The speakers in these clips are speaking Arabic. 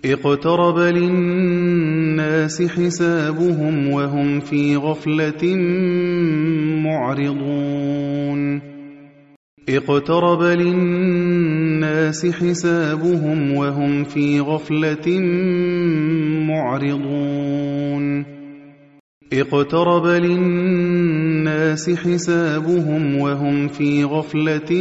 اقترب للناس حسابهم وهم في غفلة معرضون اقترب للناس حسابهم وهم في غفلة معرضون اقترب للناس حسابهم وهم في غفلة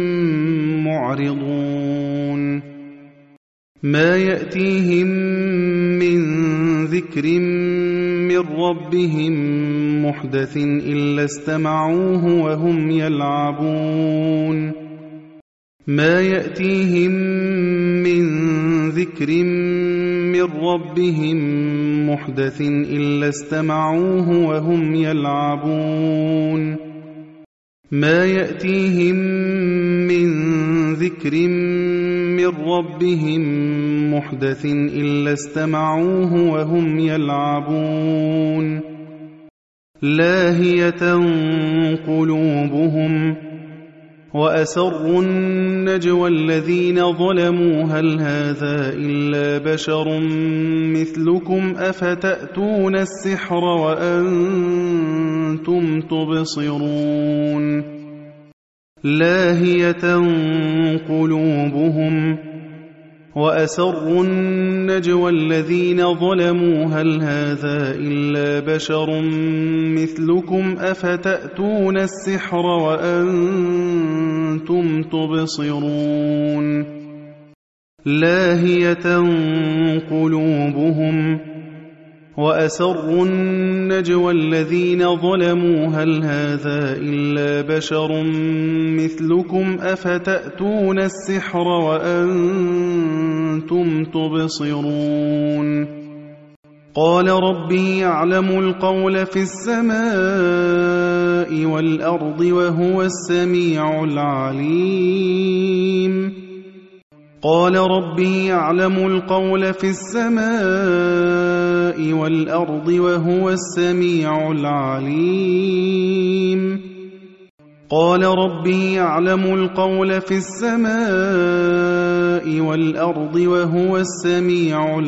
معرضون ما يأتيهم من ذكر من ربهم محدث إلا استمعوه وهم يلعبون ما يأتيهم من ذكر من ربهم محدث إلا استمعوه وهم يلعبون ما يأتيهم من ذكر من ربهم محدث إلا استمعوه وهم يلعبون لاهية قلوبهم وأسروا النجوى الذين ظلموا هل هذا إلا بشر مثلكم أفتأتون السحر وأنتم تبصرون لاهية قلوبهم وأسروا النجوى الذين ظلموا هل هذا إلا بشر مثلكم أفتأتون السحر وأنتم تبصرون لاهية قلوبهم وأسروا النجوى الذين ظلموا هل هذا إلا بشر مثلكم أفتأتون السحر وأنتم تبصرون قال ربي يعلم القول في السماء والأرض وهو السميع العليم قال ربي يعلم القول في السماء والأرض وهو السميع العليم قال ربي يعلم القول في السماء والأرض وهو السميع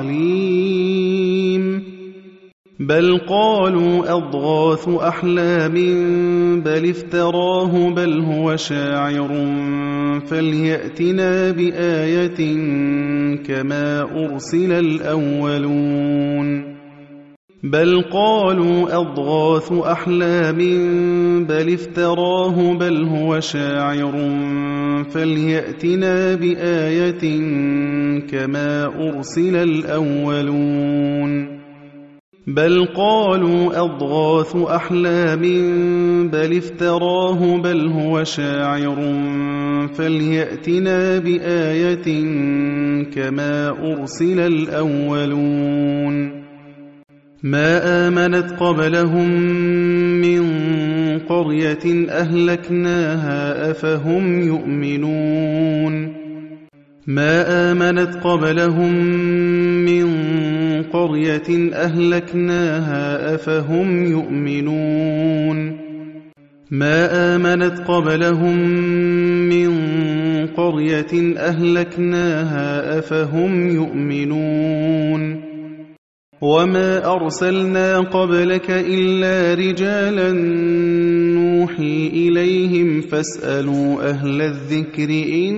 العليم بل قالوا أضغاث أحلام بل افتراه بل هو شاعر فليأتنا بآية كما أرسل الأولون بل قالوا أضغاث أحلام بل افتراه بل هو شاعر فليأتنا بآية كما أرسل الأولون بل قالوا أضغاث أحلام بل افتراه بل هو شاعر فليأتنا بآية كما أرسل الأولون ما آمنت قبلهم من قرية أهلكناها أفهم يؤمنون ما آمنت قبلهم من قرية أهلكناها أفهم يؤمنون ما آمنت قبلهم من قرية أهلكناها أفهم يؤمنون وما أرسلنا قبلك إلا رجالا نوحي إليهم فاسألوا أهل الذكر إن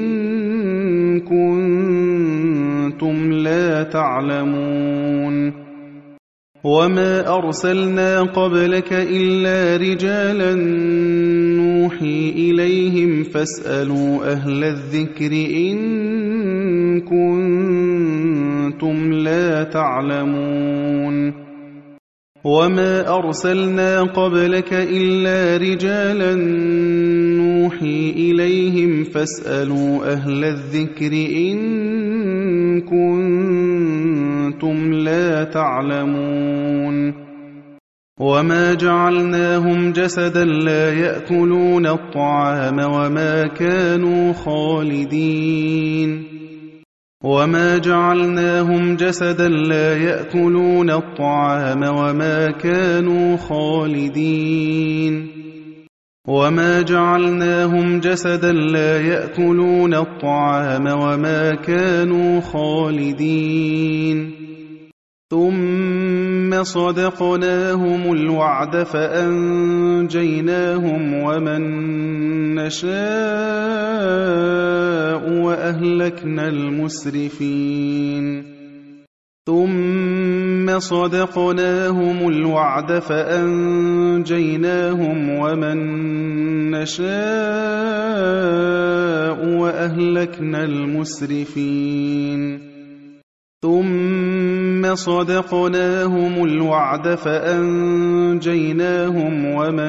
كنتم لا تعلمون وما أرسلنا قبلك إلا رجالا نوحي إليهم فاسألوا أهل الذكر إن كنتم لا تعلمون وما أرسلنا قبلك إلا رجالا نوحي إليهم فاسألوا أهل الذكر إن كنتم لا تعلمون وما جعلناهم جسدا لا يأكلون الطعام وما كانوا خالدين وما جعلناهم جسدا لا يأكلون الطعام وما كانوا خالدين وما جعلناهم جسدا لا يأكلون الطعام وما كانوا خالدين ثم صدقناهم الوعد فأنجيناهم ومن نشاء وأهلكنا المسرفين ثم صدقناهم الوعد فأنجيناهم ومن نشاء وأهلكنا المسرفين ثم صدقناهم الوعد فأنجيناهم ومن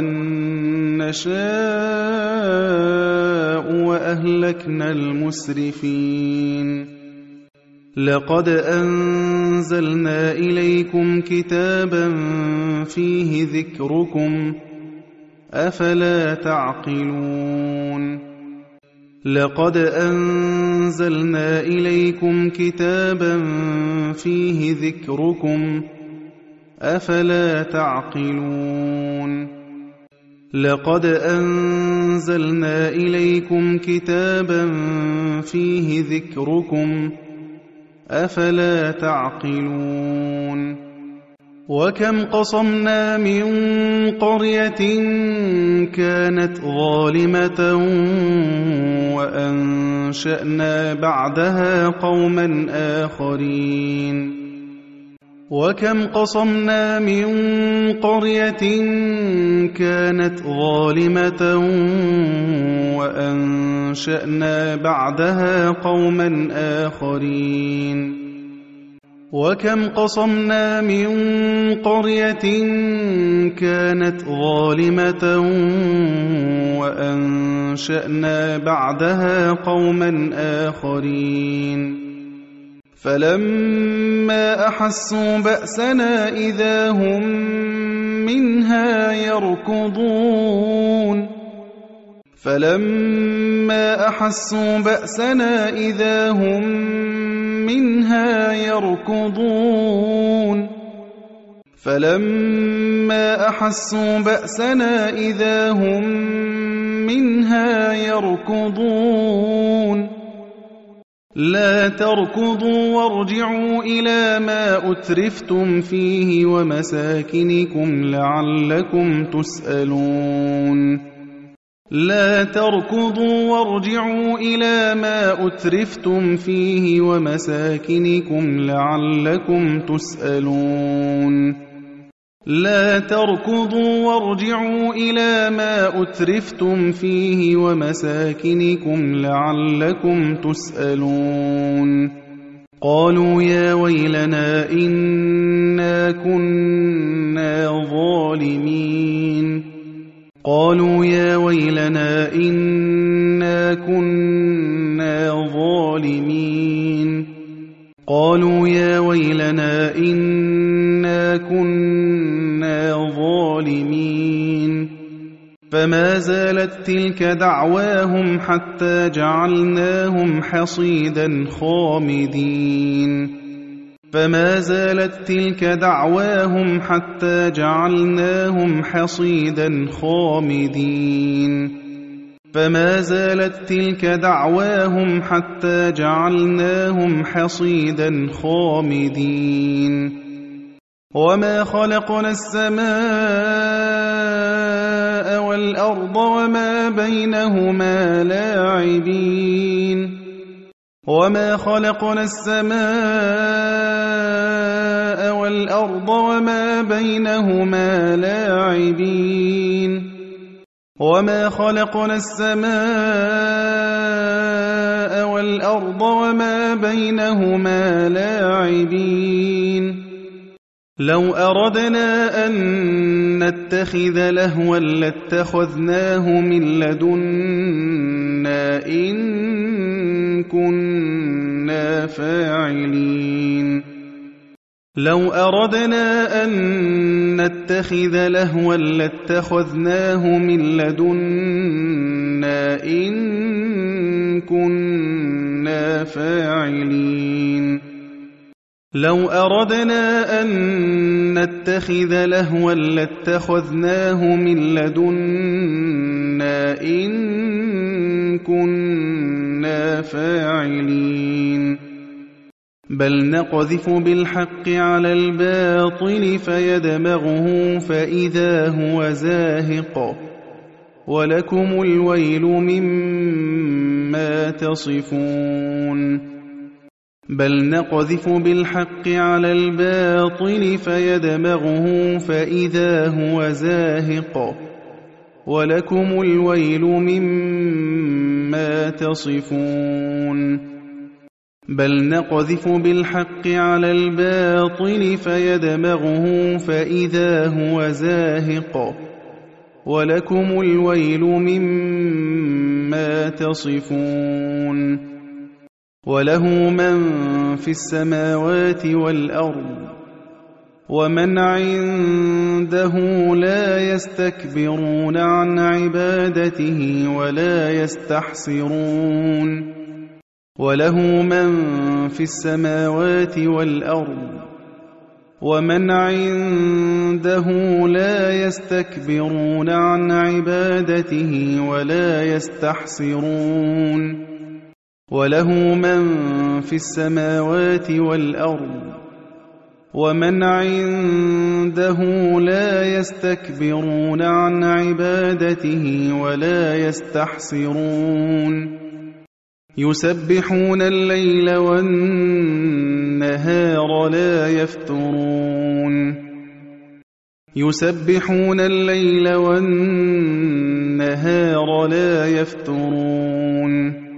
نشاء وأهلكنا المسرفين لقد أنزلنا إليكم كتابا فيه ذكركم أفلا تعقلون لقد أنزلنا إليكم كتابا فيه ذكركم أفلا تعقلون لقد أنزلنا إليكم كتابا فيه ذكركم أفلا تعقلون وكم قصمنا من قرية كانت ظالمة وأنشأنا بعدها قوما آخرين وكم قصمنا من قرية كانت ظالمة وأنشأنا بعدها قوما آخرين وكم قصمنا من قرية كانت ظالمة وأنشأنا بعدها قوما آخرين فلما أحسوا بأسنا إذا هم منها يركضون فلما أحسوا بأسنا إذا هم منها يركضون فلما أحسوا بأسنا إذا هم منها يركضون لا تركضوا وارجعوا إلى ما أترفتم فيه ومساكنكم لعلكم تسألون لا تركضوا وارجعوا إلى ما أترفتم فيه ومساكنكم لعلكم تسألون لا تركضوا وارجعوا إلى ما أترفتم فيه ومساكنكم لعلكم تسألون قالوا يا ويلنا إنا كنا ظالمين قالوا يا ويلنا إنا كنا ظالمين قالوا يا ويلنا إنا كنا ظالمين فما زالت تلك دعواهم حتى جعلناهم حصيدا خامدين فما زالت تلك دعواهم حتى جعلناهم حصيدا خامدين فما زالت تلك دعواهم حتى جعلناهم حصيدا خامدين وما خلقنا السماء والأرض وما بينهما لاعبين وما خلقنا السماء والأرض وما بينهما لاعبين وما خلقنا السماء والأرض وما بينهما لاعبين لو أردنا أن نتخذ لهوا لاتخذناه من لدنا إن كنا فاعلين لو أردنا أن نتخذ لهوا لاتخذناه من لدنا إن كنا فاعلين لو أردنا أن نتخذ لهوا لاتخذناه من لدنا إن كنا فاعلين بل نقذف بالحق على الباطل فيدمغه فإذا هو زاهق ولكم الويل مما تصفون بل نقذف بالحق على الباطل فيدمغه فإذا هو زاهق ولكم الويل مما تصفون بل نقذف بالحق على الباطل فيدمغه فإذا هو زاهق ولكم الويل مما تصفون وله من في السماوات والأرض ومن عنده لا يستكبرون عن عبادته ولا يستحسرون وله من في السماوات والأرض ومن عنده لا يستكبرون عن عبادته ولا يستحسرون وله من في السماوات والأرض ومن عنده لا يستكبرون عن عبادته ولا يستحسرون يسبحون الليل والنهار لا يفترون يسبحون الليل والنهار لا يفترون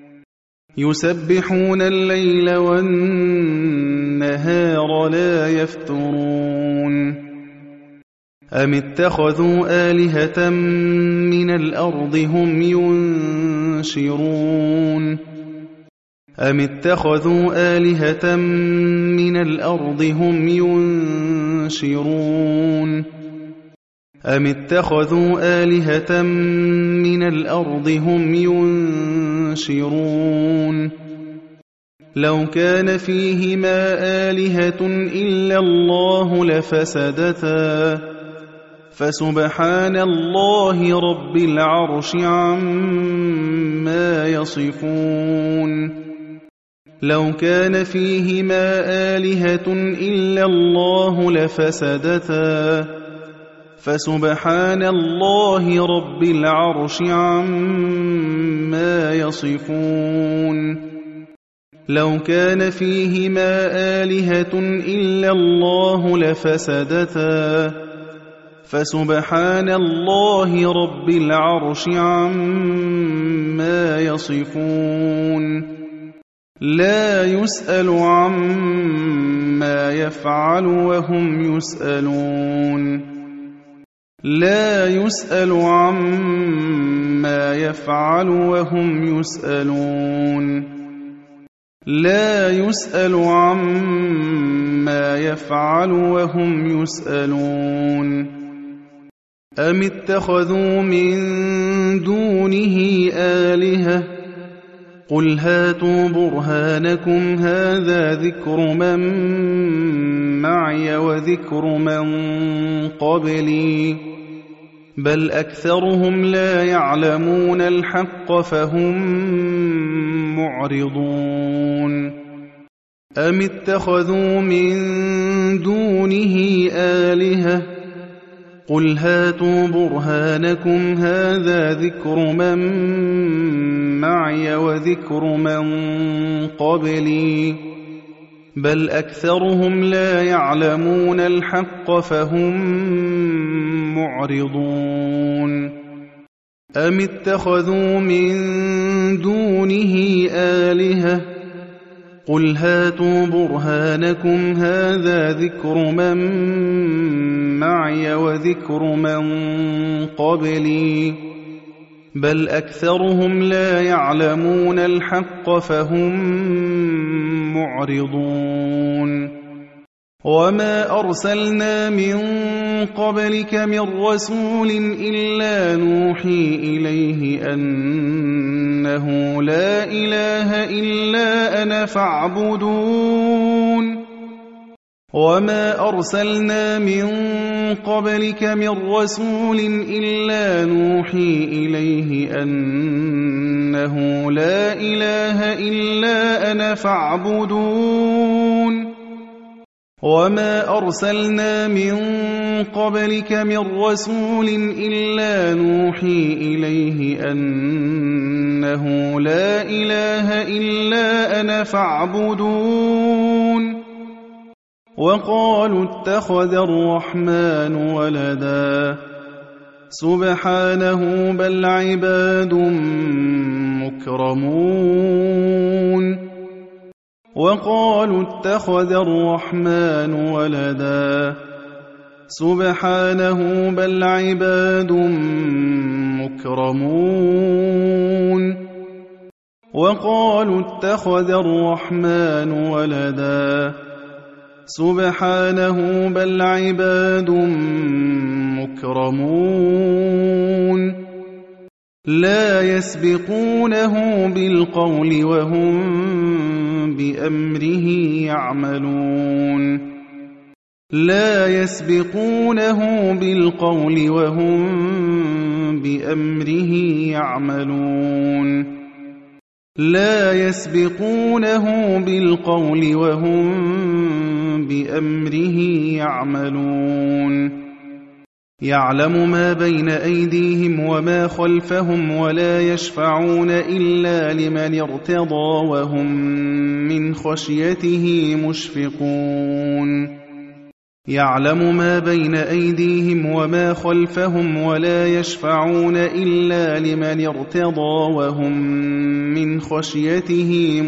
يسبحون الليل والنهار لا يفترون أم اتخذوا آلهة من الأرض هم ينشرون أم اتخذوا آلهة من الأرض هم ينشرون أم اتخذوا آلهة من الأرض هم ينشرون لو كان فيهما آلهة إلا الله لفسدتا فسبحان الله رب العرش عما يصفون لو كان فيهما آلهة إلا الله لفسدتا فسبحان الله رب العرش عما يصفون لو كان فيهما آلهة إلا الله لفسدتا فسبحان الله رب العرش عما يصفون لا يسأل عما يفعل وهم يسألون لا يسأل عما يفعل وهم يسألون لا يسأل عما يفعل وهم يسألون أم اتخذوا من دونه آلهة قل هاتوا برهانكم هذا ذكر من معي وذكر من قبلي بل أكثرهم لا يعلمون الحق فهم معرضون أم اتخذوا من دونه آلهة قل هاتوا برهانكم هذا ذكر من معي وذكر من قبلي بل أكثرهم لا يعلمون الحق فهم معرضون أم اتخذوا من دونه آلهة قل هاتوا برهانكم هذا ذكر من معي وذكر من قبلي بل أكثرهم لا يعلمون الحق فهم معرضون وما أرسلنا من قبلك من رسول إلا نوحي إليه أنه لا إله إلا أنا فاعبدون وما أرسلنا من قبلك من رسول إلا نوحي إليه أنه لا إله إلا أنا فاعبدون وما أرسلنا من قبلك من رسول إلا نوحي إليه أنه لا إله إلا أنا فاعبدون وقالوا اتخذ الرحمن ولدا سبحانه بل عباد مكرمون وقالوا اتخذ الرحمن ولدا سبحانه بل عباد مكرمون وقالوا اتخذ الرحمن ولدا سبحانه بل عباد مكرمون لا يسبقونه بالقول وهم بأمره يعملون لا يسبقونه بالقول وهم بأمره يعملون لا يسبقونه بالقول وهم بأمره يعملون يعلم ما بين أيديهم وما خلفهم ولا يشفعون إلا لمن ارتضى وهم من خشيته مشفقون يعلم ما بين أيديهم وما خلفهم ولا يشفعون إلا لمن ارتضى وهم من خشيته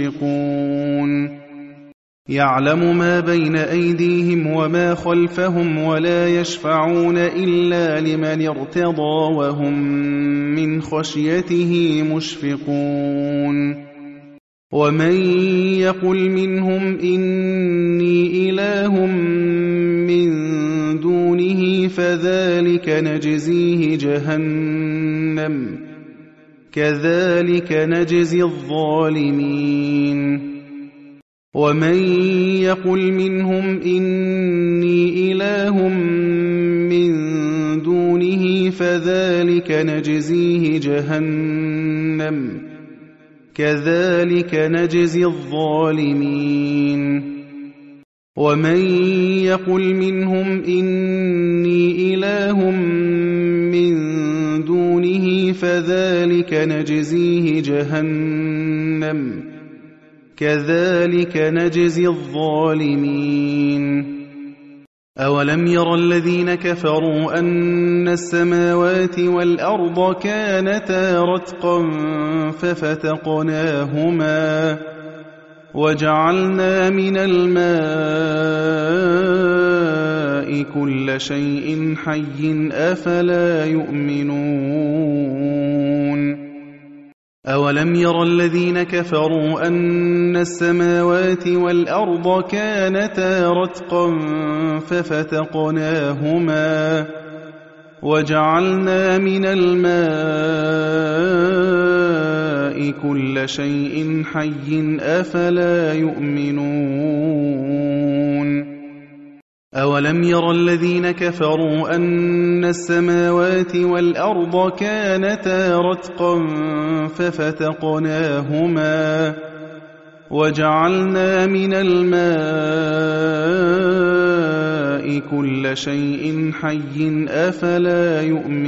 مشفقون يعلم ما بين أيديهم وما خلفهم ولا يشفعون إلا لمن ارتضى وهم من خشيته مشفقون ومن يقل منهم إني إله من دونه فذلك نجزيه جهنم كذلك نجزي الظالمين ومن يقل منهم إني إله من دونه فذلك نجزيه جهنم كذلك نجزي الظالمين ومن يقل منهم إني إله من دونه فذلك نجزيه جهنم كذلك نجزي الظالمين أولم ير الذين كفروا أن السماوات والأرض كانتا رتقا ففتقناهما وجعلنا من الماء كل شيء حي أفلا يؤمنون أولم ير الذين كفروا أن السماوات والأرض كانتا رتقا ففتقناهما وجعلنا من الماء كل شيء حي أفلا يؤمنون أولم ير الذين كفروا أن السماوات والأرض كانتا رتقا ففتقناهما وجعلنا من الماء كل شيء حي أفلا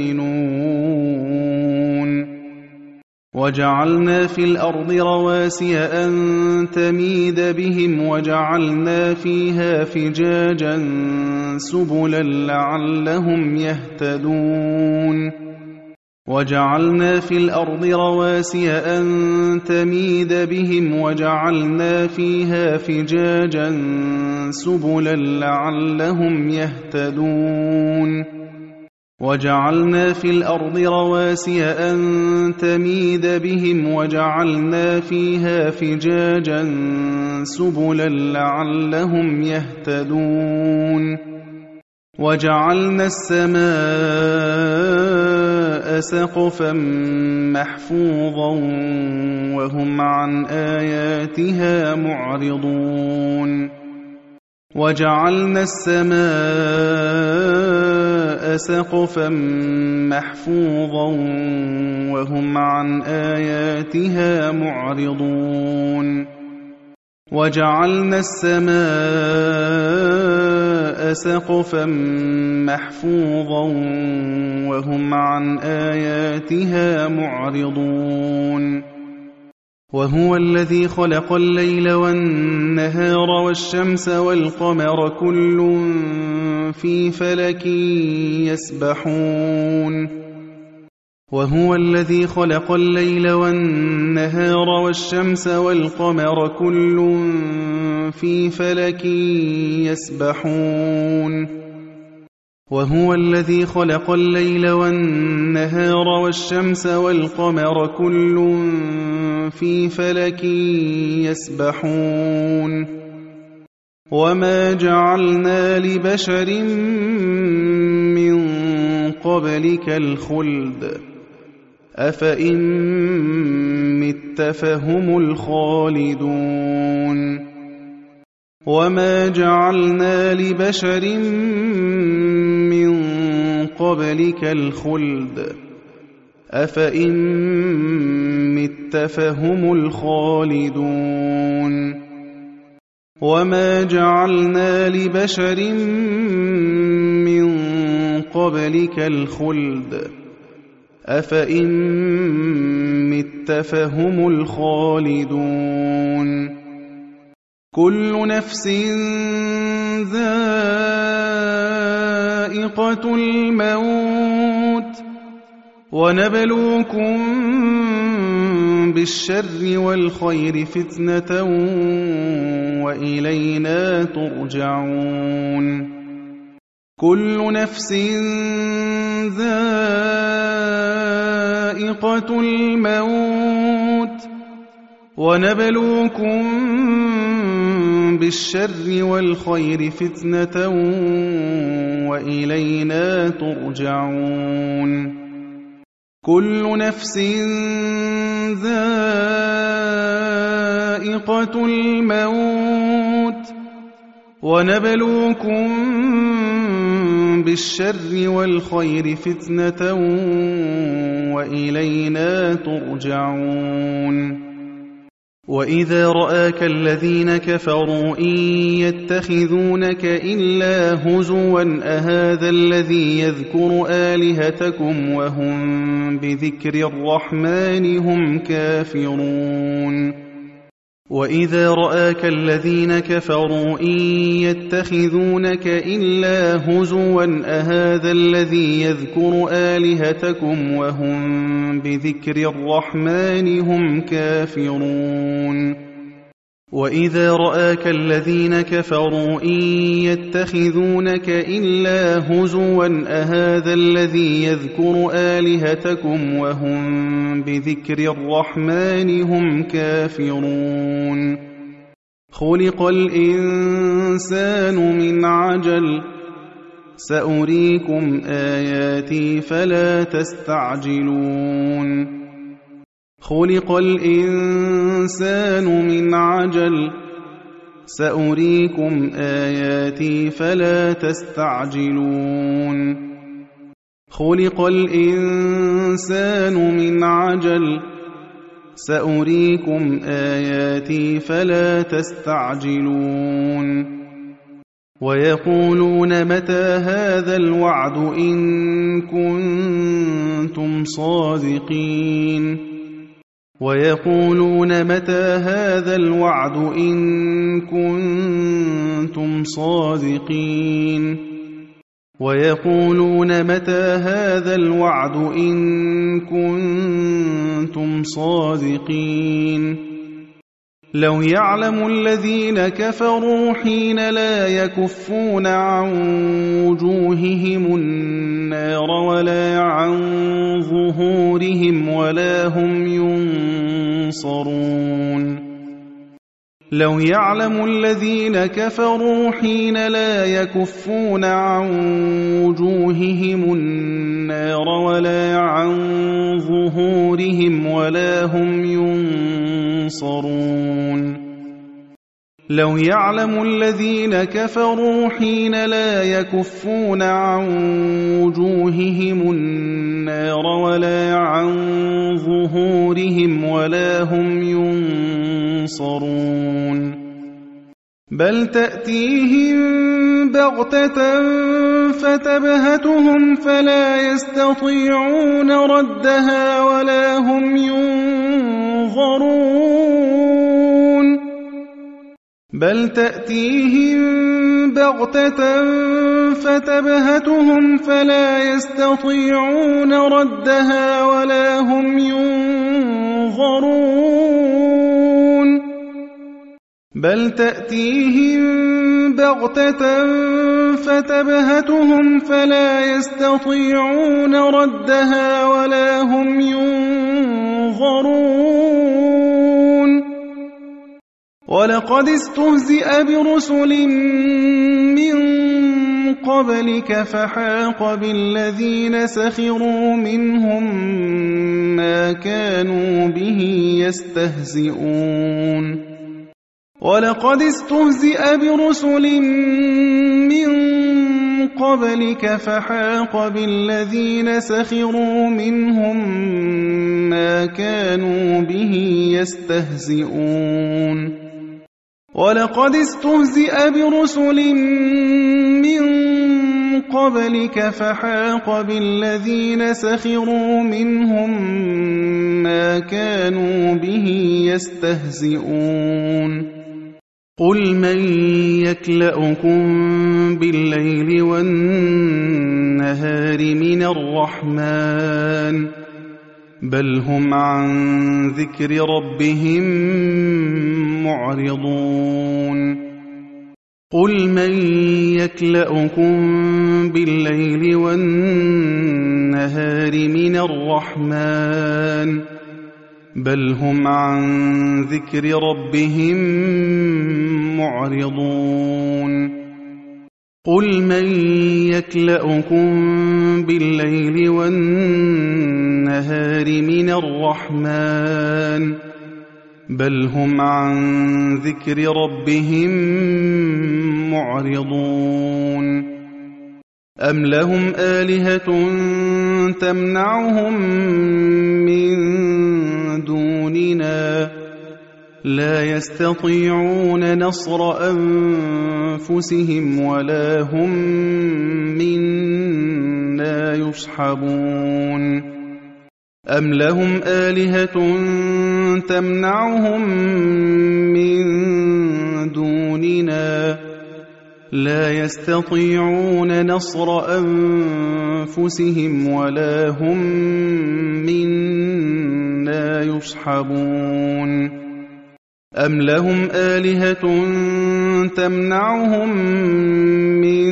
يؤمنون وجعلنا في الأرض رواسي أن تميد بهم وجعلنا فيها فجاجا سبلا لعلهم يهتدون وجعلنا في الأرض رواسي أن تميد بهم وجعلنا فيها فجاجا سبلا لعلهم يهتدون وجعلنا في الأرض رواسي أن تميد بهم وجعلنا فيها فجاجا سبلا لعلهم يهتدون وجعلنا السماء سقفا محفوظا وهم عن آياتها معرضون وجعلنا السماء سقفا محفوظا وهم عن آياتها معرضون وجعلنا السماء سقفا محفوظا وهم عن آياتها معرضون وهو الذي خلق الليل والنهار والشمس والقمر كل في فلك يسبحون وهو الذي خلق الليل والنهار والشمس والقمر كل في فلك يسبحون وهو الذي خلق الليل والنهار والشمس والقمر كل في فلك يسبحون وما جعلنا لبشر من قبلك الخلد أفإن مت فهم الخالدون وما جعلنا لبشر من قبلك الخلد أفإن مت فهم الخالدون وما جعلنا لبشر من قبلك الخلد أفإن مت فهم الخالدون كل نفس ذائقة الموت ونبلوكم بالشر والخير فتنة وإلينا ترجعون كل نفس ذائقة الموت ونبلوكم بالشر والخير فتنة وإلينا ترجعون كل نفس ذائقة الموت ونبلوكم بالشر والخير فتنة وإلينا ترجعون وإذا رآك الذين كفروا إن يتخذونك إلا هزوا أهذا الذي يذكر آلهتكم وهم بذكر الرحمن هم كافرون وإذا رآك الذين كفروا إن يتخذونك إلا هزوا أهذا الذي يذكر آلهتكم وهم بذكر الرحمن هم كافرون وإذا رآك الذين كفروا إن يتخذونك إلا هزوا أهذا الذي يذكر آلهتكم وهم بذكر الرحمن هم كافرون خلق الإنسان من عجل سأريكم آياتي فلا تستعجلون خلق الإنسان من عجل سأريكم آياتي فلا تستعجلون خلق الإنسان من عجل سأريكم آياتي فلا تستعجلون ويقولون متى هذا الوعد إن كنتم صادقين ويقولون متى هذا الوعد إن كنتم صادقين ويقولون متى هذا الوعد إن كنتم صادقين لو يعلم الذين كفروا حين لا يكفون عن وجوههم النار ولا عن ظهورهم ولا هم ينصرون لو يعلم الذين كفروا حين لا يكفون عن وجوههم النار ولا عن ظهورهم ولا هم ينصرون لو يعلم الذين كفروا حين لا يكفون عن وجوههم النار ولا عن ظهورهم ولا هم ينصرون بل تأتيهم بغتة فتبهتهم فلا يستطيعون ردها ولا هم ينظرون بل تأتيهم بغتة فتبهتهم فلا يستطيعون ردها ولا هم ينظرون بل تأتيهم بغتة فتبهتهم فلا يستطيعون ردها ولا هم ينظرون ولقد استهزئ برسل من قبلك فحاق بالذين سخروا منهم ما كانوا به يستهزئون ولقد استهزئ برسل من قبلك فحاق بالذين سخروا منهم ما كانوا به يستهزئون ولقد استهزئ برسل من قبلك فحاق بالذين سخروا منهم ما كانوا به يستهزئون قل من يكلأكم بالليل والنهار من الرحمن بل هم عن ذكر ربهم معرضون قل من يكلأكم بالليل والنهار من الرحمن بل هم عن ذكر ربهم معرضون قل من يكلأكم بالليل والنهار من الرحمن بل هم عن ذكر ربهم معرضون أم لهم آلهة تمنعهم من دوننا لا يستطيعون نصر أنفسهم ولا هم منا يصحبون أم لهم آلهة تمنعهم من دوننا لا يستطيعون نصر أنفسهم ولا هم منا يصحبون أم لهم آلهة تمنعهم من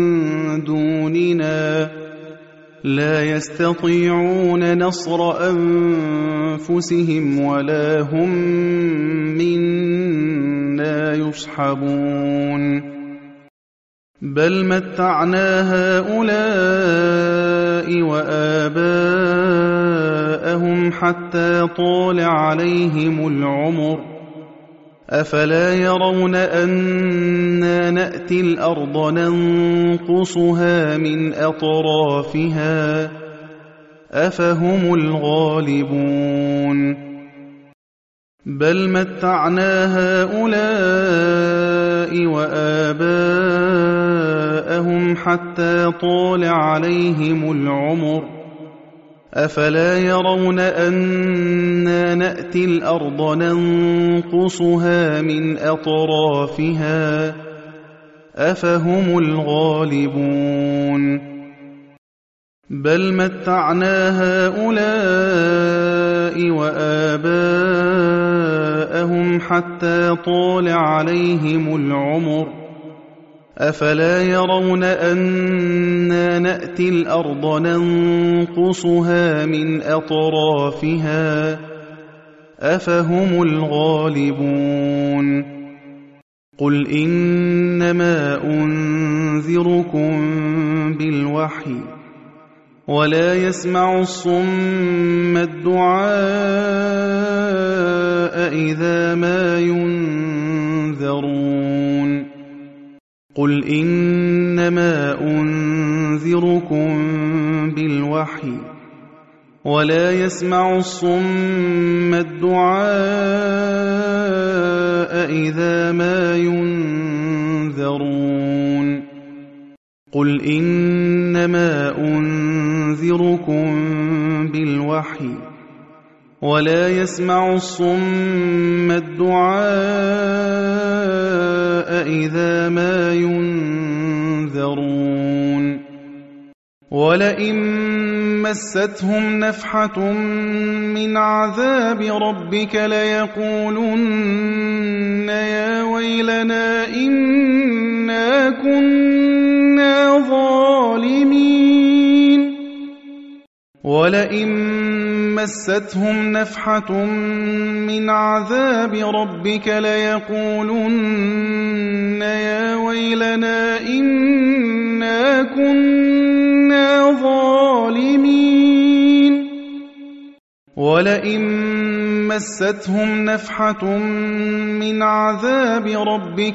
دوننا لا يستطيعون نصر أنفسهم ولا هم منا يصحبون بل متعنا هؤلاء وآباءهم حتى طال عليهم العمر أفلا يرون أنا نأتي الأرض ننقصها من أطرافها أفهم الغالبون بل متعنا هؤلاء وآباءهم حتى طال عليهم العمر أفلا يرون أنا نأتي الأرض ننقصها من أطرافها أفهم الغالبون بل متعنا هؤلاء وآباءهم حتى طال عليهم العمر أفلا يرون أنا نأتي الأرض ننقصها من أطرافها أفهم الغالبون قل إنما أنذركم بالوحي ولا يسمع الصم الدعاء إذا ما ينذرون ينذرون قل إنما أنذركم بالوحي ولا يسمع الصم الدعاء إذا ما ينذرون قل إنما أنذركم بالوحي ولا يسمع الصم الدعاء إذا ما ينذرون ولئن مستهم نفحة من عذاب ربك ليقولن يا ويلنا إنا كنا ظالمين ولئن مستهم نفحة من عذاب ربك ليقولن يا ويلنا إنا كنا ظالمين ولئن مستهم نفحة من عذاب ربك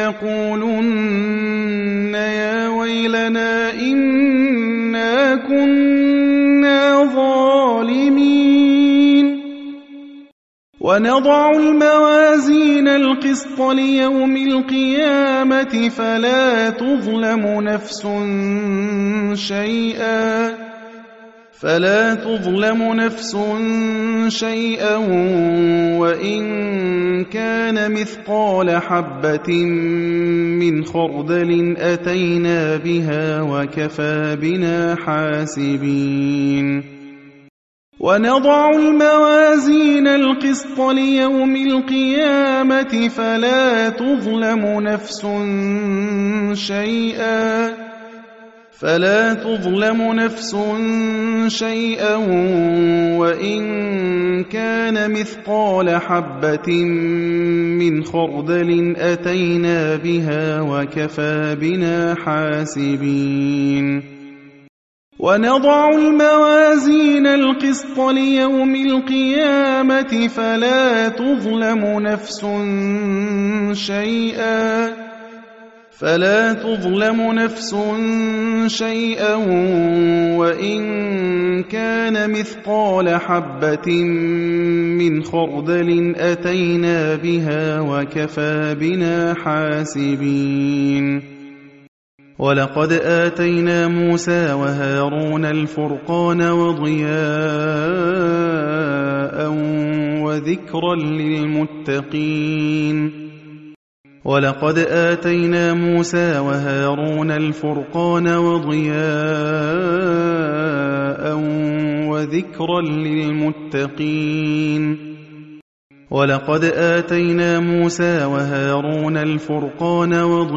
ليقولن يا ويلنا إنا كنا ظالمين ونضع الموازين القسط ليوم القيامة فلا تظلم نفس شيئا وإن كان مثقال حبة من خردل أتينا بها وكفى بنا حاسبين ونضع الموازين القسط ليوم القيامة فلا تظلم نفس شيئا وإن كان مثقال حبة من خردل أتينا بها وكفى بنا حاسبين ونضع الموازين القسط ليوم القيامة فلا تظلم نفس شيئا وإن كان مثقال حبة من خردل أتينا بها وكفى بنا حاسبين ولقد آتينا موسى وهارون الفرقان وضياء وذكرا للمتقين ولقد آتينا موسى وهارون الفرقان وضياء وذكرا للمتقين ولقد آتينا موسى وهارون الفرقان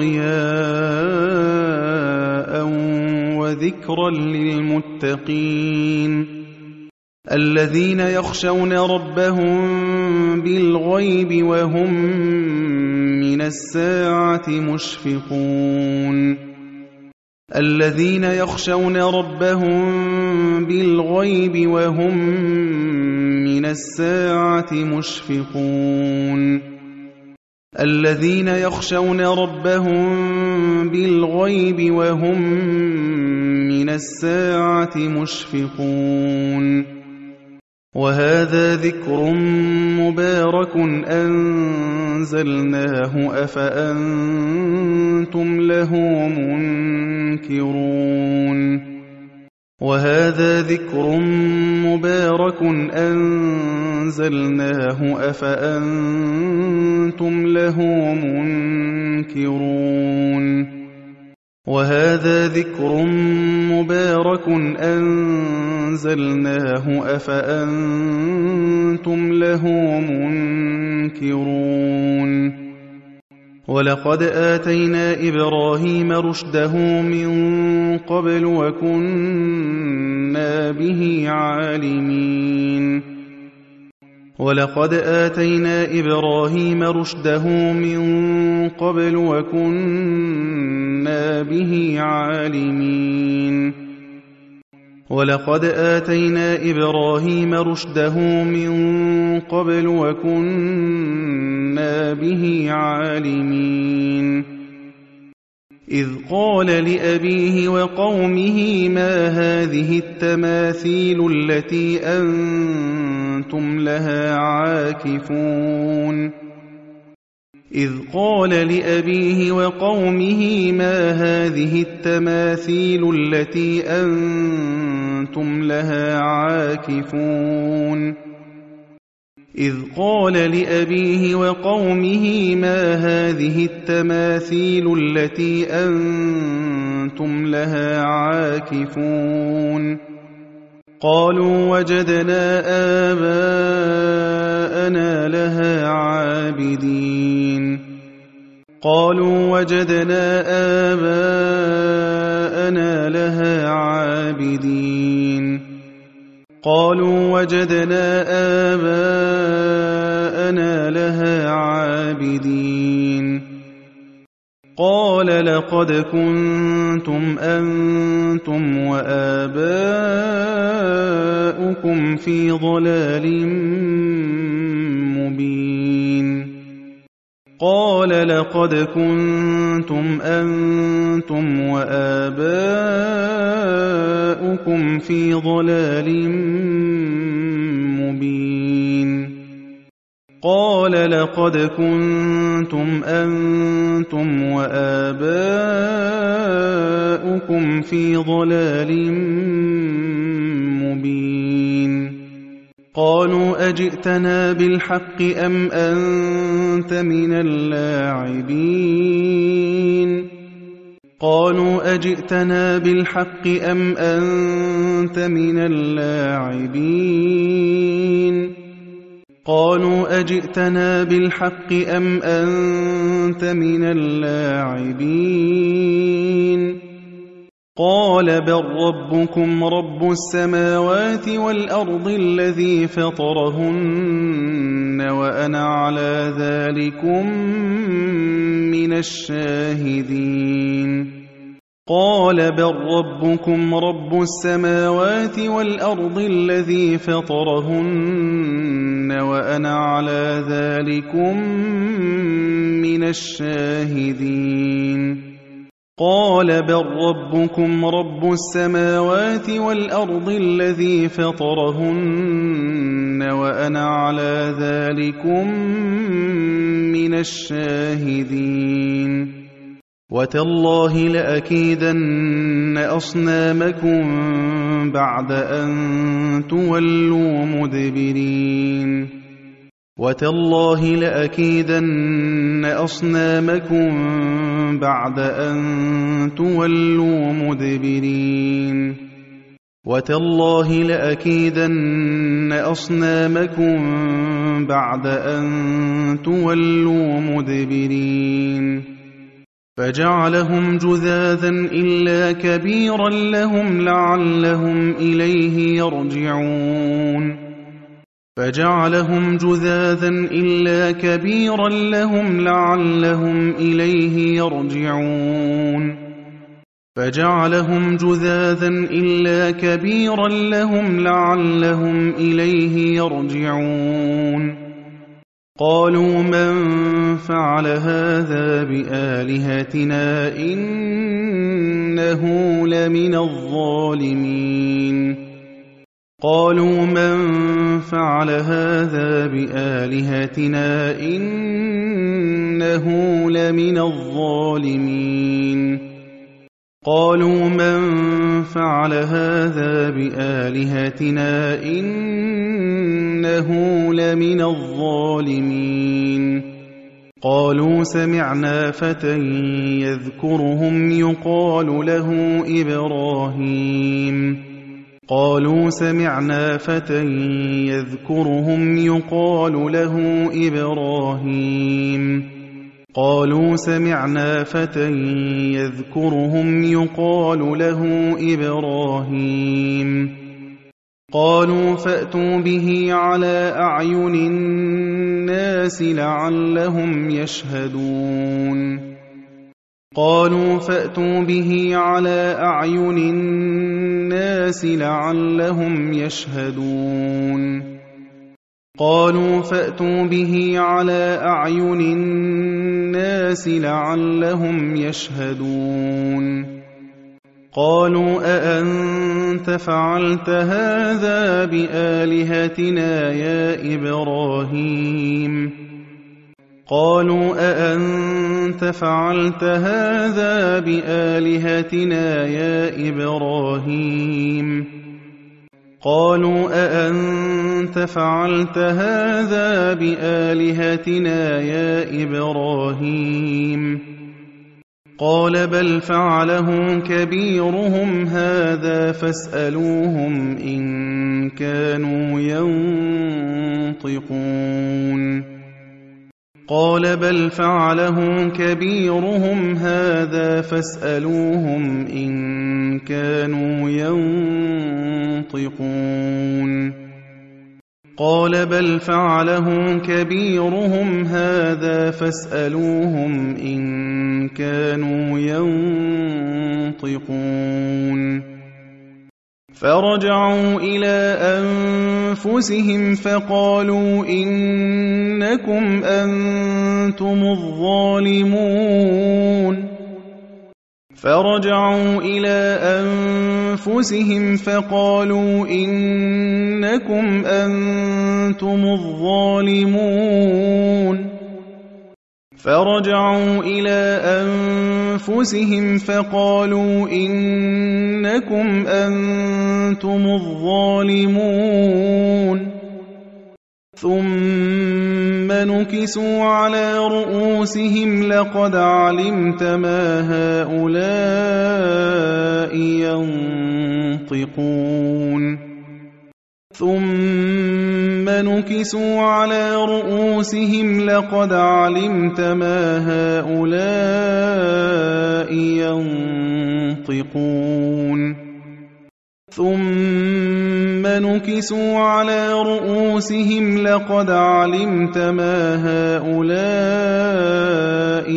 وضياء وذكرا للمتقين الذين يخشون ربهم بالغيب وهم من الساعة مشفقون الذين يخشون ربهم بالغيب وهم من الساعة مشفقون الذين يخشون ربهم بالغيب وهم من الساعة مشفقون وهذا ذكر مبارك أنزلناه أفأنتم له منكرون وهذا ذكر مبارك أنزلناه أفأنتم له منكرون وهذا ذكر مبارك أنزلناه أفأنتم له منكرون ولقد آتينا إبراهيم رشده من قبل وكنا به عالمين ولقد آتينا إبراهيم رشده من قبل وكنا به عالمين وَلَقَدْ آتَيْنَا إِبْرَاهِيمَ رُشْدَهُ مِن قَبْلُ وَكُنَّا بِهِ عَالِمِينَ إِذْ قَالَ لِأَبِيهِ وَقَوْمِهِ مَا هَٰذِهِ التَّمَاثِيلُ الَّتِي أَنتُمْ لَهَا عَاكِفُونَ إذ قال لأبيه وقومه ما هذه التماثيل التي أنتم لها عاكفون إذ قال لأبيه وقومه ما هذه التماثيل التي أنتم لها عاكفون قالوا وجدنا آباءنا لها عابدين قالوا وجدنا آباءنا لها عابدين قالوا وجدنا آباءنا لها عابدين قال لقد كنتم أنتم وآباؤكم في ضلال مبين قال لقد كنتم أنتم وآباؤكم في ضلال مبين قال لقد كنتم أنتم وآباؤكم في ضلال مبين قالوا أجئتنا بالحق أم أنت من اللاعبين قالوا أجئتنا بالحق أم أنت من اللاعبين قالوا أجئتنا بالحق أم أنت من اللاعبين قال بل ربكم رب السماوات والأرض الذي فطرهن وأنا على ذلكم من الشاهدين قال بل ربكم رب السماوات والأرض الذي فطرهن وأنا على ذلكم من الشاهدين قال بل ربكم رب السماوات والأرض الذي فطرهن وأنا على ذلكم من الشاهدين وتالله لأكيدن أصنامكم بعد أن تولوا مدبرين وتالله لأكيدن أصنامكم بعد أن تولوا مدبرين وتالله لأكيدن أصنامكم بعد أن تولوا مدبرين فجعلهم جذاذا إلا كبيرا لهم لعلهم إليه يرجعون فجعلهم جذاذا إلا كبيرا لهم لعلهم إليه يرجعون فجعلهم جذاذا إلا كبيرا لهم لعلهم إليه يرجعون قالوا من فعل هذا بآلهتنا إنه لمن الظالمين قالوا من فعل هذا بآلهتنا إنه لمن الظالمين قالوا من فعل هذا بآلهتنا إنه لمن الظالمين قالوا سمعنا فتى يذكرهم يقال له إبراهيم قالوا سمعنا فتى يذكرهم يقال له إبراهيم قالوا سمعنا فتى يذكرهم يقال له إبراهيم قالوا فأتوا به على أعين الناس لعلهم يشهدون قالوا فأتوا به على أعين الناس لعلهم يشهدون قالوا فأتوا به على أعين الناس لعلهم يشهدون قالوا أأنت فعلت هذا بآلهتنا يا إبراهيم قالوا أأنت فعلت هذا بآلهتنا يا إبراهيم قالوا أأنت فعلت هذا بآلهتنا يا إبراهيم قال بل فعله كبيرهم هذا فاسألوهم إن كانوا ينطقون قال بل فعله كبيرهم هذا فاسألوهم إن كانوا ينطقون قال بل فعله كبيرهم هذا فاسألوهم إن كانوا ينطقون فرجعوا إلى أنفسهم فقالوا إنكم أنتم الظالمون فرجعوا إلى أنفسهم فقالوا إنكم أنتم الظالمون فرجعوا إلى أنفسهم فقالوا إنكم أنتم الظالمون ثم نكسوا على رؤوسهم لقد علمت ما هؤلاء ينطقون ثم نكسوا على رؤوسهم لقد علمت ما هؤلاء ينطقون ثم نكسوا على رؤوسهم لقد علمت ما هؤلاء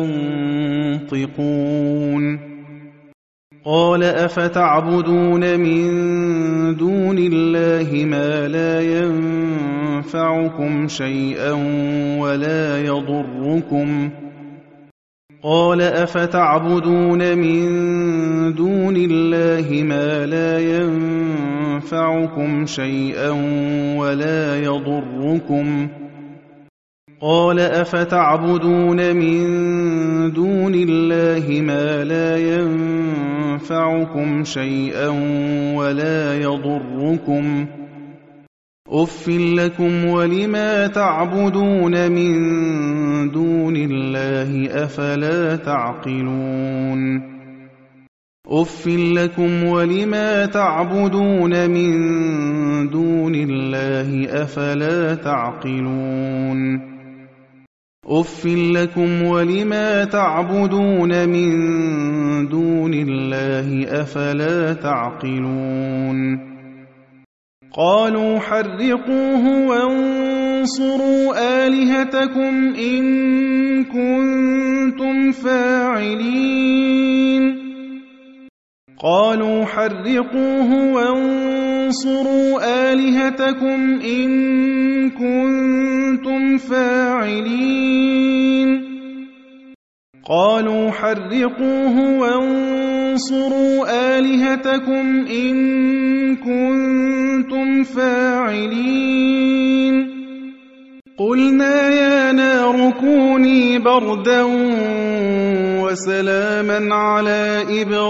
ينطقون قال أفتعبدون من دون الله ما لا ينفعكم شيئا ولا يضركم قال أفتعبدون من دون الله ما لا ينفعكم شيئا ولا يضركم قال أفتعبدون من دون الله ما لا ينفعكم شيئا ولا يضركم أف لكم ولما تعبدون من دون الله أفلا تعقلون أف لكم ولما تعبدون من دون الله أفلا تعقلون أف لكم ولما تعبدون من دون الله أفلا تعقلون قالوا حرقوه وانصروا آلهتكم إن كنتم فاعلين قالوا حرقوه وانصروا آلهتكم إن كنتم فاعلين قالوا حرقوه وانصروا آلهتكم إن كنتم فاعلين قلنا يا نار كوني بردا وسلاما على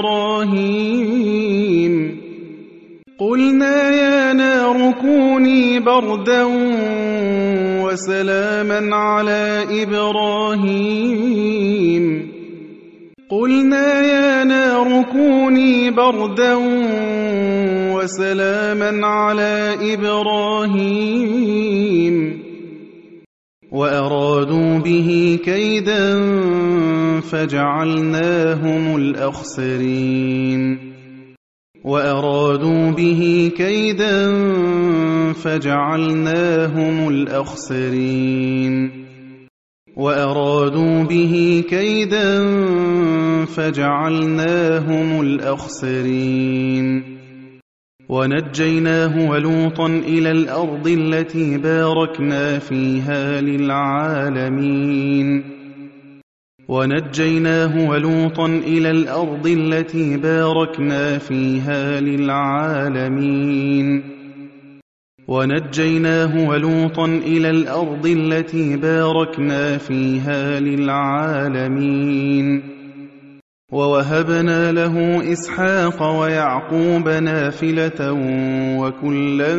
إبراهيم قلنا يا نار كوني بردا وسلاما على إبراهيم قلنا يا نار كوني بردا وسلاما على إبراهيم وأرادوا به كيدا فجعلناهم الأخسرين وأرادوا به كيدا فجعلناهم الأخسرين وأرادوا به كيدا فجعلناهم الأخسرين ونجيناه ولوطا إلى الأرض التي باركنا فيها للعالمين ونجيناه ولوطا إلى الأرض التي باركنا فيها للعالمين ونجيناه ولوطا إلى الأرض التي باركنا فيها للعالمين ووهبنا له إسحاق ويعقوب نافلة وكلا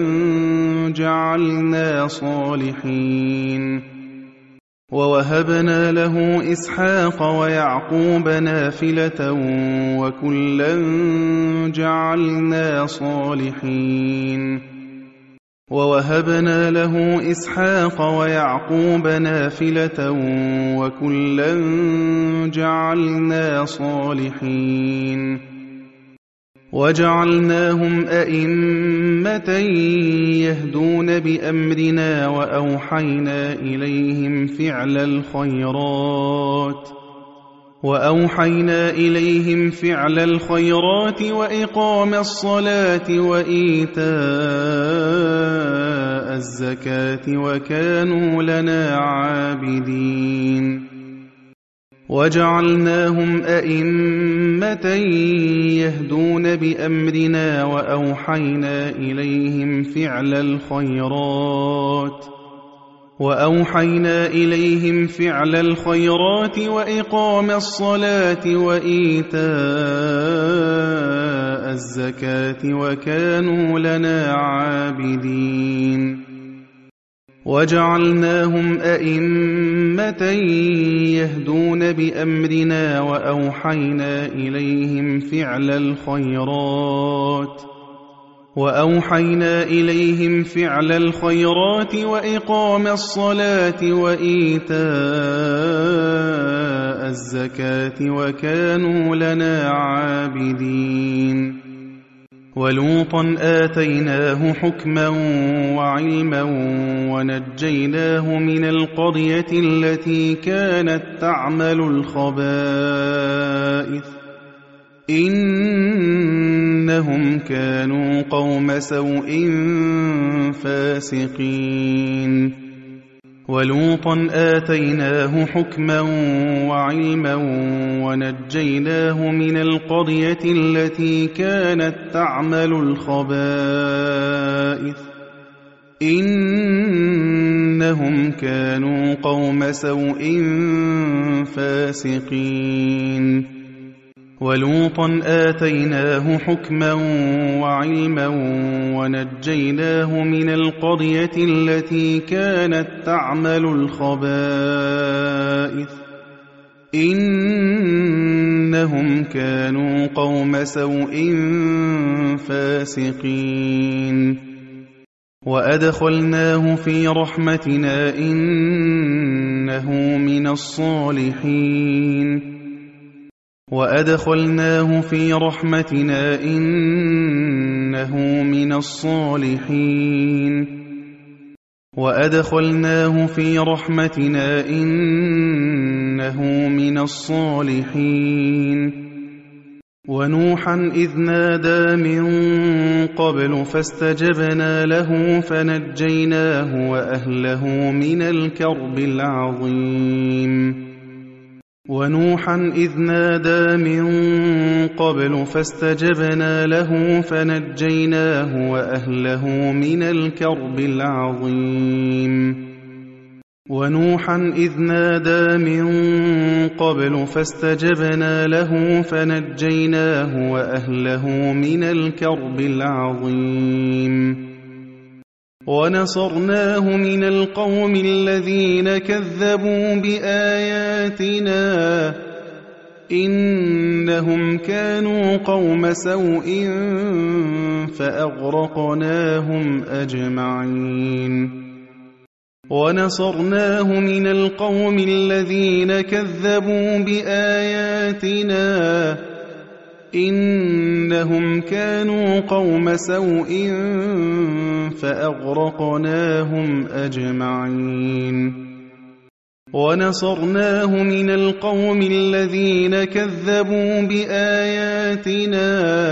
جعلنا صالحين ووهبنا له إسحاق ويعقوب نافلة وكلا جعلنا صالحين ووهبنا له إسحاق ويعقوب نافلة وكلا جعلنا صالحين وجعلناهم أئمة يهدون بأمرنا وأوحينا إليهم فعل الخيرات وإقام الصلاة وإيتاء الزكاة وكانوا لنا عابدين وجعلناهم أئمة يهدون بأمرنا وأوحينا إليهم فعل الخيرات وإقام الصلاة وإيتاء الزكاة وكانوا لنا عابدين وجعلناهم أئمة يهدون بأمرنا وأوحينا إليهم فعل الخيرات وإقام الصلاة وإيتاء الزكاة وكانوا لنا عابدين ولوطا آتيناه حكما وعلما ونجيناه من القرية التي كانت تعمل الخبائث إنهم كانوا قوم سوء فاسقين ولوطا آتيناه حكما وعلما ونجيناه من القرية التي كانت تعمل الخبائث إنهم كانوا قوم سوء فاسقين ولوطا آتيناه حكما وعلما ونجيناه من القرية التي كانت تعمل الخبائث إنهم كانوا قوم سوء فاسقين وأدخلناه في رحمتنا إنه من الصالحين وأدخلناه في رحمتنا إنه من الصالحين وأدخلناه في رحمتنا إنه من الصالحين ونوحا إذ نادى من قبل فاستجبنا له فنجيناه وأهله من الكرب العظيم ونوحا إذ نادى من قبل فاستجبنا له فنجيناه وأهله من الكرب العظيم ونوحا إذ نادى من قبل فاستجبنا له فنجيناه وأهله من الكرب العظيم ونصرناه من القوم الذين كذبوا بآياتنا إنهم كانوا قوم سوء فأغرقناهم أجمعين ونصرناه من القوم الذين كذبوا بآياتنا إنهم كانوا قوم سوء فأغرقناهم أجمعين ونصرناه من القوم الذين كذبوا بآياتنا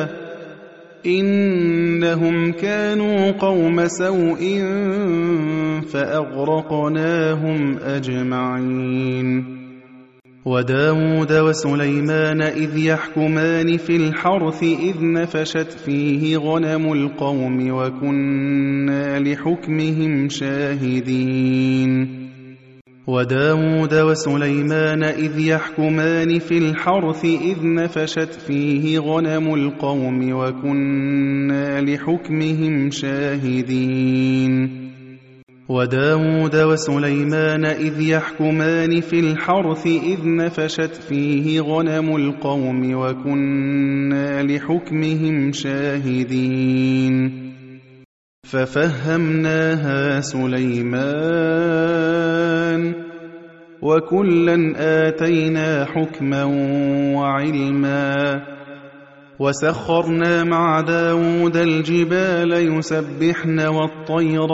إنهم كانوا قوم سوء فأغرقناهم أجمعين وداود وسليمان إذ يحكمان في الحرث إذ نفشت فيه غنم القوم وكنا لحكمهم شاهدين وداود وسليمان إذ يحكمان في الحرث إذ نفشت فيه غنم القوم وكنا لحكمهم شاهدين وداود وسليمان إذ يحكمان في الحرث إذ نفشت فيه غنم القوم وكنا لحكمهم شاهدين ففهمناها سليمان وكلا آتينا حكما وعلما وسخرنا مع داود الجبال يسبحن والطير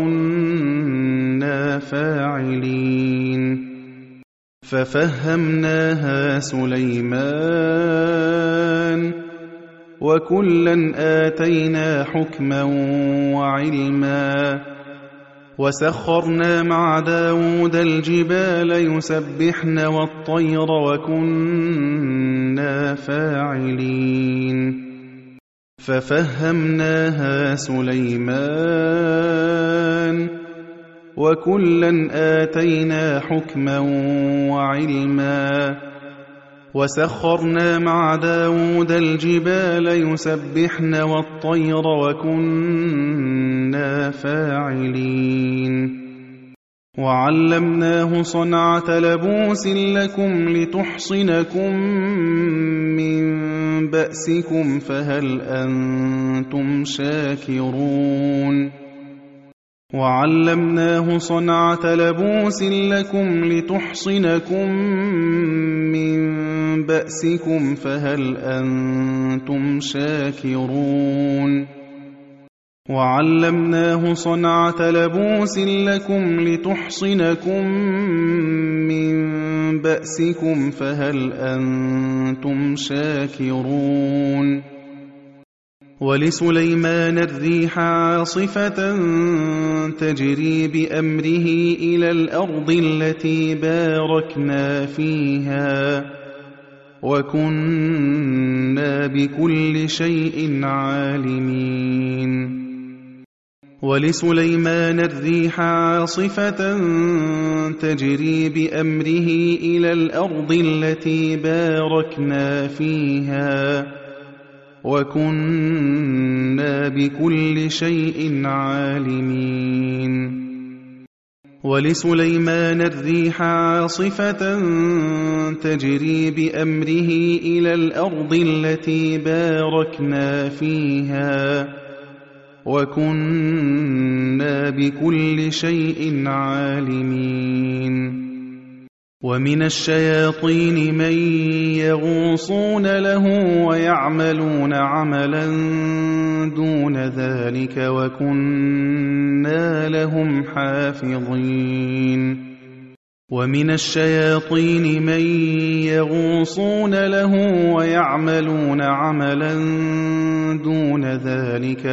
وكنا فاعلين ففهمناها سليمان وكلا آتينا حكما وعلما وسخرنا مع داود الجبال يسبحن والطير وكنا فاعلين ففهمناها سليمان وكلا آتينا حكما وعلما وسخرنا مع داود الجبال يسبحن والطير وكنا فاعلين وعلمناه صنعة لبوس لكم لتحصنكم من بأسكم فهل أنتم شاكرون وعلمناه صنعة لبوس لكم لتحصنكم من بأسكم فهل أنتم شاكرون وعلمناه صنعة لبوس لكم لتحصنكم من بأسكم فهل أنتم شاكرون ولسليمان الريح عاصفة تجري بأمره إلى الأرض التي باركنا فيها وكنا بكل شيء عالمين ولسليمان الريح عاصفة تجري بأمره إلى الأرض التي باركنا فيها وكنا بكل شيء عالمين ولسليمان الريح عاصفة تجري بأمره إلى الأرض التي باركنا فيها وكنا بكل شيء عالمين ومن الشياطين من يغوصون له ويعملون عملا دون ذلك وكنا لهم حافظين ومن الشياطين من يغوصون له ويعملون عملا دون ذلك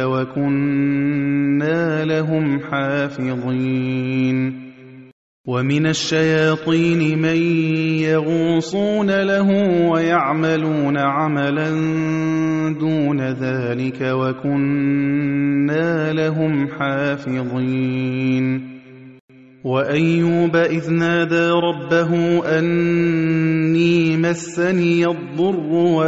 وكنا لهم حافظين ومن الشياطين من يغوصون له ويعملون عملا دون ذلك وكنا لهم حافظين وأيوب إذ نادى ربه أني مسني الضر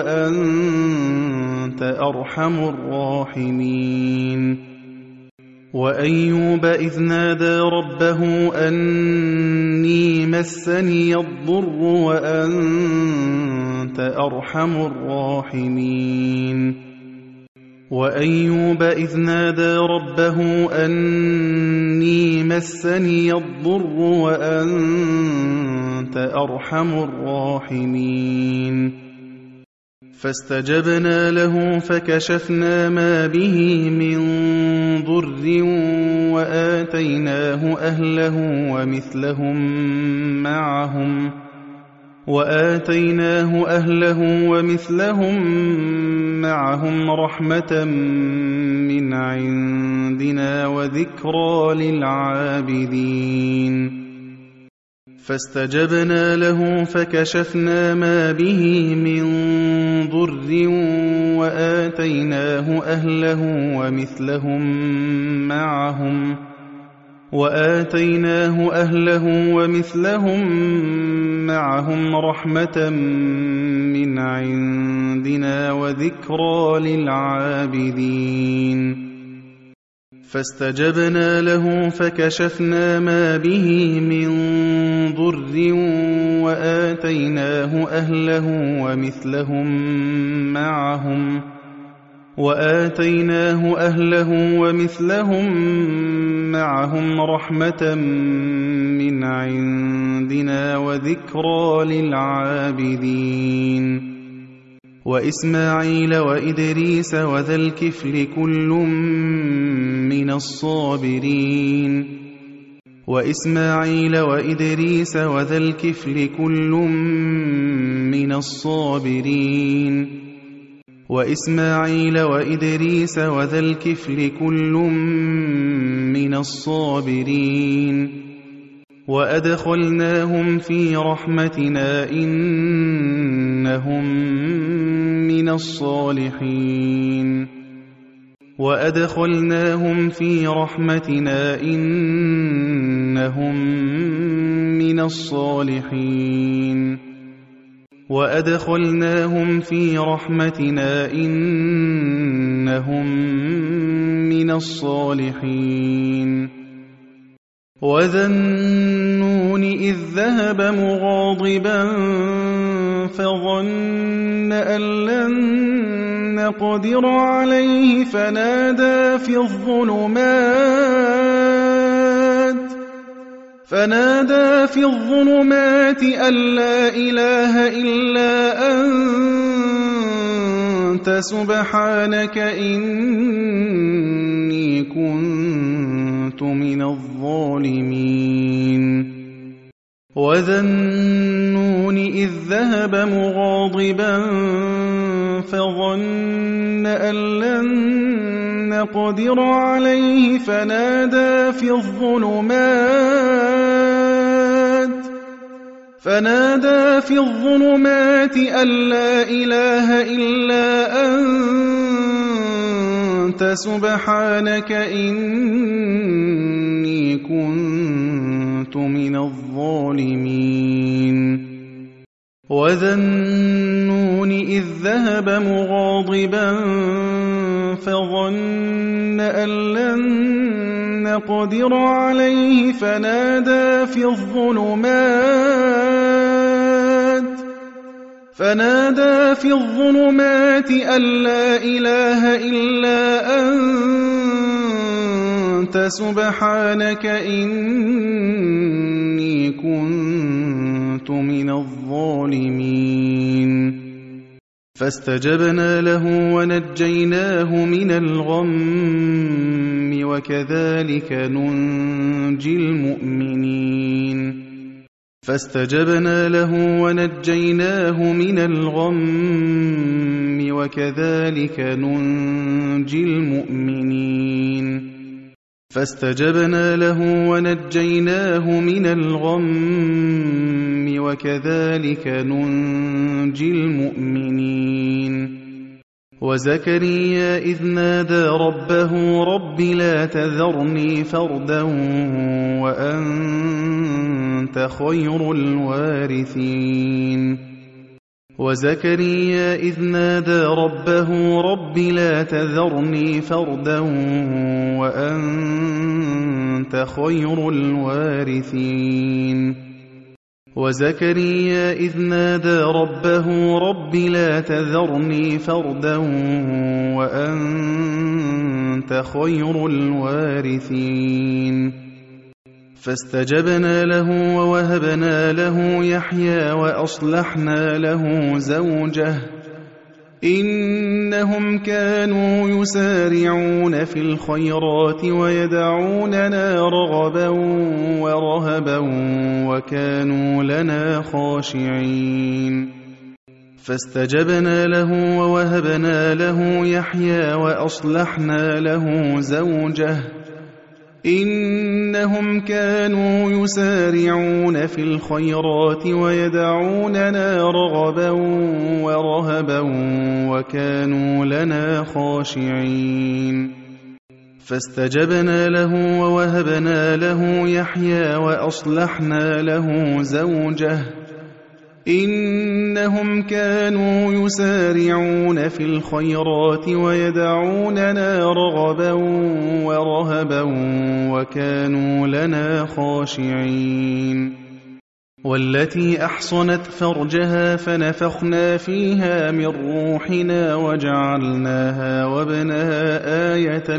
وأنت أرحم الراحمين وأيوب إذ نادى ربه أني مسني الضر وأنت أرحم الراحمين وأيوب إذ نادى ربه أني مسني الضر وأنت أرحم الراحمين فاستجبنا له فكشفنا ما به من ضر وآتيناه أهله ومثلهم معهم رحمة من عندنا وذكرى للعابدين فاستجبنا له فكشفنا ما به من ضر وآتيناه أهله ومثلهم معهم رحمة من عندنا وذكرى للعابدين فاستجبنا له فكشفنا ما به من ضر وآتيناه أهله ومثلهم معهم رحمة من عندنا وذكرى للعابدين وإسماعيل وإدريس وذا الكفل كل من الصابرين وأدخلناهم في رحمتنا إنهم من الصالحين وذا النون إذ ذهب مغاضبا فظن أن لن نقدر عليه فنادى في الظلمات أن لا إله إلا أنت سبحانك إني كنت من الظالمين وذا النون إذ ذهب مغاضبا فظن أن لن نقدر عليه فنادى في الظلمات أن لا إله إلا أنت سبحانك إني كنت من الظالمين وذا النون إذ ذهب مغاضبا فظن أن لن نقدر عليه فنادى في الظلمات أن لا إله إلا أنت سبحانك إني كنت من الظالمين فاستجبنا له ونجيناه من الغم وكذلك ننجي المؤمنين وزكريا إذ نادى ربه رب لا تذرني فردا وأنت خير الوارثين فاستجبنا له ووهبنا له يحيى وأصلحنا له زوجه إنهم كانوا يسارعون في الخيرات ويدعوننا رغبا ورهبا وكانوا لنا خاشعين فاستجبنا له ووهبنا له يحيى وأصلحنا له زوجه إنهم كانوا يسارعون في الخيرات ويدعوننا رغبا ورهبا وكانوا لنا خاشعين فاستجبنا له ووهبنا له يحيى وأصلحنا له زوجه إنهم كانوا يسارعون في الخيرات ويدعوننا رغبا ورهبا وكانوا لنا خاشعين والتي أحصنت فرجها فنفخنا فيها من روحنا وجعلناها وابنها آية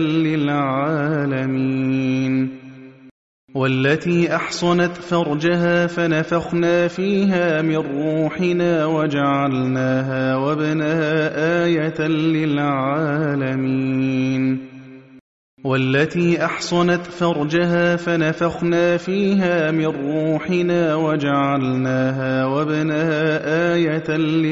للعالمين والتي أحصنت فرجها فنفخنا فيها من روحنا وجعلناها وابنها آية للعالمين والتي أحصنت فرجها فنفخنا فيها من روحنا وجعلناها وابنها آية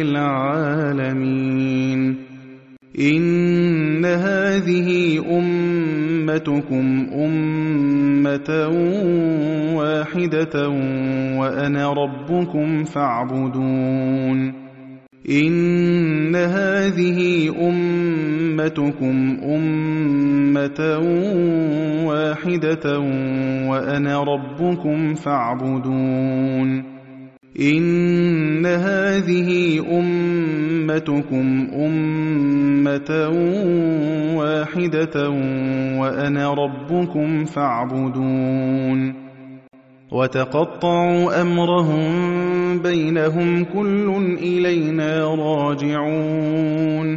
للعالمين إن هذه أمتكم أمة واحدة وأنا ربكم فاعبدون إن هذه أمتكم أمة واحدة وأنا ربكم فاعبدون إن هذه أمتكم أمة واحدة وأنا ربكم فاعبدون وتقطعوا أمرهم بينهم كل إلينا راجعون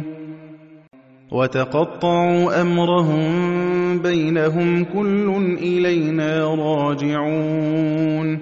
وتقطعوا أمرهم بينهم كل إلينا راجعون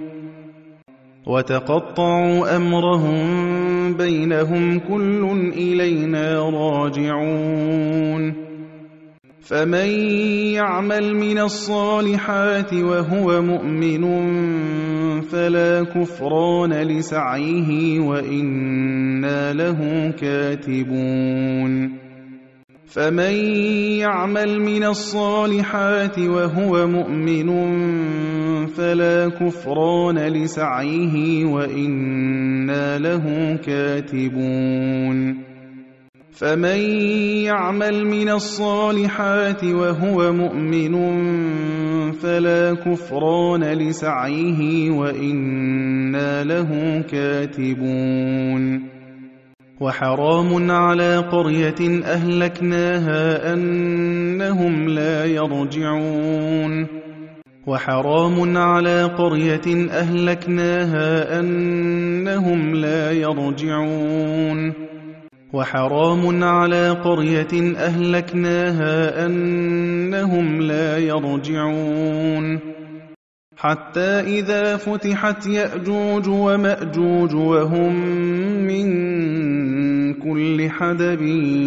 وتقطعوا أمرهم بينهم كل إلينا راجعون فمن يعمل من الصالحات وهو مؤمن فلا كفران لسعيه وإنا له كاتبون فمن يعمل من الصالحات وهو مؤمن فلا كفران لسعيه وإنا له كاتبون فمن يعمل من الصالحات وهو مؤمن فلا كفران لسعيه وإنا له كاتبون وحرام على قرية أهلكناها أنهم لا يرجعون وحرام على قرية أهلكناها أنهم لا يرجعون وحرام على قرية أهلكناها أنهم لا يرجعون حتى إذا فتحت يأجوج ومأجوج وهم من كل حدب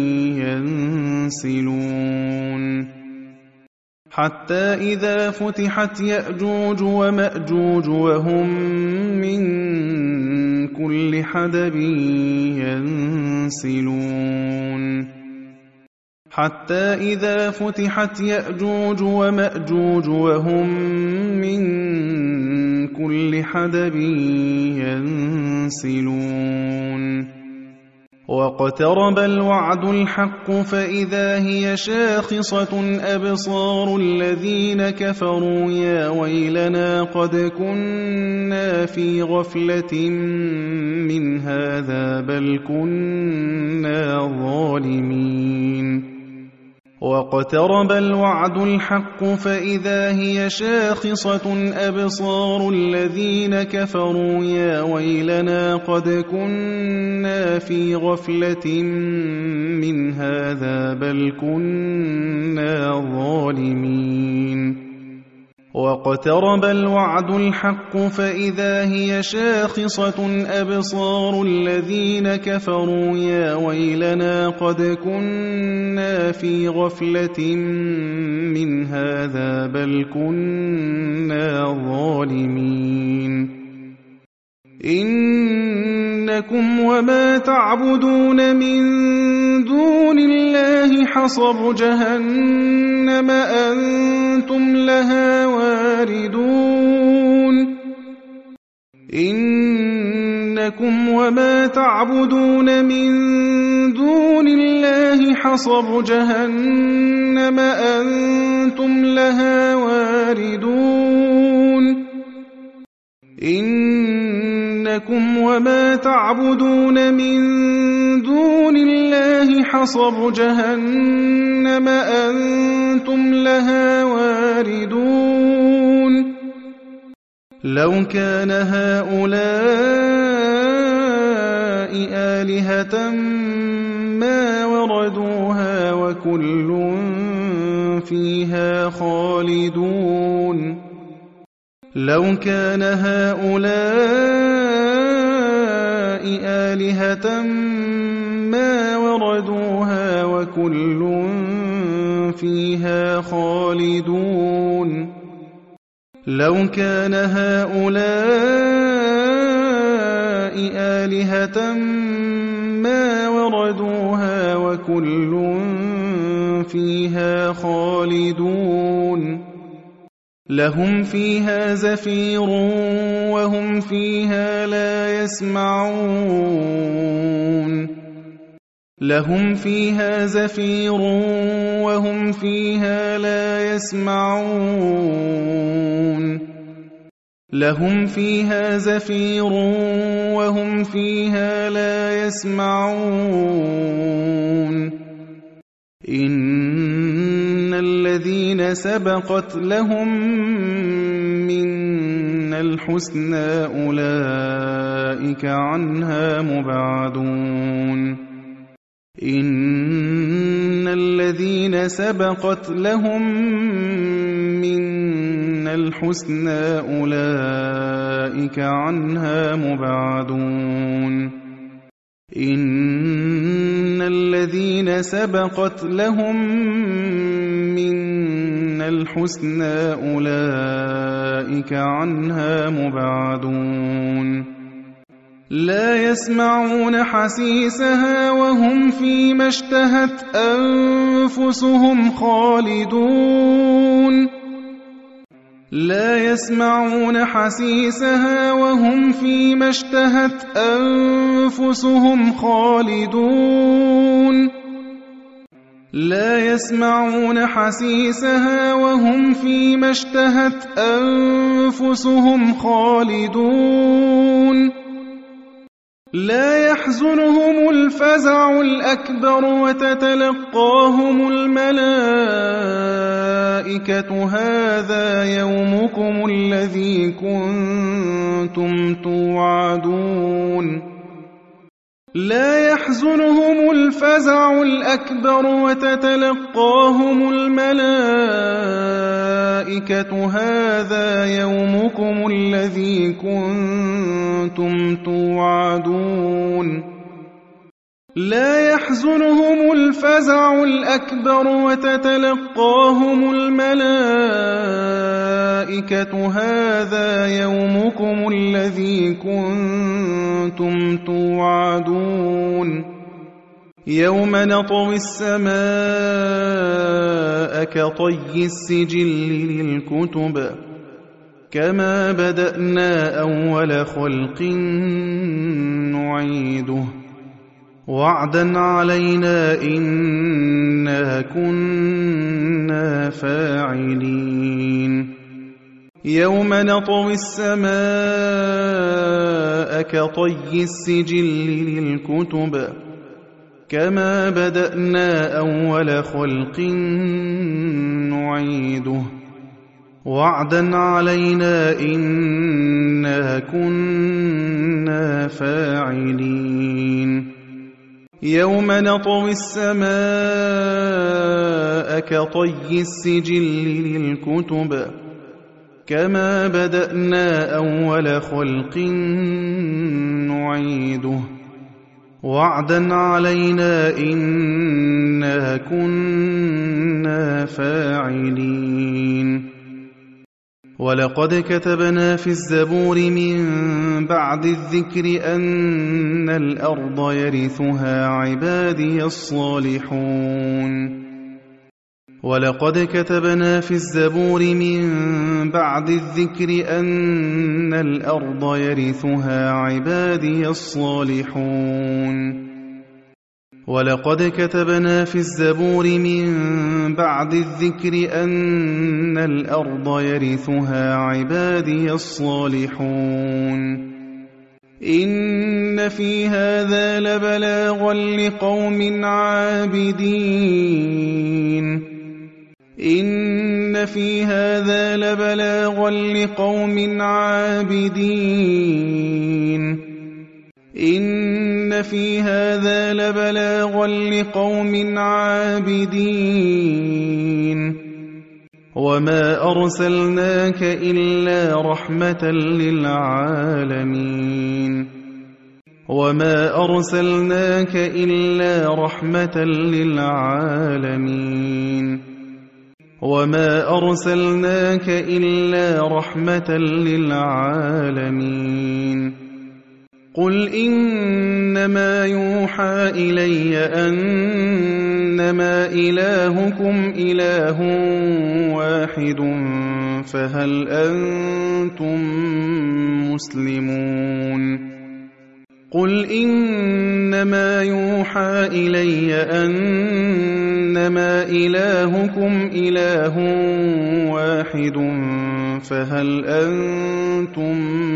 ينسلون حتى إذا فتحت يأجوج ومأجوج وهم من كل حدب ينسلون حتى إذا فتحت يأجوج ومأجوج وهم من كل حدب ينسلون واقترب الوعد الحق فإذا هي شاخصة أبصار الذين كفروا يا ويلنا قد كنا في غفلة من هذا بل كنا ظالمين واقترب الوعد الحق فإذا هي شاخصة أبصار الذين كفروا يا ويلنا قد كنا في غفلة من هذا بل كنا ظالمين واقترب الوعد الحق فإذا هي شاخصة أبصار الذين كفروا يا ويلنا قد كنا في غفلة من هذا بل كنا ظالمين إنكم وما تعبدون من دون الله حصب جهنم أنتم لها واردون إنكم وما تعبدون من دون الله حصب جهنم أنتم لها واردون إنكم وما تعبدون من دون الله حصب جهنم أنتم لها واردون لو كان هؤلاء آلهة ما وردوها وكل فيها خالدون لو كان هؤلاء آلهة ما وردوها وكل فيها خالدون لو كان هؤلاء آلهة ما وردوها وكل فيها خالدون لهم فيها زفير وهم فيها لا يسمعون لهم فيها زفير وهم فيها لا يسمعون لهم فيها زفير وهم فيها لا يسمعون إن الذين سبقت لهم من الحسنى أولئك عنها مبعدون إن الذين سبقت لهم من الحسنى أولئك عنها مبعدون إن الذين سبقت لهم من الحسنى أولئك عنها مبعدون لا يسمعون حسيسها وهم فيما اشتهت أنفسهم خالدون لا يسمعون حسيسها وهم فيما اشتهت أنفسهم خالدون لا يسمعون حسيسها وهم فيما اشتهت أنفسهم خالدون لا يحزنهم الفزع الأكبر وتتلقاهم الملائكة هذا يومكم الذي كنتم توعدون لا يحزنهم الفزع الأكبر وتتلقاهم الملائكة هذا يومكم الذي كنتم توعدون لا يحزنهم الفزع الأكبر وتتلقاهم الملائكة هذا يومكم الذي كنتم توعدون يوم نطوي السماء كطي السجل للكتب كما بدأنا أول خلق نعيده وعدا علينا إنا كنا فاعلين يوم نطوي السماء كطي السجل للكتب كما بدأنا أول خلق نعيده وعدا علينا إنا كنا فاعلين يوم نطوي السماء كطي السجل للكتب كما بدأنا أول خلق نعيده وعدا علينا إنا كنا فاعلين ولقد كتبنا في الزبور من بعد الذكر أن الأرض يرثها عبادي الصالحون ولقد كتبنا في الزبور من بعد الذكر أن الأرض يرثها عبادي الصالحون ولقد كتبنا في الزبور من بعد الذكر أن الأرض يرثها عبادي الصالحون إن في هذا لبلاغا لقوم عابدين إن في هذا لبلاغا لقوم عابدين إن في هذا لبلاغا لقوم عابدين وما أرسلناك إلا رحمة للعالمين وما أرسلناك إلا رحمة للعالمين وما أرسلناك إلا رحمة للعالمين قل إنما يوحى إلي أنما إلهكم إله واحد فهل أنتم مسلمون قل إنما يوحى إلي أنما إلهكم إله واحد فهل أنتم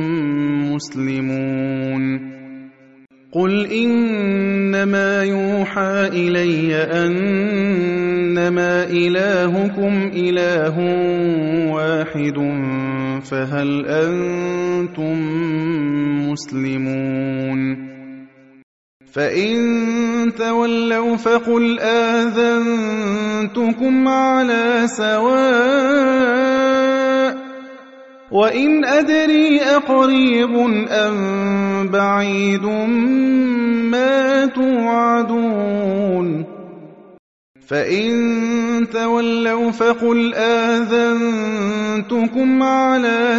مسلمون قل إنما يوحى إلي أنما إلهكم إله واحد فهل أنتم مسلمون فإن تولوا فقل آذنتكم على سواء وإن أدري أقريب أم بعيد ما توعدون فإن تولوا فقل آذنتكم على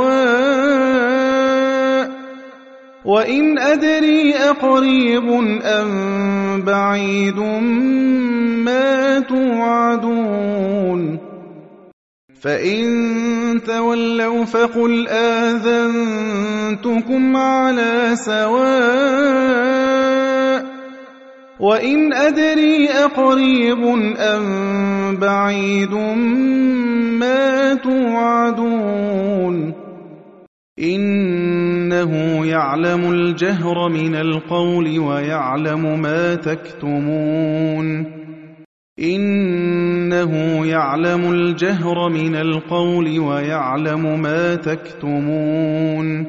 سواء وإن أدري أقريب أم بعيد ما توعدون فإن تولوا فقل آذنتكم على سواء وإن أدري أقريب أم بعيد ما توعدون إنه يعلم الجهر من القول ويعلم ما تكتمون إنه يعلم الجهر من القول ويعلم ما تكتمون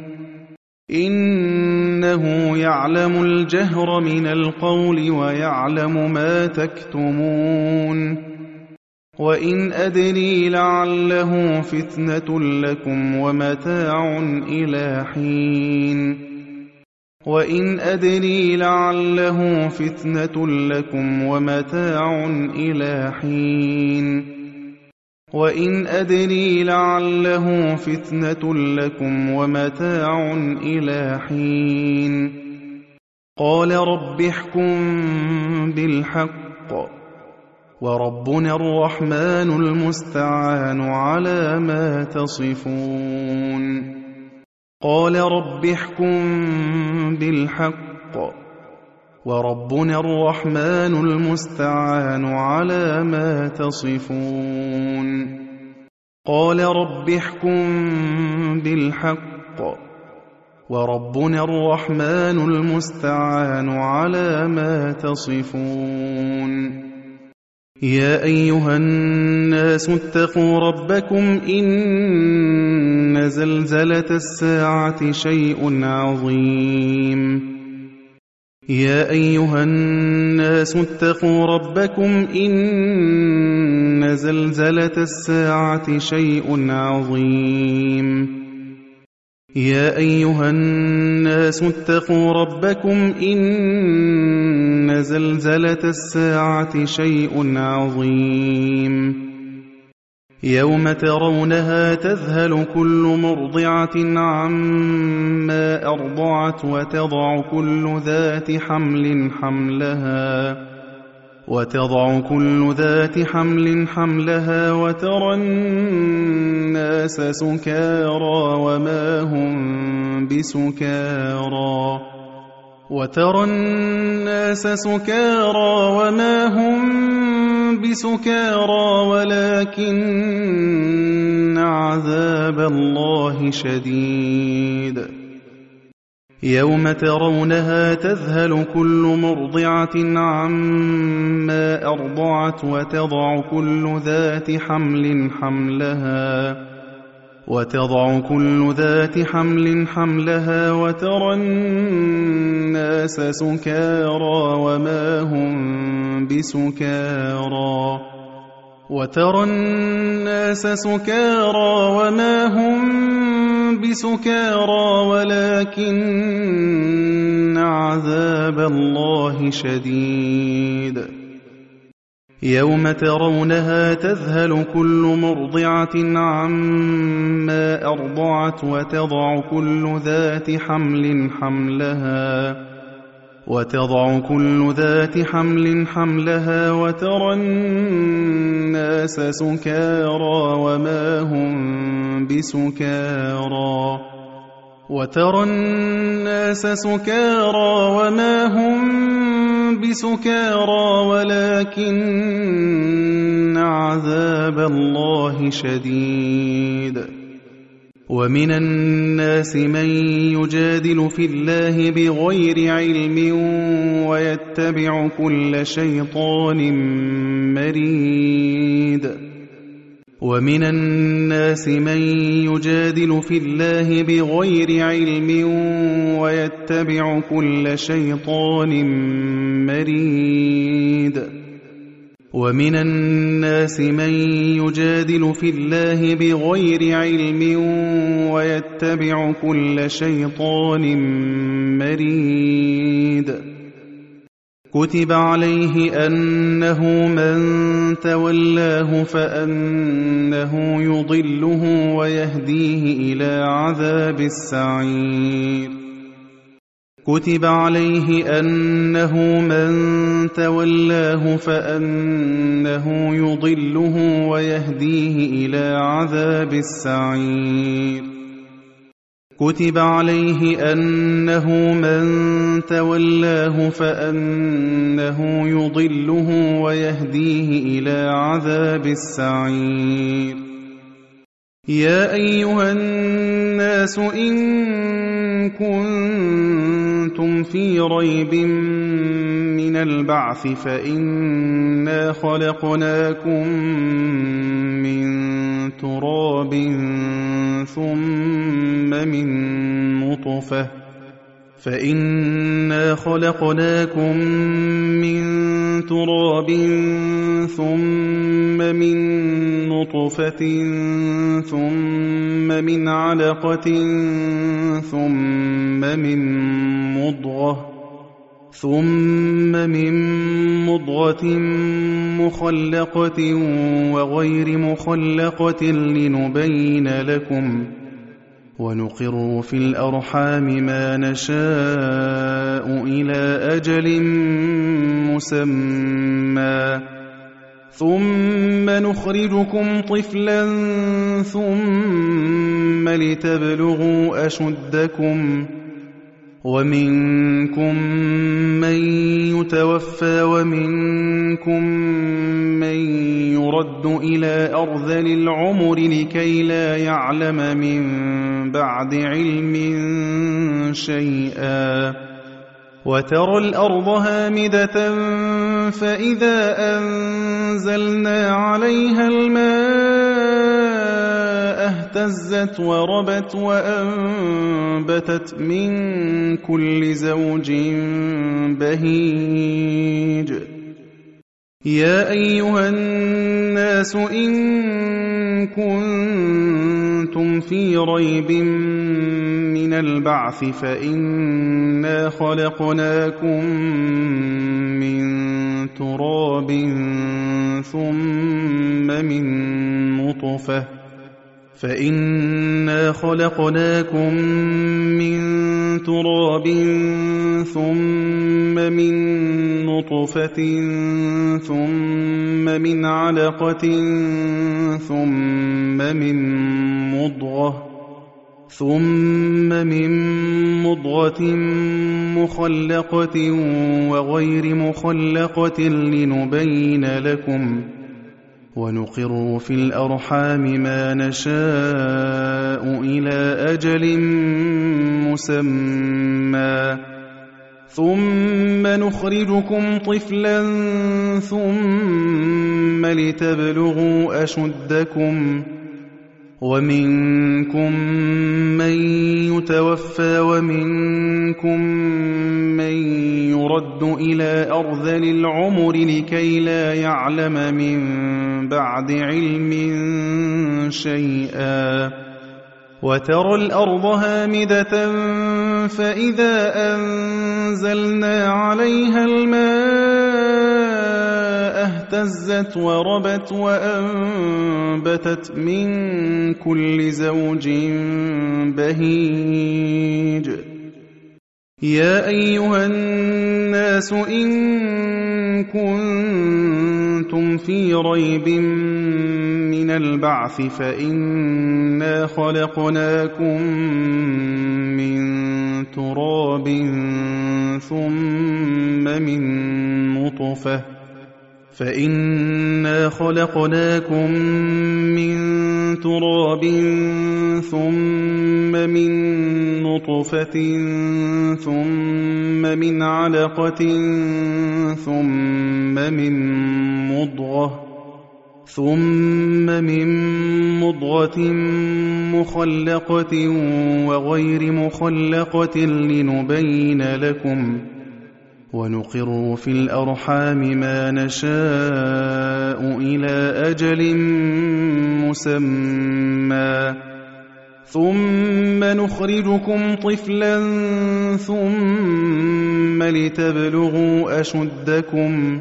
إنه يعلم الجهر من القول ويعلم ما تكتمون وإن أدري لعله فتنة لكم ومتاع إلى حين وإن أدري لعله فتنة لكم ومتاع إلى حين وإن أدري لعله فتنة لكم ومتاع إلى حين قال رب احكم بالحق وربنا الرحمن المستعان على ما تصفون قال رب احكم بالحق وربنا الرحمن المستعان على ما تصفون قال رب احكم بالحق وربنا الرحمن المستعان على ما تصفون يا أيها الناس اتقوا ربكم إن زلزلة الساعة شيء عظيم يا أيها الناس اتقوا ربكم إن إن زلزلة الساعة شيء عظيم يا أيها الناس اتقوا ربكم إن زلزلة الساعة شيء عظيم يوم ترونها تذهل كل مرضعة عما أرضعت وتضع كل ذات حمل حملها وترى الناس سكارى وما هم بسكارى ولكن عذاب الله شديد يوم ترونها تذهل كل مرضعة عما أرضعت وتضع كل ذات حمل حملها وترى الناس سكارى وما هم بسكارى ولكن عذاب الله شديد يوم ترونها تذهل كل مرضعة عما أرضعت وتضع كل ذات حمل حملها وترى الناس سكارى وما هم بسكارى ولكن عذاب الله شديد ومن الناس من يجادل في الله بغير علم ويتبع كل شيطان مريد ومن الناس من يجادل في الله بغير علم ويتبع كل شيطان مريد ومن الناس من يجادل في الله بغير علم ويتبع كل شيطان مريد كتب عليه أنه من تولاه فأنه يضله ويهديه إلى عذاب السعير كتب عليه أنه من تولاه فأنه يضله ويهديه إلى عذاب السعير كتب عليه أنه من تولاه فأنه يضله ويهديه إلى عذاب السعير يا أيها الناس إن كنتم في ريب من البعث فإنا خلقناكم من تراب ثم من نطفة ثم من علقة ثم من مضغة مخلقة وغير مخلقة لنبين لكم ونقر في الأرحام ما نشاء إلى أجل مسمى ثم نخرجكم طفلا ثم لتبلغوا أشدكم ومنكم من يتوفى ومنكم من يرد إلى أرذل العمر لكي لا يعلم من بعد علم شيئا وترى الأرض هامدة فإذا أنزلنا عليها الماء اهتزت وربت وأنبتت من كل زوج بهيج يا أيها الناس إن كنتم في ريب من البعث فإنا خلقناكم من تراب ثم من نطفة ثم من علقة ثم من مضغة مخلقة وغير مخلقة لنبين لكم ونقر في الأرحام ما نشاء إلى أجل مسمى ثم نخرجكم طفلا ثم لتبلغوا أشدكم ومنكم من يتوفى ومنكم من يرد إلى أرذل العمر لكي لا يعلم من بعد علم شيئا وترى الأرض هامدة فإذا أنزلنا عليها الماء اهتزت وربت وأنبتت من كل زوج بهيج يا أيها الناس إن كنتم في ريب من البعث فإنا خلقناكم من تراب ثم من نطفة ثم من علقة ثم من مضغة مخلقة وغير مخلقة لنبين لكم ونقر في الأرحام ما نشاء إلى أجل مسمى ثم نخرجكم طفلا ثم لتبلغوا أشدكم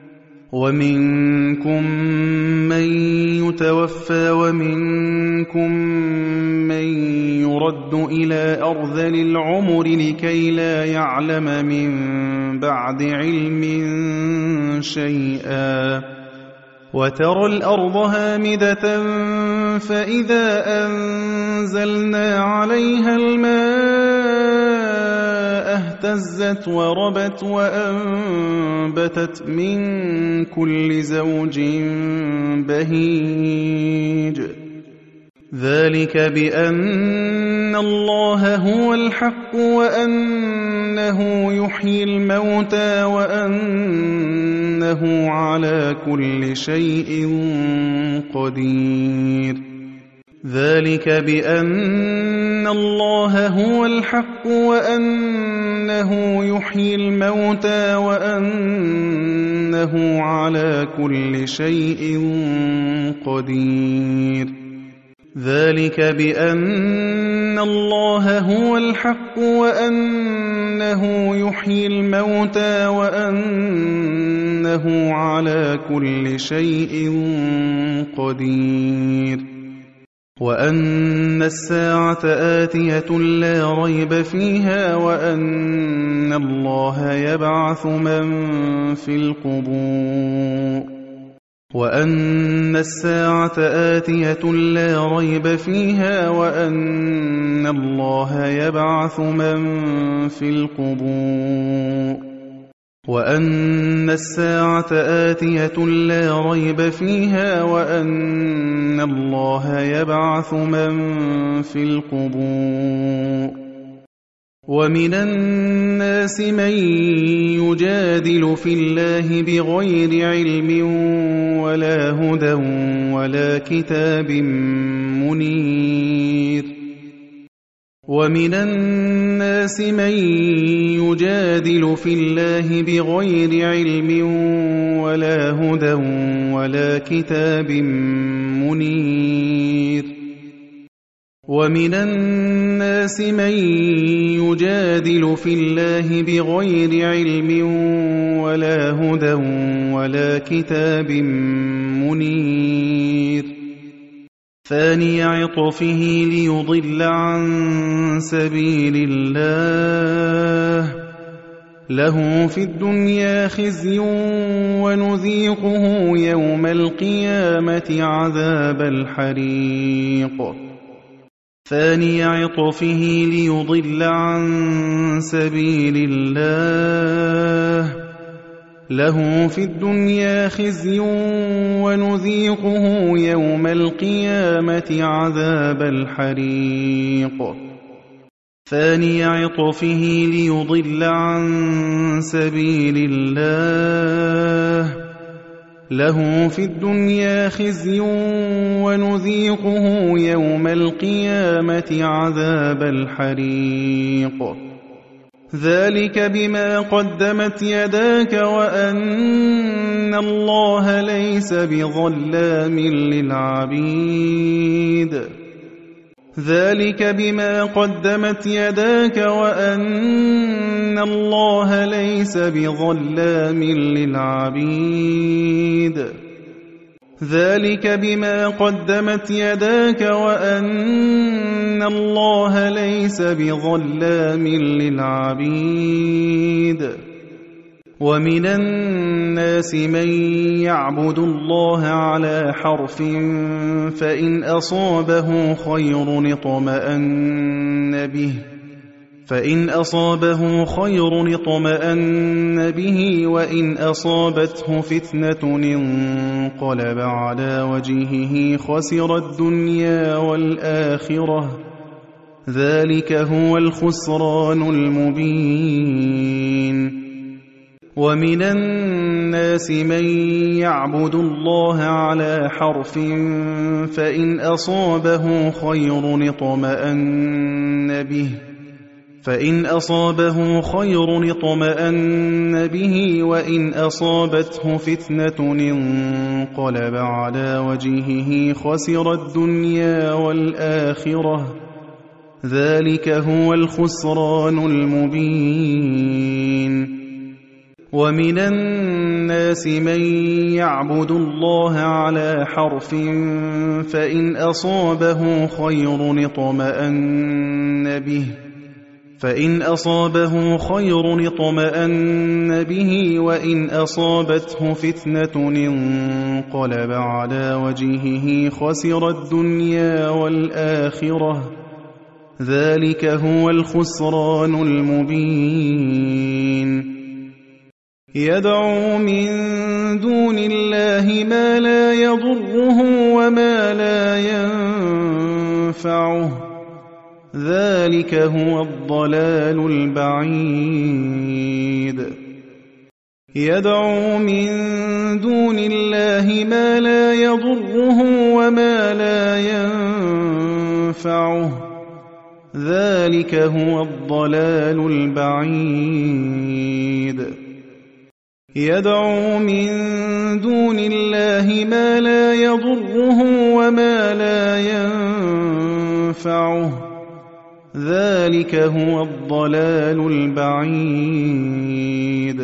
ومنكم من يتوفى ومنكم من يرد إلى أرذل العمر لكي لا يعلم من بعد علم شيئا وترى الأرض هامدة فإذا أنزلنا عليها الماء اهتزت وربت وأنبتت من كل زوج بهيج ذلك بأن الله هو الحق وأنه يحيي الموتى وأنه على كل شيء قدير ذلك بأن الله هو الحق وأنه يحيي الموتى وأنه على كل شيء قدير ذلك بأن الله هو الحق وأنه يحيي الموتى وأنه على كل شيء قدير وأن الساعة آتية لا ريب فيها وأن الله يبعث من في القبور وأن الساعة آتية لا ريب فيها وأن الله يبعث من في القبور وأن الساعة آتية لا ريب فيها وأن الله يبعث من في القبور ومن الناس من يجادل في الله بغير علم ولا هدى ولا كتاب منير ومن الناس من يجادل في الله بغير علم ولا هدى ولا كتاب منير ومن الناس من يجادل في الله بغير علم ولا هدى ولا كتاب منير ثاني عطفه ليضل عن سبيل الله له في الدنيا خزي ونذيقه يوم القيامة عذاب الحريق ثاني عطفه ليضل عن سبيل الله له في الدنيا خزي ونذيقه يوم القيامة عذاب الحريق ثاني عطفه ليضل عن سبيل الله له في الدنيا خزي ونذيقه يوم القيامة عذاب الحريق ذلك بما قدمت يداك وأن الله ليس بظلام للعبيد ذلك بما قدمت يداك وأن الله ليس بظلام للعبيد ذلك بما قدمت يداك وأن الله ليس بظلام للعبيد ومن الناس من يعبد الله على حرف فإن أصابه خير اطمأن به وإن أصابته فتنة انقلب على وجهه خسر الدنيا والآخرة ذلك هو الخسران المبين ومن الناس من يعبد الله على حرف فإن أصابه خير اطمأن به وإن أصابته فتنة انقلب على وجهه خسر الدنيا والآخرة ذلك هو الخسران المبين ومن الناس من يعبد الله على حرف فإن أصابه خير اطمأن به وإن أصابته فتنة انقلب على وجهه خسر الدنيا والآخرة ذلك هو الخسران المبين يدعو من دون الله ما لا يضره وما لا ينفعه ذلك هو الضلال البعيد يدعو من دون الله ما لا يضره وما لا ينفعه ذلك هو الضلال البعيد يدعو من دون الله ما لا يضره وما لا ينفعه ذلك هو الضلال البعيد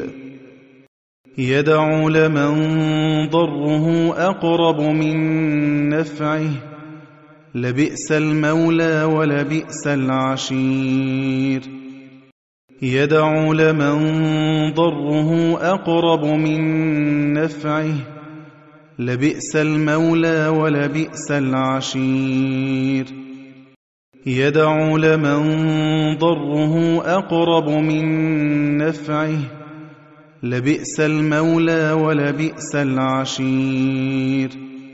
يدعو لمن ضره أقرب من نفعه لبئس المولى ولبئس العشير يدعو لمن ضره أقرب من نفعه لبئس المولى ولبئس العشير يدعو لمن ضره أقرب من نفعه لبئس المولى ولبئس العشير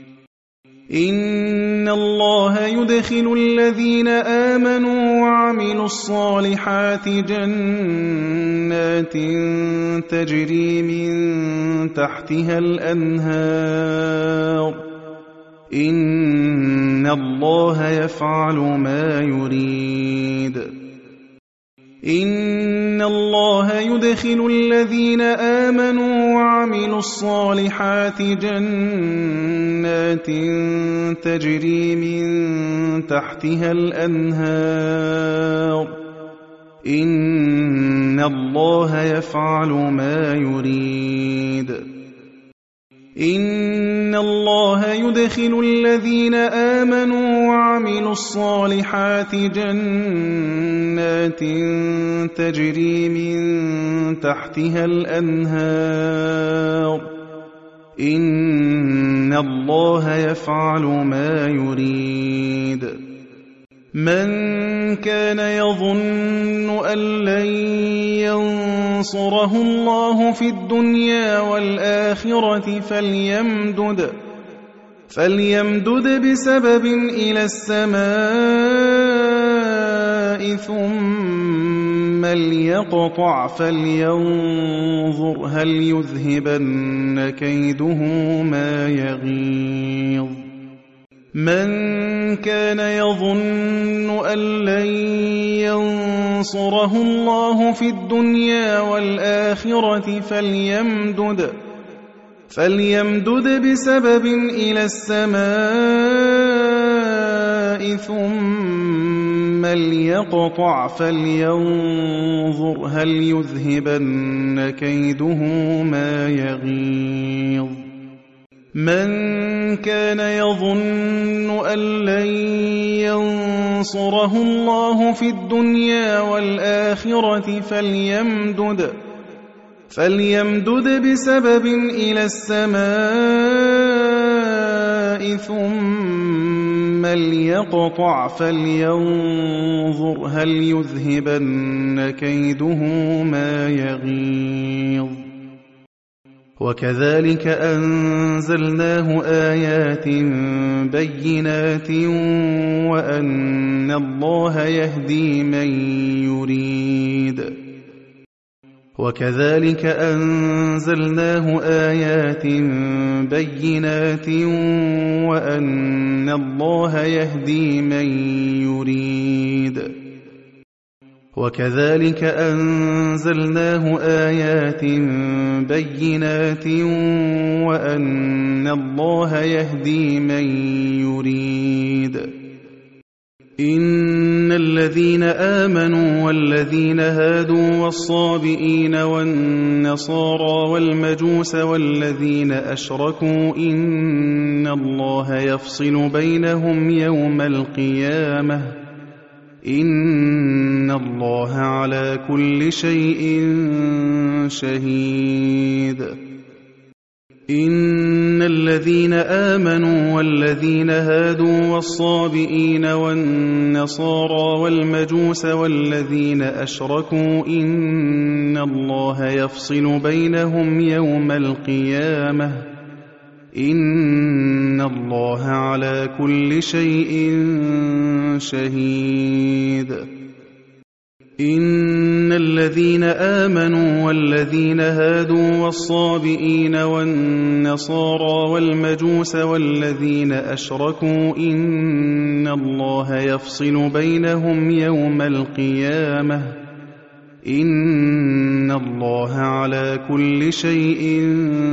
إن الله يدخل الذين آمنوا وعملوا الصالحات جنات تجري من تحتها الأنهار إن إِنَّ اللَّهَ يَفْعَلُ مَا يُرِيدُ إِنَّ اللَّهَ يُدْخِلُ الَّذِينَ آمَنُوا وَعَمِلُوا الصَّالِحَاتِ جَنَّاتٍ تَجْرِي مِن تَحْتِهَا الْأَنْهَارُ إِنَّ اللَّهَ يَفْعَلُ مَا يُرِيدُ إِنَّ اللَّهَ يُدْخِلُ الَّذِينَ آمَنُوا وَعَمِلُوا الصَّالِحَاتِ جَنَّاتٍ تَجْرِي مِن تَحْتِهَا الْأَنْهَارُ إِنَّ اللَّهَ يَفْعَلُ مَا يُرِيدُ مَن كَانَ يَظُنُّ أَن لَّن يَنصُرَهُ اللَّهُ فِي الدُّنْيَا وَالْآخِرَةِ فَلْيَمْدُدْ بِسَبَبٍ إِلَى السَّمَاءِ ثُمَّ لْيَقْطَعْ فَلْيَنظُرْ هَلْ يُذْهِبَنَّ كَيْدُهُ مَا يَغِيظُ مَن كَانَ يَظُنُّ أَن لَّن يَنصُرَهُ اللَّهُ فِي الدُّنْيَا وَالْآخِرَةِ فَلْيَمْدُدْ بِسَبَبٍ إِلَى السَّمَاءِ ثُمَّ لْيَقْطَعْ فَلْيَنظُرْ هَلْ يُذْهِبَنَّ كَيْدُهُ مَا يَغِيظُ مَن كَانَ يَظُنُّ أَن لَّن يَنصُرَهُ اللَّهُ فِي الدُّنْيا وَالْآخِرَةِ فَلْيَمْدُدْ بِسَبَبٍ إِلَى السَّمَاءِ ثُمَّ لْيَقْطَعْ فَلْيَنظُرْ هَلْ يُذْهِبَنَّ كَيْدُهُ مَا يَغِيظُ وَكَذَلِكَ أَنزَلْنَاهُ آيَاتٍ بَيِّنَاتٍ وَأَنَّ اللَّهَ يَهْدِي مَن يُرِيدُ وَكَذَلِكَ أَنزَلْنَاهُ آيَاتٍ بَيِّنَاتٍ وَأَنَّ اللَّهَ يَهْدِي مَن يُرِيدُ وَكَذَلِكَ أَنزَلْنَاهُ آيَاتٍ بَيِّنَاتٍ وَأَنَّ اللَّهَ يَهْدِي مَن يُرِيدُ إِنَّ الَّذِينَ آمَنُوا وَالَّذِينَ هَادُوا وَالصَّابِئِينَ وَالنَّصَارَىٰ وَالْمَجُوسَ وَالَّذِينَ أَشْرَكُوا إِنَّ اللَّهَ يَفْصِلُ بَيْنَهُمْ يَوْمَ الْقِيَامَةِ إِنَّ اللَّهَ عَلَىٰ كُلِّ شَيْءٍ شَهِيدٌ إِنَّ الَّذِينَ آمَنُوا وَالَّذِينَ هَادُوا وَالصَّابِئِينَ وَالنَّصَارَىٰ وَالْمَجُوسَ وَالَّذِينَ أَشْرَكُوا إِنَّ اللَّهَ يَفْصِلُ بَيْنَهُمْ يَوْمَ الْقِيَامَةِ إِنَّ اللَّهَ عَلَىٰ كُلِّ شَيْءٍ شَهِيدٌ إِنَّ الَّذِينَ آمَنُوا وَالَّذِينَ هَادُوا وَالصَّابِئِينَ وَالنَّصَارَىٰ وَالْمَجُوسَ وَالَّذِينَ أَشْرَكُوا إِنَّ اللَّهَ يَفْصِلُ بَيْنَهُمْ يَوْمَ الْقِيَامَةِ إِنَّ اللَّهَ عَلَىٰ كُلِّ شَيْءٍ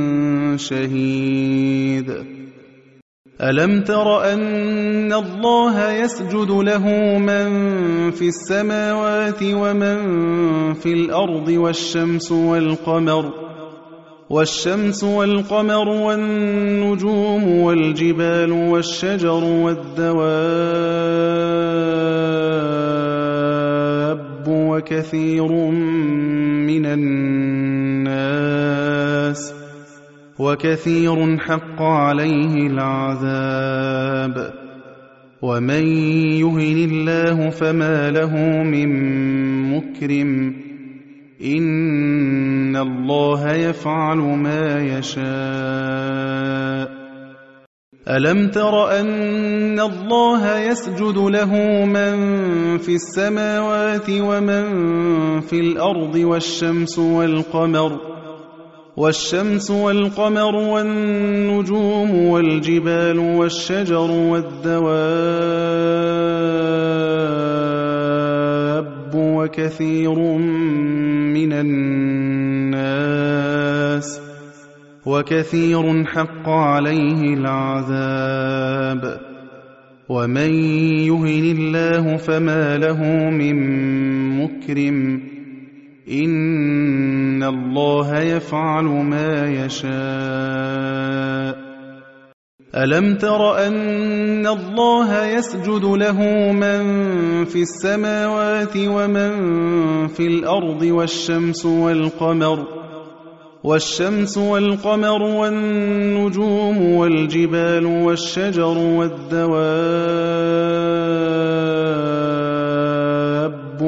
شَهِيدٌ أَلَمْ تَرَ أَنَّ اللَّهَ يَسْجُدُ لَهُ مَن فِي السَّمَاوَاتِ وَمَن فِي الْأَرْضِ وَالشَّمْسُ وَالْقَمَرُ وَالنُّجُومُ وَالْجِبَالُ وَالشَّجَرُ وَالدَّوَابُّ وَكَثِيرٌ مِّنَ النَّاسِ وَكَثِيرٌ حَقَّ عَلَيْهِ الْعَذَابُ وَمَن يُهِنِ اللَّهُ فَمَا لَهُ مِن مُّكْرِمٍ إِنَّ اللَّهَ يَفْعَلُ مَا يَشَاءُ أَلَمْ تَرَ أَنَّ اللَّهَ يَسْجُدُ لَهُ مَن فِي السَّمَاوَاتِ وَمَن فِي الْأَرْضِ والشمس والقمر والنجوم والجبال والشجر والدواب وكثير حق عليه العذاب ومن يهن الله فما له من مكرم إن الله يفعل ما يشاء ألم تر أن الله يسجد له من في السماوات ومن في الأرض والشمس والقمر والنجوم والجبال والشجر والدواب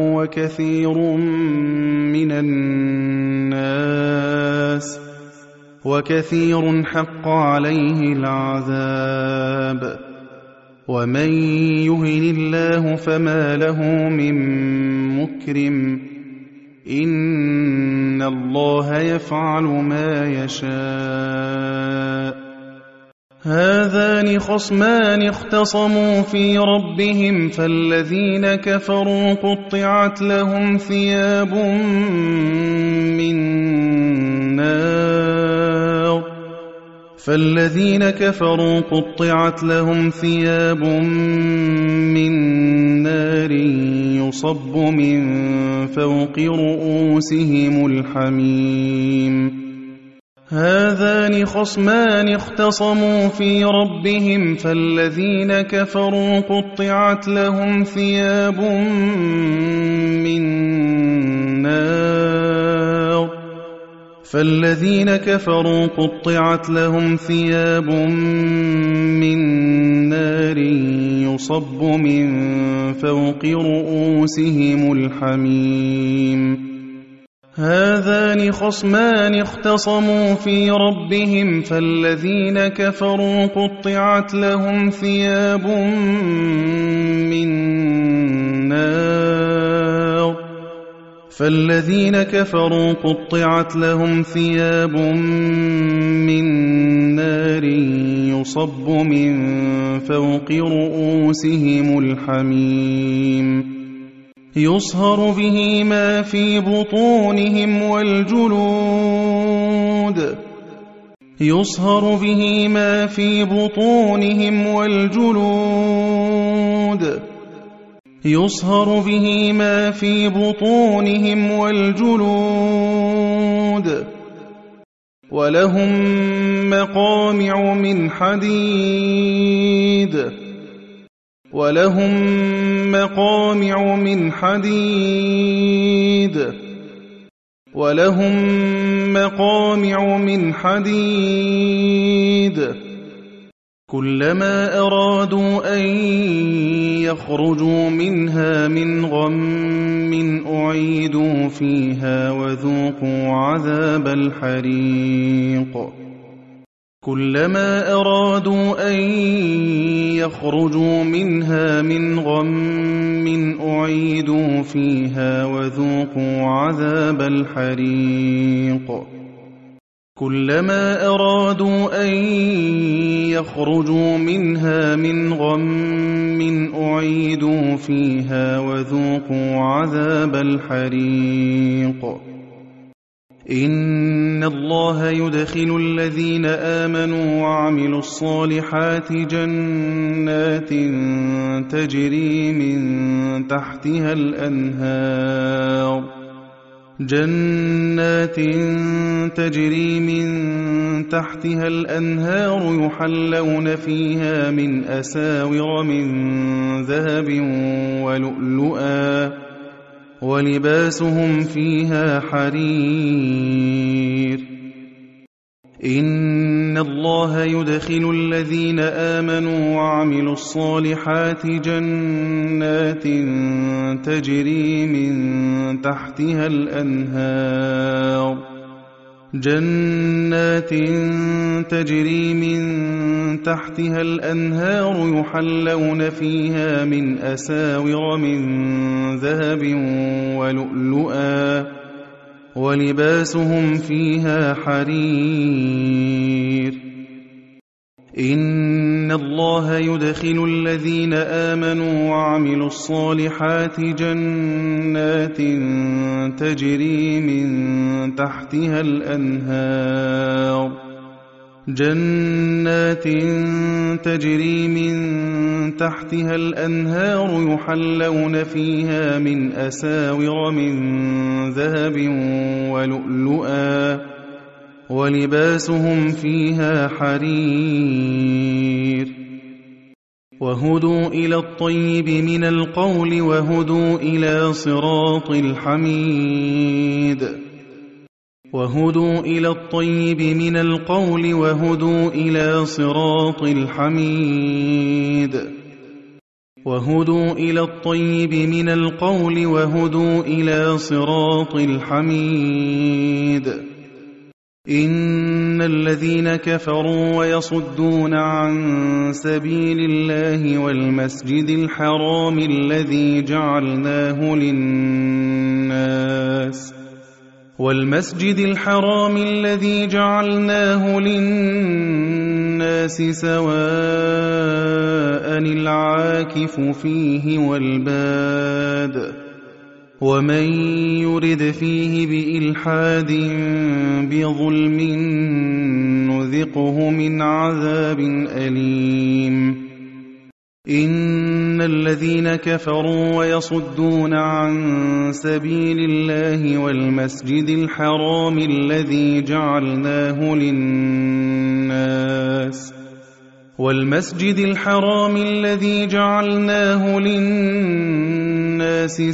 وكثير حق عليه العذاب ومن يهن الله فما له من مكرم إن الله يفعل ما يشاء هذان خصمان اختصموا في ربهم فالذين كفروا قطعت لهم ثياب من نار يصب من فوق رؤوسهم الحميم هذان خصمان اختصموا في ربهم فالذين كفروا قطعت لهم ثياب من نار يصب من فوق رؤوسهم الحميم هذان خصمان اختصموا في ربهم فالذين كفروا قطعت لهم ثياب من نار يصب من فوق رؤوسهم الحميم يصهر به ما في بطونهم والجلود ولهم مقامع من حديد كلما أرادوا أن يخرجوا منها من غم أعيدوا فيها وذوقوا عذاب الحريق كلما أرادوا أن يخرجوا منها من غم أعيدوا فيها وذوقوا عذاب الحريق إن الله يدخل الذين آمنوا وعملوا الصالحات جنات تجري من تحتها الأنهار يحلون فيها من أساور من ذهب ولؤلؤا ولباسهم فيها حرير إن الله يدخل الذين آمنوا وعملوا الصالحات جنات تجري من تحتها الأنهار يحلون فيها من أساور من ذهب ولباسهم فيها حرير إن الله يدخل الذين آمنوا وعملوا الصالحات جنات تجري من تحتها الأنهار يحلون فيها من أساور من ذهب ولؤلؤا ولباسهم فيها حرير وهدوا إلى الطيب من القول وهدوا إلى صراط الحميد وهدوا إلى الطيب من القول وهدوا إلى صراط الحميد وهدوا إلى الطيب من القول وهدوا إلى صراط الحميد إن الذين كفروا ويصدون عن سبيل الله والمسجد الحرام الذي جعلناه للناس سواء العاكف فيه والباد ومن يرد فيه بإلحاد بظلم نذقه من عذاب أليم إن الذين كفروا ويصدون عن سبيل الله والمسجد الحرام الذي جعلناه للناس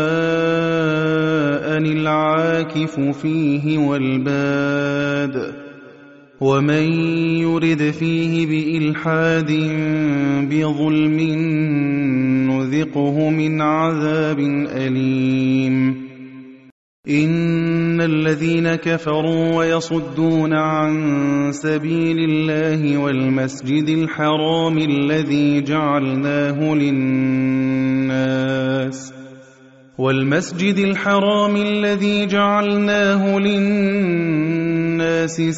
سواء العاكف فيه والباد ومن يرد فيه بإلحاد بظلم نذقه من عذاب أليم إن الذين كفروا ويصدون عن سبيل الله والمسجد الحرام الذي جعلناه للناس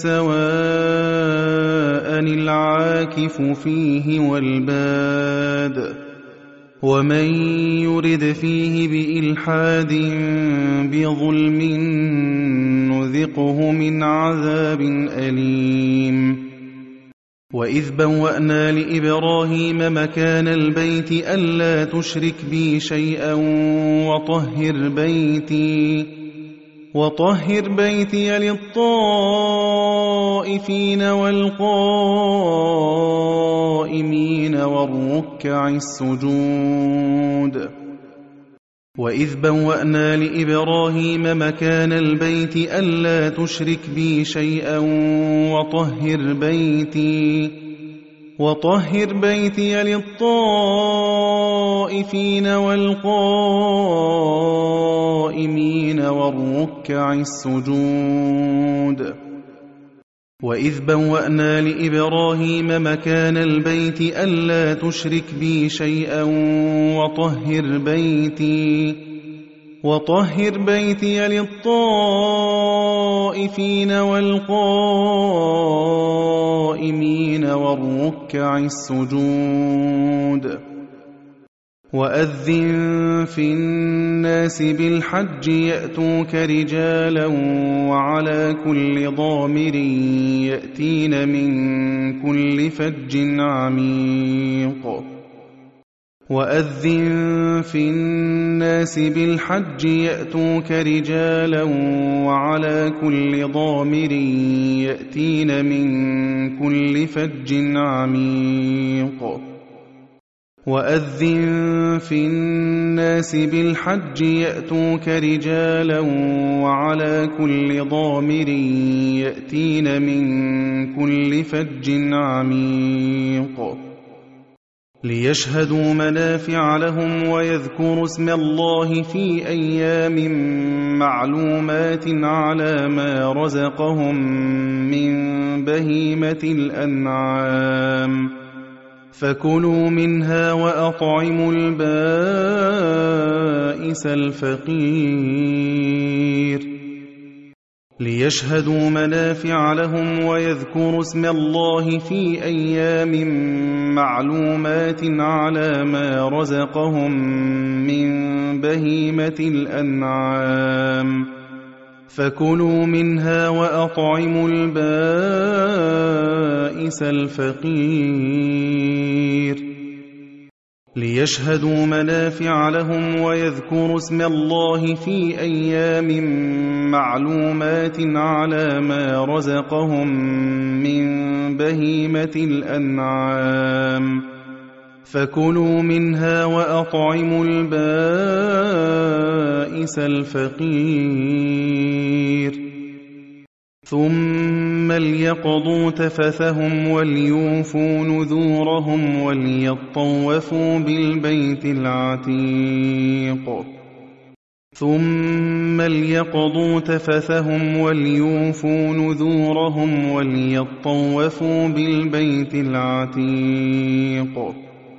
سواء العاكف فيه والباد ومن يرد فيه بإلحاد بظلم نذقه من عذاب أليم وإذ بوأنا لإبراهيم مكان البيت ألا تشرك بي شيئا وطهر بيتي للطائفين والقائمين والركع السجود وإذ بوأنا لإبراهيم مكان البيت ألا تشرك بي شيئا وطهر بيتي للطائفين والقائمين والركع السجود وإذ بوأنا لإبراهيم مكان البيت ألا تشرك بي شيئا وطهر بيتي للطائفين والقائمين والركع السجود وأذن في الناس بالحج يأتوك رجالا وعلى كل ضامر يأتين من كل فج عميق وأذن في الناس بالحج يأتوك رجالا وعلى كل ضامر يأتين من كل فج عميق وأذن في الناس بالحج يأتوك رجالا وعلى كل ضامر يأتين من كل فج عميق ليشهدوا منافع لهم ويذكروا اسم الله في أيام معلومات على ما رزقهم من بهيمة الأنعام فكلوا منها وأطعموا البائس الفقير ليشهدوا منافع لهم ويذكروا اسم الله في أيام معلومات على ما رزقهم من بهيمة الأنعام فكلوا منها وأطعموا البائس الفقير ليشهدوا منافع لهم ويذكروا اسم الله في أيام معلومات على ما رزقهم من بهيمة الأنعام فكلوا منها وأطعموا البائس الفقير ثم ليقضوا تفثهم وليوفوا نذورهم وليطوفوا بالبيت العتيق ثم ليقضوا تفثهم وليوفوا نذورهم وليطوفوا بالبيت العتيق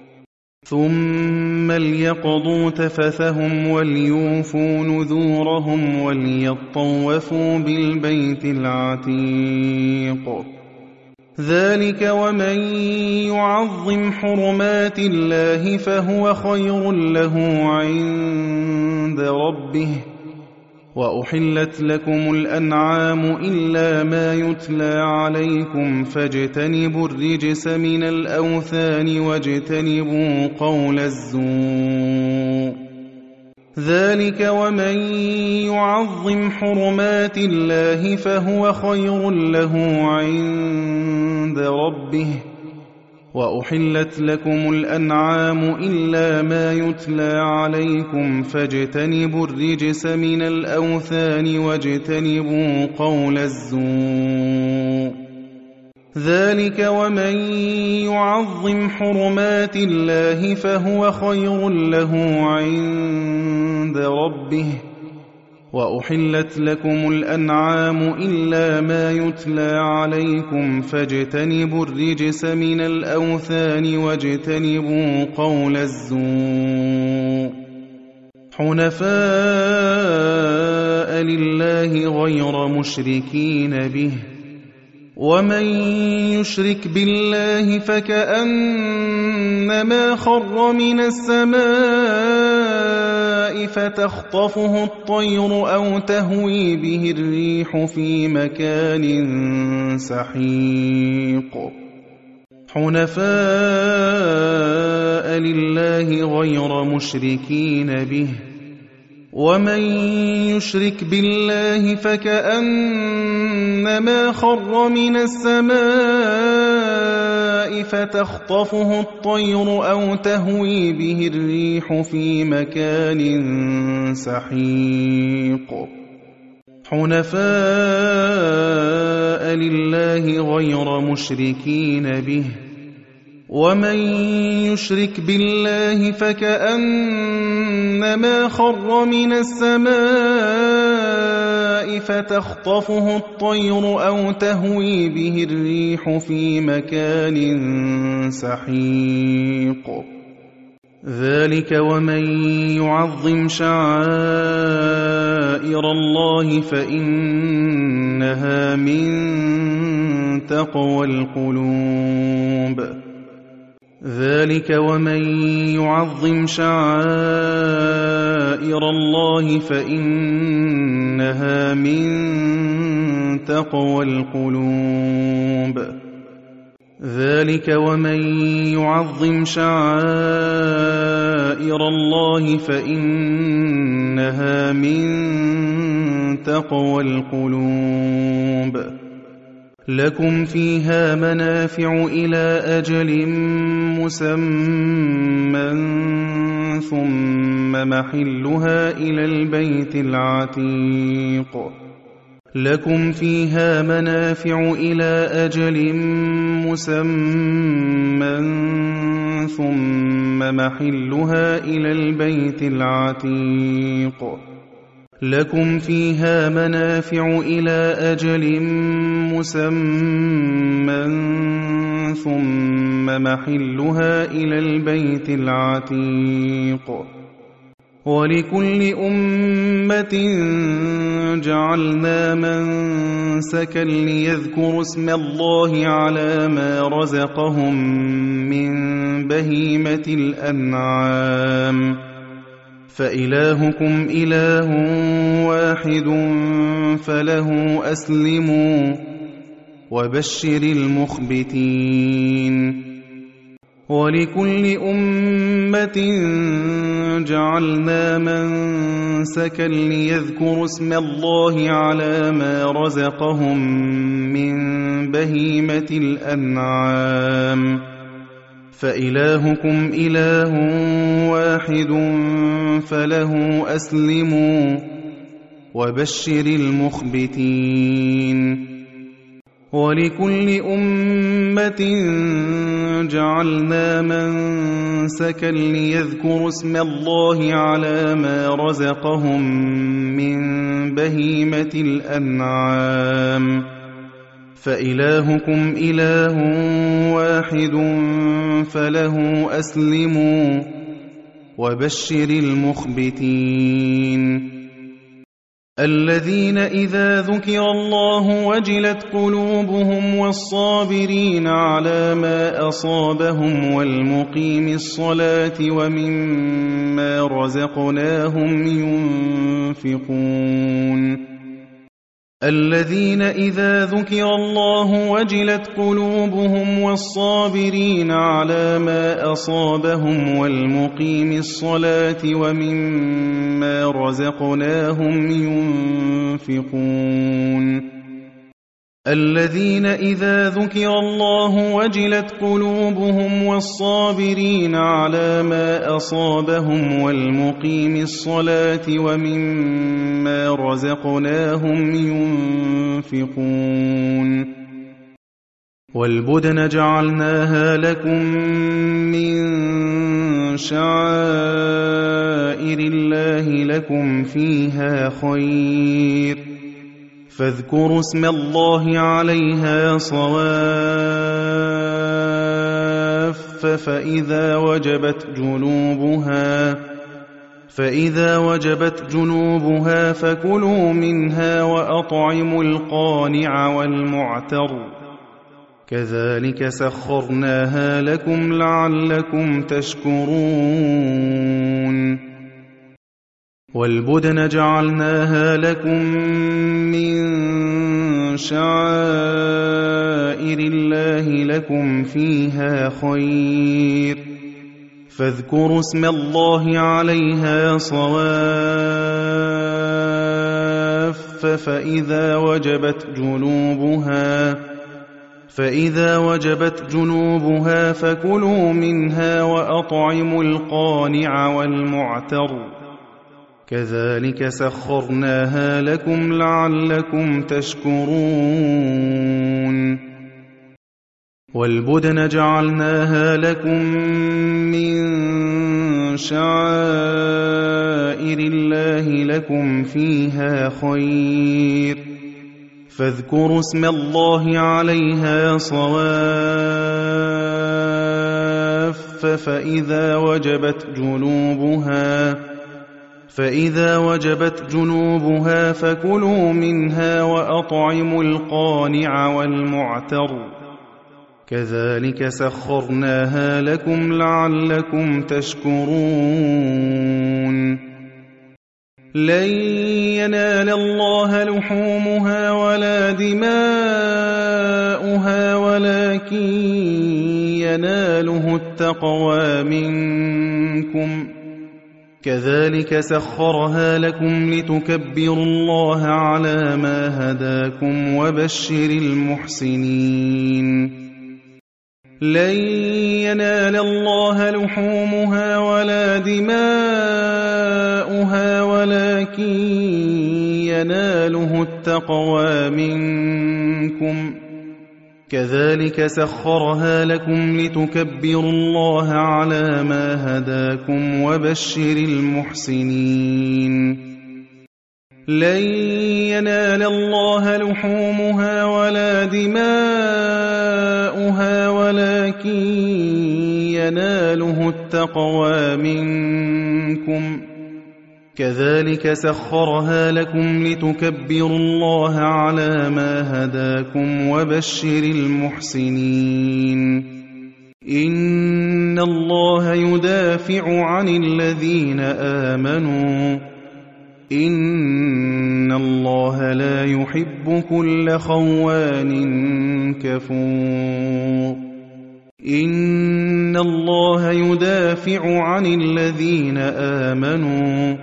ثم ليقضوا تفثهم وليوفوا نذورهم وليطوفوا بالبيت العتيق ذلك ومن يعظم حرمات الله فهو خير له عند ربه وأحلت لكم الأنعام إلا ما يتلى عليكم فاجتنبوا الرجس من الأوثان واجتنبوا قول الزور ذلك ومن يعظم حرمات الله فهو خير له عند ربه وأحلت لكم الأنعام إلا ما يتلى عليكم فاجتنبوا الرجس من الأوثان واجتنبوا قول الزور ذلك ومن يعظم حرمات الله فهو خير له عند ربه وأحلت لكم الأنعام إلا ما يتلى عليكم فاجتنبوا الرجس من الأوثان واجتنبوا قول الزور حنفاء لله غير مشركين به ومن يشرك بالله فكأنما خر من السماء فتخطفه الطير أو تهوي به الريح في مكان سحيق حنفاء لله غير مشركين به ومن يشرك بالله فكأنما خر من السماء فتخطفه الطير أو تهوي به الريح في مكان سحيق حنفاء لله غير مشركين به ومن يشرك بالله فكأنما خر من السماء فتخطفه الطير أو تهوي به الريح في مكان سحيق ذلك ومن يعظم شعائر الله فإنها من تقوى القلوب ذلك ومن يعظم شعائر الله فإنها من تقوى القلوب ذلك ومن يعظم شعائر الله فإنها من تقوى القلوب لكم فيها منافع إلى أجل مسمى ثم محلها إلى البيت العتيق لكم فيها منافع إلى أجل مسمى ثم محلها إلى البيت العتيق لكم فيها منافع إلى أجل مسمى ثم محلها إلى البيت العتيق وَلِكُلِّ أُمَّةٍ جَعَلْنَا مَنسَكًا لِيَذْكُرُوا اسْمَ اللَّهِ عَلَىٰ مَا رَزَقَهُم مِّن بَهِيمَةِ الْأَنْعَامِ ۖ فَإِلَٰهُكُمْ إِلَٰهٌ وَاحِدٌ فَلَهُ أَسْلِمُوا وَبَشِّرِ الْمُخْبِتِينَ وَلِكُلِّ أُمَّةٍ جَعَلْنَا مَنسَكًا لِيَذْكُرُوا اسْمَ اللَّهِ عَلَىٰ مَا رَزَقَهُم مِّن بَهِيمَةِ الْأَنْعَامِ ۖ فَإِلَٰهُكُمْ إِلَٰهٌ وَاحِدٌ فَلَهُ أَسْلِمُوا وَبَشِّرِ الْمُخْبِتِينَ وَلِكُلِّ أُمَّةٍ جَعَلْنَا مَنسَكًا لِيَذْكُرُوا اسْمَ اللَّهِ عَلَىٰ مَا رَزَقَهُم مِّن بَهِيمَةِ الْأَنْعَامِ ۖ فَإِلَٰهُكُمْ إِلَٰهٌ وَاحِدٌ فَلَهُ أَسْلِمُوا وَبَشِّرِ الْمُخْبِتِينَ الَّذِينَ إِذَا ذُكِرَ اللَّهُ وَجِلَتْ قُلُوبُهُمْ وَالصَّابِرِينَ عَلَىٰ مَا أَصَابَهُمْ وَالْمُقِيمِي الصَّلَاةِ وَمِمَّا رَزَقْنَاهُمْ يُنفِقُونَ الَّذِينَ إِذَا ذُكِرَ اللَّهُ وَجِلَتْ قُلُوبُهُمْ وَالصَّابِرِينَ عَلَىٰ مَا أَصَابَهُمْ وَالْمُقِيمِي الصَّلَاةِ وَمِمَّا رَزَقْنَاهُمْ يُنفِقُونَ الَّذِينَ إِذَا ذُكِرَ اللَّهُ وَجِلَتْ قُلُوبُهُمْ وَالصَّابِرِينَ عَلَىٰ مَا أَصَابَهُمْ وَالْمُقِيمِي الصَّلَاةِ وَمِمَّا رَزَقْنَاهُمْ يُنفِقُونَ وَالْبُدْنَ جَعَلْنَاهَا لَكُم مِّن شَعَائِرِ اللَّهِ لَكُمْ فِيهَا خَيْرٌ فاذكروا اسم الله عليها صواف فإذا وجبت جنوبها فكلوا منها وأطعموا القانع والمعتر كذلك سخرناها لكم لعلكم تشكرون والبدن جعلناها لكم من شعائر الله لكم فيها خير فاذكروا اسم الله عليها صواف فإذا وجبت جنوبها فكلوا منها وأطعموا القانع والمعتر كذلك سخرناها لكم لعلكم تشكرون والبدن جعلناها لكم من شعائر الله لكم فيها خير فاذكروا اسم الله عليها صواف فإذا وجبت جنوبها فكلوا منها وأطعموا القانع والمعتر كذلك سخرناها لكم لعلكم تشكرون لن ينال الله لحومها ولا دماؤها ولكن يناله التقوى منكم كذلك سخرها لكم لتكبروا الله على ما هداكم وبشر المحسنين لن ينال الله لحومها ولا دماؤها ولكن يناله التقوى منكم كذلك سخرها لكم لتكبروا الله على ما هداكم وبشر المحسنين لن ينال الله لحومها ولا دماؤها ولكن يناله التقوى منكم كذلك سخرها لكم لتكبروا الله على ما هداكم وبشر المحسنين إن الله يدافع عن الذين آمنوا إن الله لا يحب كل خوان كفور إن الله يدافع عن الذين آمنوا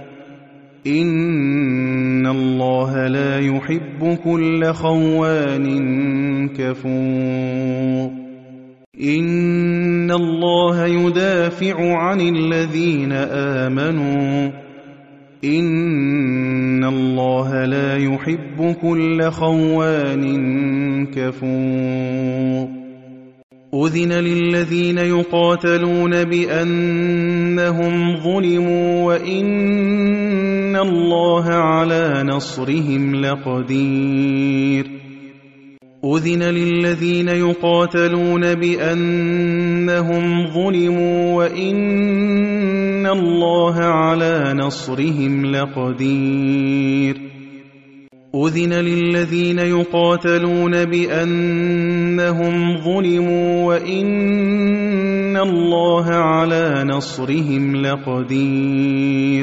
إن الله لا يحب كل خوان كفور إن الله يدافع عن الذين آمنوا إن الله لا يحب كل خوان كفور أذن للذين يقاتلون بأنهم ظلموا وإن الله على نصرهم لقدير أذن للذين يقاتلون بأنهم ظلموا وإن الله على نصرهم لقدير أذن للذين يقاتلون بأنهم ظلموا وإن الله على نصرهم لقدير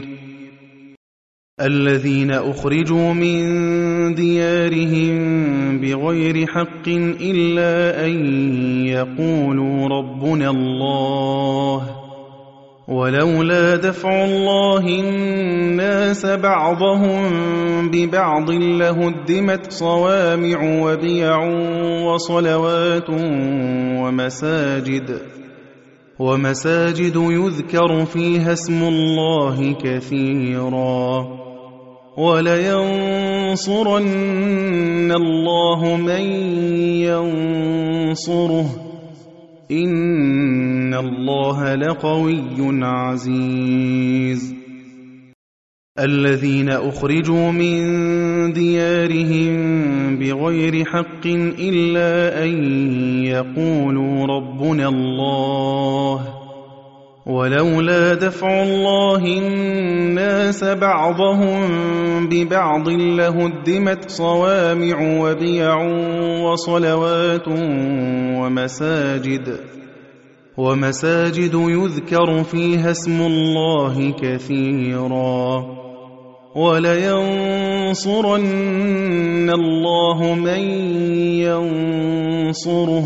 الذين أخرجوا من ديارهم بغير حق إلا أن يقولوا ربنا الله ولولا دفع الله الناس بعضهم ببعض لهدمت صوامع وبيع وصلوات ومساجد يذكر فيها اسم الله كثيرا ولينصرن الله من ينصره إن الله لقوي عزيز الذين أخرجوا من ديارهم بغير حق إلا أن يقولوا ربنا الله ولولا دفع الله الناس بعضهم ببعض لهدمت صوامع وبيع وصلوات ومساجد يذكر فيها اسم الله كثيرا ولينصرن الله من ينصره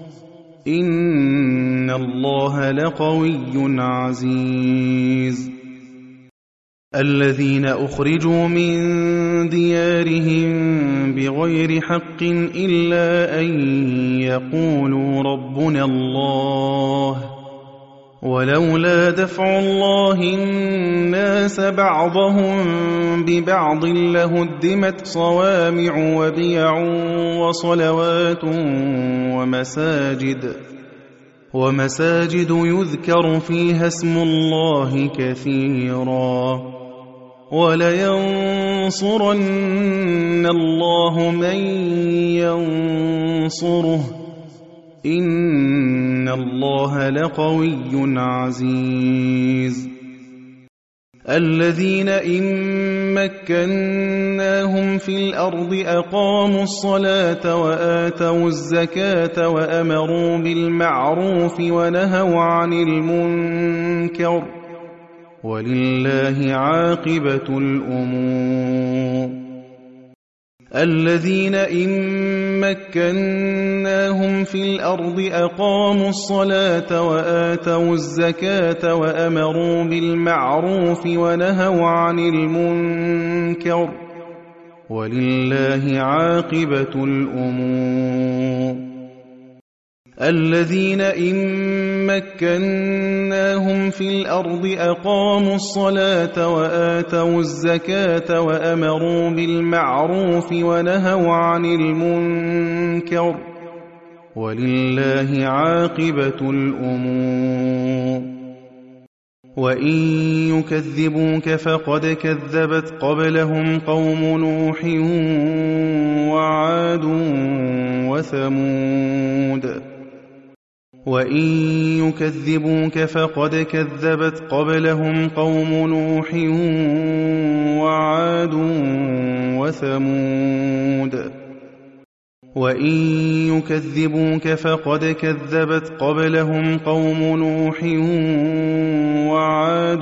إن الله لقوي عزيز الذين أخرجوا من ديارهم بغير حق إلا أن يقولوا ربنا الله ولولا دفع الله الناس بعضهم ببعض لهدمت صوامع وبيع وصلوات ومساجد يذكر فيها اسم الله كثيرا ولينصرن الله من ينصره إن الله لقوي عزيز الذين إن مكناهم في الأرض أقاموا الصلاة وآتوا الزكاة وأمروا بالمعروف ونهوا عن المنكر ولله عاقبة الأمور الذين إن مكناهم في الأرض أقاموا الصلاة وآتوا الزكاة وأمروا بالمعروف ونهوا عن المنكر ولله عاقبة الأمور الذين إن مكناهم في الأرض أقاموا الصلاة وآتوا الزكاة وأمروا بالمعروف ونهوا عن المنكر ولله عاقبة الأمور وإن يكذبوك فقد كذبت قبلهم قوم نوح وعاد وثمود وإن يكذبوك فقد كذبت قبلهم قوم نوح وعاد وثمود وإن يكذبوك فقد كذبت قبلهم قوم نوح وعاد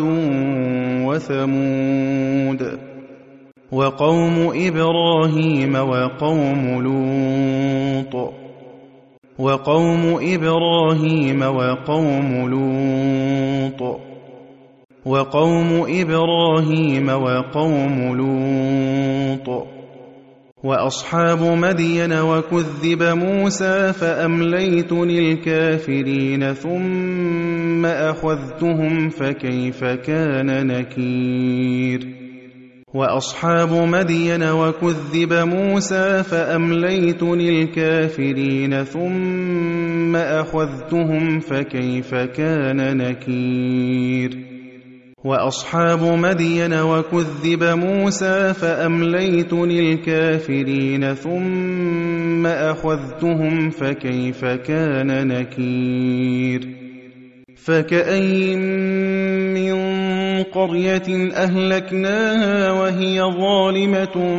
وثمود وقوم إبراهيم وقوم لوط وقوم إبراهيم وقوم لوط وقوم إبراهيم وقوم لوط وأصحاب مدين وكذب موسى فأمليت للكافرين ثم أخذتهم فكيف كان نكير وأصحاب مدين وكذب موسى فأمليت للكافرين ثم أخذتهم فكيف كان نكير وأصحاب مدين وكذب موسى فأمليت للكافرين ثم أخذتهم فكيف كان نكير فكأين من قرية أهلكناها وهي ظالمة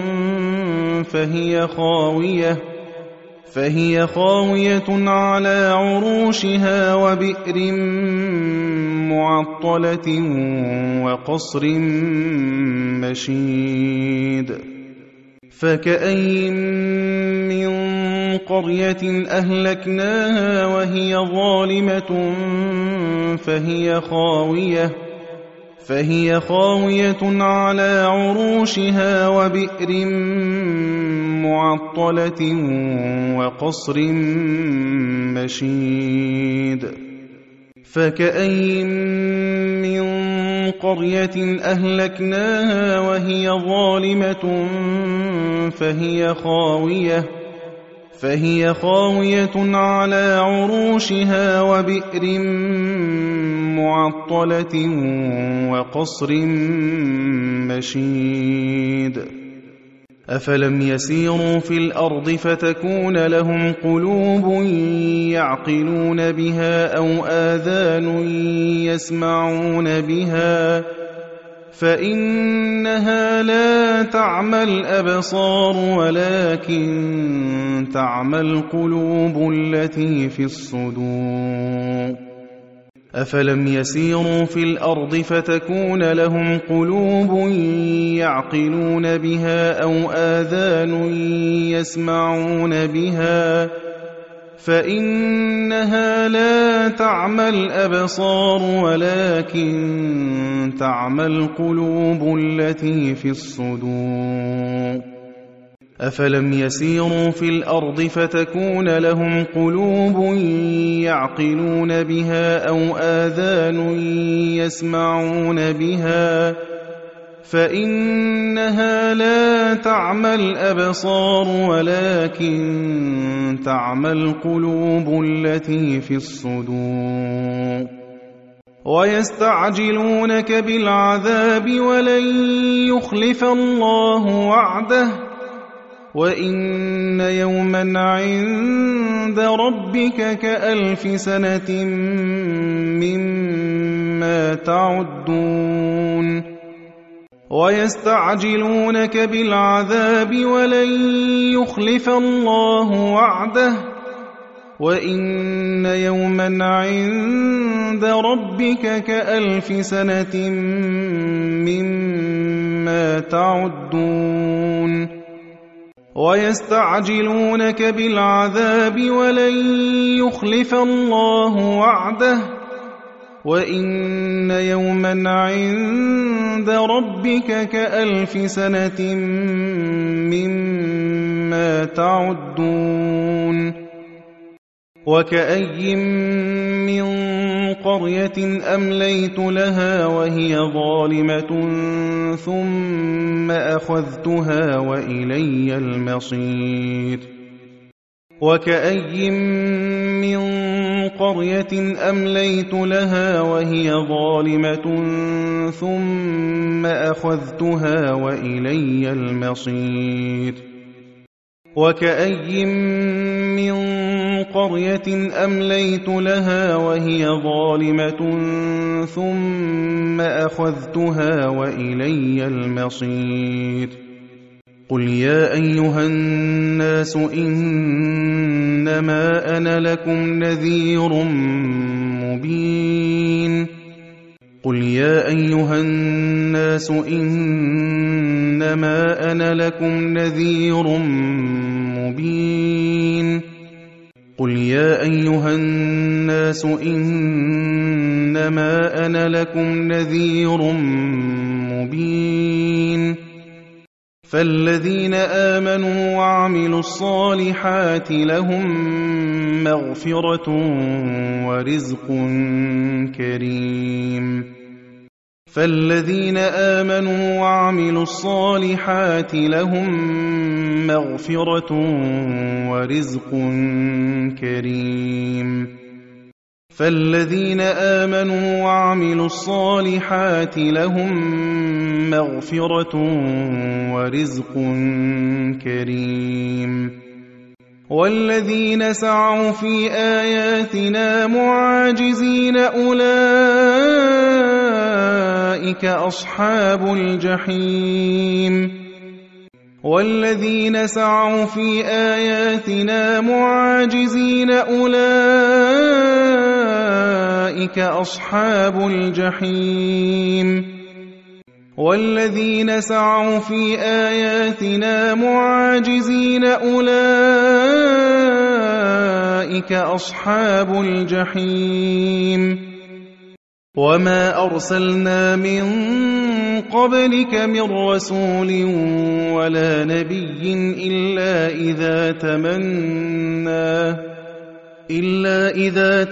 فهي خاوية على عروشها وبئر معطلة وقصر مشيد فكأين من قرية أهلكناها وهي ظالمة فهي خاوية على عروشها وبئر معطلة وقصر مشيد فكأين من قرية أهلكناها وهي ظالمة فهي خاوية على عروشها وبئر معطلة وقصر مشيد أفلم يسيروا في الأرض فتكون لهم قلوب يعقلون بها أو آذان يسمعون بها فإنها لا تعمى الأبصار ولكن تعمى القلوب التي في الصدور أفلم يسيروا في الأرض فتكون لهم قلوب يعقلون بها أو آذان يسمعون بها فإنها لا تعمى الأبصار ولكن تعمى القلوب التي في الصدور أفلم يسيروا في الأرض فتكون لهم قلوب يعقلون بها أو آذان يسمعون بها فإنها لا تعمى الأبصار ولكن تعمى القلوب التي في الصدور ويستعجلونك بالعذاب ولن يخلف الله وعده وإن يوما عند ربك كألف سنة مما تعدون ويستعجلونك بالعذاب ولن يخلف الله وعده وإن يوما عند ربك كألف سنة مما تعدون ويستعجلونك بالعذاب ولن يخلف الله وعده وإن يوما عند ربك كألف سنة مما تعدون وكأي من قرية أمليت لها وهي ظالمة ثم أخذتها وإلي المصير وكأي من قرية أمليت لها وهي ظالمة ثم أخذتها وإلي المصير وكأي من قرية أمليت لها وهي ظالمة ثم أخذتها وإلي المصير قل يا أيها الناس إنما أنا لكم نذير مبين قل يا أيها الناس إنما أنا لكم نذير مبين قل يا أيها الناس إنما أنا لكم نذير مبين فالذين آمنوا وعملوا الصالحات لهم مغفرة ورزق كريم فالذين آمنوا وعملوا الصالحات لهم مغفرة ورزق كريم فالذين آمنوا وعملوا الصالحات لهم مغفرة ورزق كريم والذين سعوا في آياتنا معاجزين أولئك أصحاب الجحيم والذين سعوا في آياتنا معاجزين أولئك أصحاب الجحيم والذين سعوا في آياتنا معاجزين أولئك أصحاب الجحيم وما أرسلنا من قبلك من رسول ولا نبي إلا إذا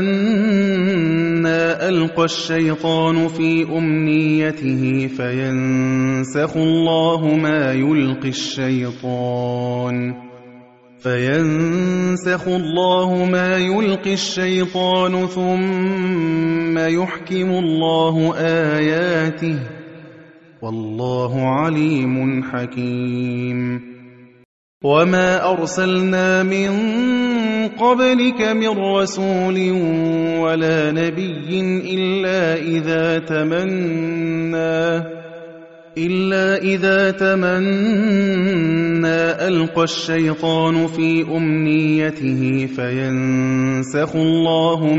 تمنى ألقى الشيطان في أمنيته فينسخ الله ما يلقي الشيطان ثم يحكم الله آياته والله عليم حكيم وما أرسلنا من قبلك من رسول ولا نبي إلا إذا تمنى ألقى الشيطان في أمنيته فينسخ الله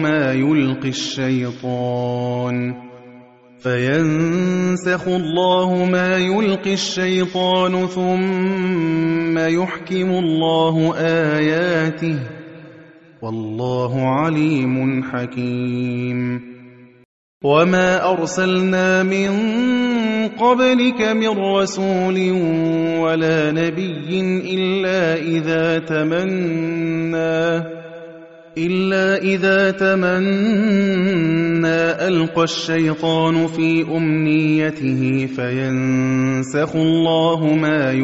ما يلقي الشيطان ثم يحكم الله آياته والله عليم حكيم وما أرسلنا من قبلك من رسول ولا نبي إلا إذا تمنى ألقى الشيطان في أمنيته فينسخ الله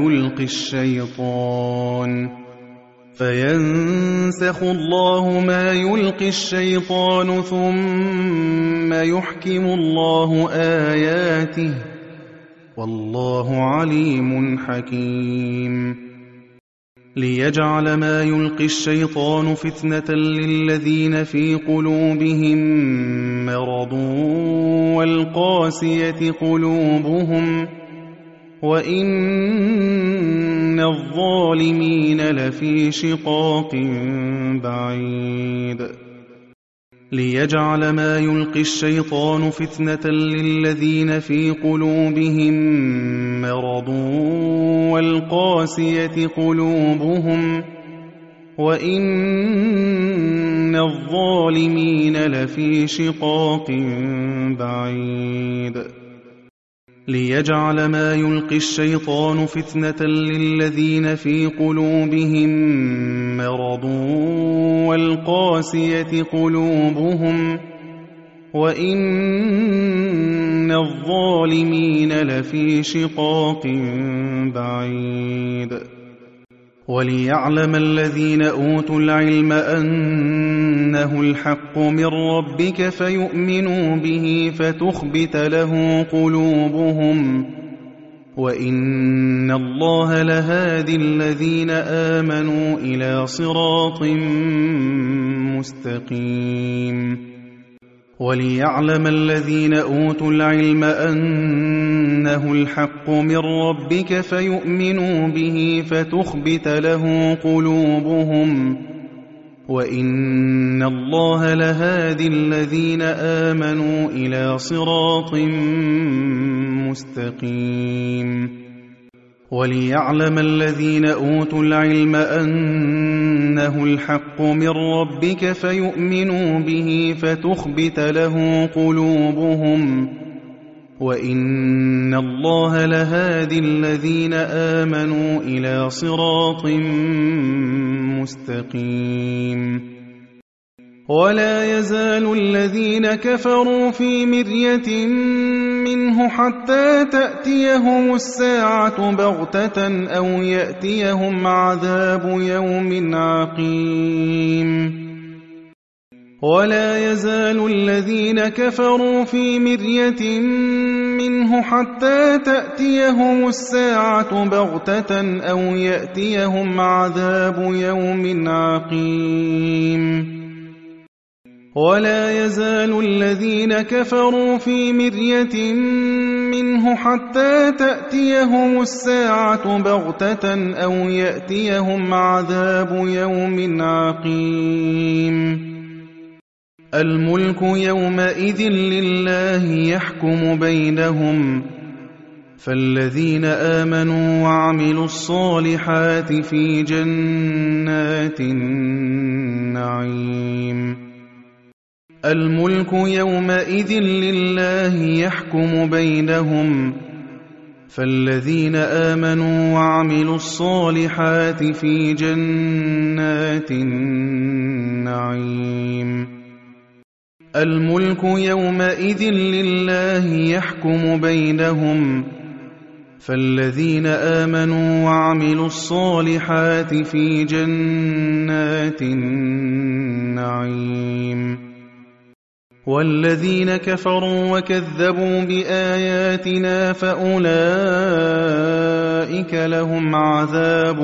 ما يلقي الشيطان ثم يحكم الله آياته والله عليم حكيم ليجعل ما يلقي الشيطان فتنة للذين في قلوبهم مرض والقاسية قلوبهم وإن الظالمين لفي شقاق بعيد ليجعل ما يلقي الشيطان فتنة للذين في قلوبهم مرض والقاسية قلوبهم وإن الظالمين لفي شقاق بعيد ليجعل ما يلقي الشيطان فتنة للذين في قلوبهم مرض والقاسية قلوبهم وإن الظالمين لفي شقاق بعيد وليعلم الذين أوتوا العلم أنه الحق من ربك فيؤمنوا به فتخبت له قلوبهم وَإِنَّ اللَّهَ لَهَادِ الَّذِينَ آمَنُوا إِلَى صِرَاطٍ مُّسْتَقِيمٍ وَلِيَعْلَمَ الَّذِينَ أُوتُوا الْعِلْمَ أَنَّهُ الْحَقُّ مِن رَّبِّكَ فَيُؤْمِنُوا بِهِ فَتُخْبِتَ لَهُ قُلُوبُهُمْ وَإِنَّ اللَّهَ لَهَادِ الَّذِينَ آمَنُوا إِلَى صِرَاطٍ مُّسْتَقِيمٍ وَلِيَعْلَمَ الَّذِينَ أُوتُوا الْعِلْمَ أَنَّهُ الْحَقُّ مِن رَّبِّكَ فَيُؤْمِنُوا بِهِ فَتُخْبِتَ لَهُ قُلُوبُهُمْ وَإِنَّ اللَّهَ لَهَادِ الَّذِينَ آمَنُوا إِلَى صِرَاطٍ مُّسْتَقِيمٍ وَلَا يَزَالُ الَّذِينَ كَفَرُوا فِي مِرْيَةٍ مِّنْهُ حَتَّىٰ تَأْتِيَهُمُ السَّاعَةُ بَغْتَةً أَوْ يَأْتِيَهُمْ عَذَابُ يَوْمٍ عَقِيمٍ وَلَا يَزَالُ الَّذِينَ كَفَرُوا فِي مِرْيَةٍ مِّنْهُ حَتَّىٰ تَأْتِيَهُمُ السَّاعَةُ بَغْتَةً أَوْ يَأْتِيَهُمْ عَذَابُ يَوْمٍ عَقِيمٍ وَلَا يَزَالُ الَّذِينَ كَفَرُوا فِي مِرْيَةٍ مِّنْهُ حَتَّىٰ تَأْتِيَهُمُ السَّاعَةُ بَغْتَةً أَوْ يَأْتِيَهُمْ عَذَابُ يَوْمٍ عَقِيمٍ الْمُلْكُ يَوْمَئِذٍ لِّلَّهِ يَحْكُمُ بَيْنَهُمْ فَالَّذِينَ آمَنُوا وَعَمِلُوا الصَّالِحَاتِ فِي جَنَّاتِ النَّعِيمِ الْمُلْكُ يَوْمَئِذٍ لِّلَّهِ يَحْكُمُ بَيْنَهُمْ فَالَّذِينَ آمَنُوا وَعَمِلُوا الصَّالِحَاتِ فِي جَنَّاتِ النَّعِيمِ الْمُلْكُ يَوْمَئِذٍ لِّلَّهِ يَحْكُمُ بَيْنَهُمْ فَالَّذِينَ آمَنُوا وَعَمِلُوا الصَّالِحَاتِ فِي جَنَّاتِ النَّعِيمِ وَالَّذِينَ كَفَرُوا وَكَذَّبُوا بِآيَاتِنَا فَأُولَٰئِكَ لَهُمْ عَذَابٌ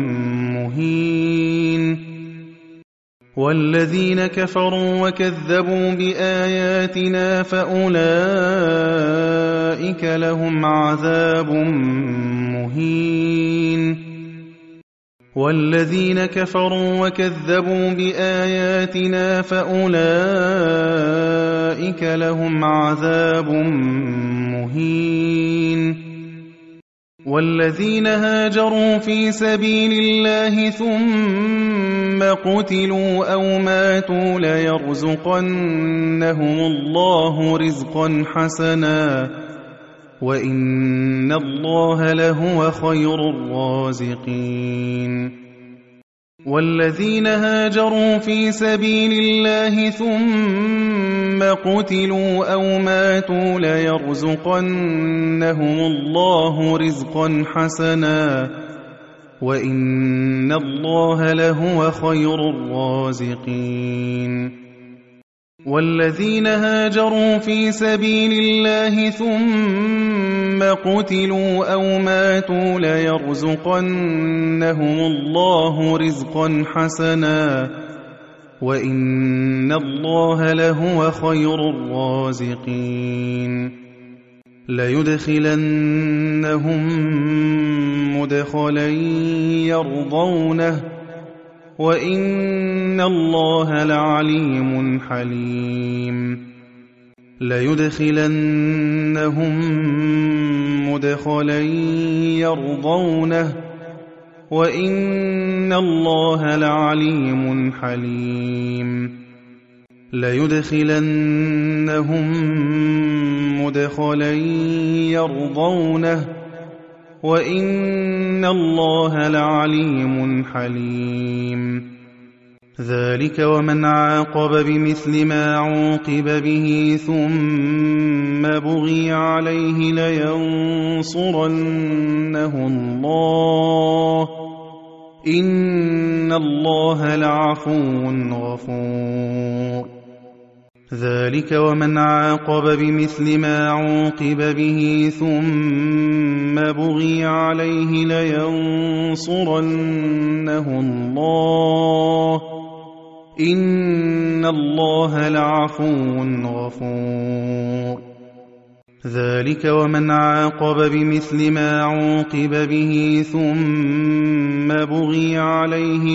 مُّهِينٌ وَالَّذِينَ كَفَرُوا وَكَذَّبُوا بِآيَاتِنَا فَأُولَٰئِكَ لَهُمْ عَذَابٌ مُّهِينٌ وَالَّذِينَ كَفَرُوا وَكَذَّبُوا بِآيَاتِنَا فَأُولَٰئِكَ لَهُمْ عَذَابٌ مُّهِينٌ وَالَّذِينَ هَاجَرُوا فِي سَبِيلِ اللَّهِ ثُمَّ قُتِلُوا أَوْ مَاتُوا لَيَرْزُقَنَّهُمُ اللَّهُ رِزْقًا حَسَنًا وَإِنَّ اللَّهَ لَهُوَ خَيْرُ الرَّازِقِينَ وَالَّذِينَ هَاجَرُوا فِي سَبِيلِ اللَّهِ ثُمَّ قُتِلُوا أَوْ مَاتُوا لَيَرْزُقَنَّهُمُ اللَّهُ رِزْقًا حَسَنًا وَإِنَّ اللَّهَ لَهُوَ خَيْرُ الرَّازِقِينَ وَالَّذِينَ هَاجَرُوا فِي سَبِيلِ اللَّهِ ثُمَّ قُتِلُوا أَوْ مَاتُوا لَيَرْزُقَنَّهُمُ اللَّهُ رِزْقًا حَسَنًا وَإِنَّ اللَّهَ لَهُوَ خَيْرُ الرَّازِقِينَ لَيُدْخِلَنَّهُم مُّدْخَلًا يَرْضَوْنَهُ وَإِنَّ اللَّهَ لَعَلِيمٌ حَلِيمٌ لَيُدْخِلَنَّهُم مُّدْخَلًا يَرْضَوْنَهُ وَإِنَّ اللَّهَ لَعَلِيمٌ حَلِيمٌ لَيُدْخِلَنَّهُم مُّدْخَلًا يَرْضَوْنَهُ وَإِنَّ اللَّهَ لَعَلِيمٌ حَلِيمٌ ذَلِكَ وَمَنْ عَاقَبَ بِمِثْلِ مَا عُوقِبَ بِهِ ثُمَّ بُغِيَ عَلَيْهِ لَيَنصُرَنَّهُ اللَّهُ إِنَّ اللَّهَ لَعَفُوٌّ غَفُورٌ ذلك ومن عاقب بمثل ما عوقب به ثم بغي عليه لينصرنه الله إن الله لعفو غفور ذلك ومن عاقب بمثل ما عوقب به ثم بغي عليه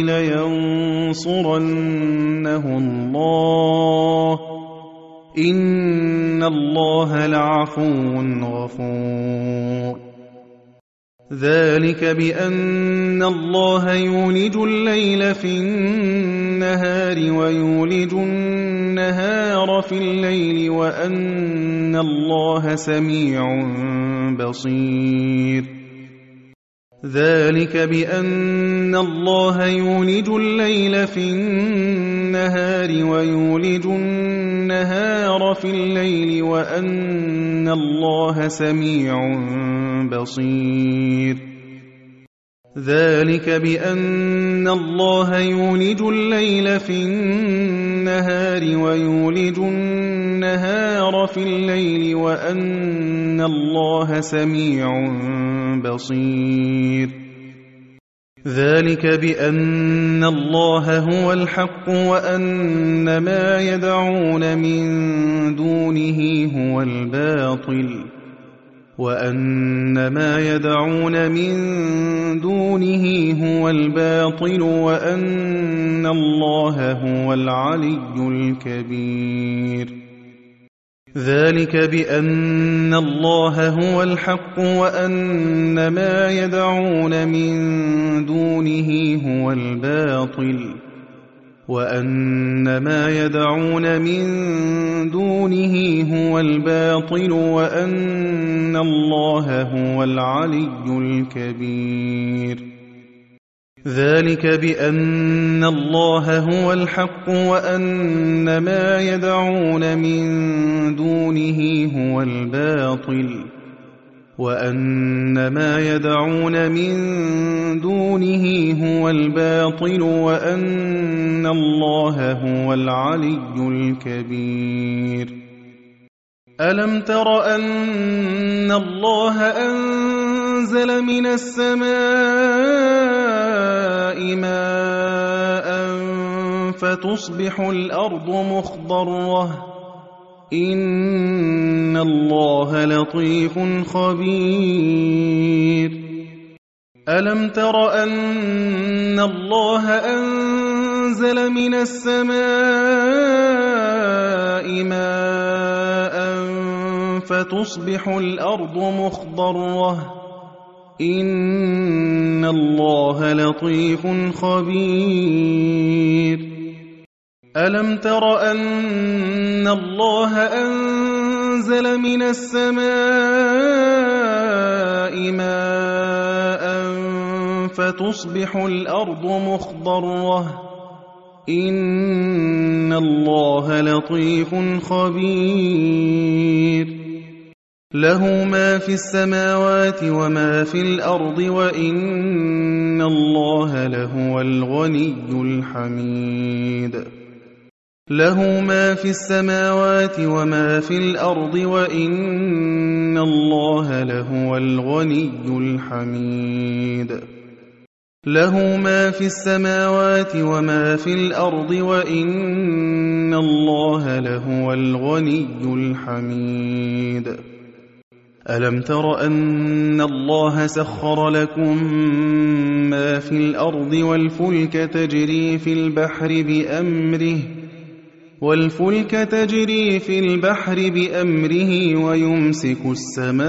لينصرنه الله إن الله لعفو غفور ذلك بأن الله يولج الليل في النهار ويولج النهار في الليل وأن الله سميع بصير ذلك بأن الله يولج الليل في النهار ويولج النهار في الليل وأن الله سميع بصير ذلك بأن الله يولج الليل في النهار ويولج النهار في الليل وأن الله سميع بصير ذلك بأن الله هو الحق وأن ما يدعون من دونه هو الباطل وأن ما يدعون من دونه هو الباطل وأن الله هو العلي الكبير ذلك بأن الله هو الحق وأن ما يدعون من دونه هو الباطل وأن ما يدعون من دونه هو الباطل وأن الله هو العلي الكبير ذلك بأن الله هو الحق وأن ما يدعون من دونه هو الباطل وأن ما يدعون من دونه هو الباطل وأن الله هو العلي الكبير ألم تر أن الله أنزل من السماء ماء فتصبح الأرض مخضرة إن الله لطيف خبير ألم تر أن الله أنزل من السماء ماء فتصبح الأرض مخضرة إن الله لطيف خبير ألم تر أن الله أنزل من السماء ماء فتصبح الأرض مخضرة إن الله لطيف خبير له ما في السماوات وما في الأرض وإن الله لهو الغني الحميد له ما في السماوات وما في الأرض وإن الله لهو الغني الحميد له ما في السماوات وما في الأرض وإن الله لهو الغني الحميد ألم تر أن الله سخر لكم ما في الأرض والفلك تجري في البحر بأمره ويمسك السماء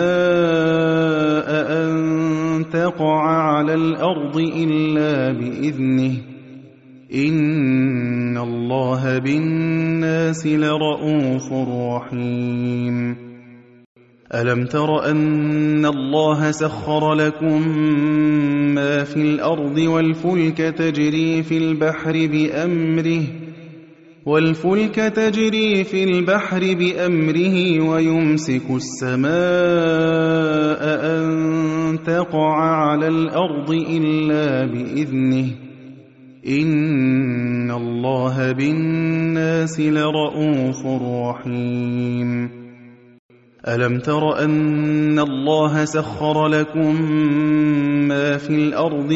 أن تقع على الأرض إلا بإذنه إن الله بالناس لرءوف رحيم ألم تر أن الله سخر لكم ما في الأرض والفلك تجري في البحر بأمره ويمسك السماء أن تقع على الأرض إلا بإذنه إِنَّ اللَّهَ بِالنَّاسِ لَرَءُوفٌ رَّحِيمٌ أَلَمْ تَرَ أَنَّ اللَّهَ سَخَّرَ لَكُم مَّا فِي الْأَرْضِ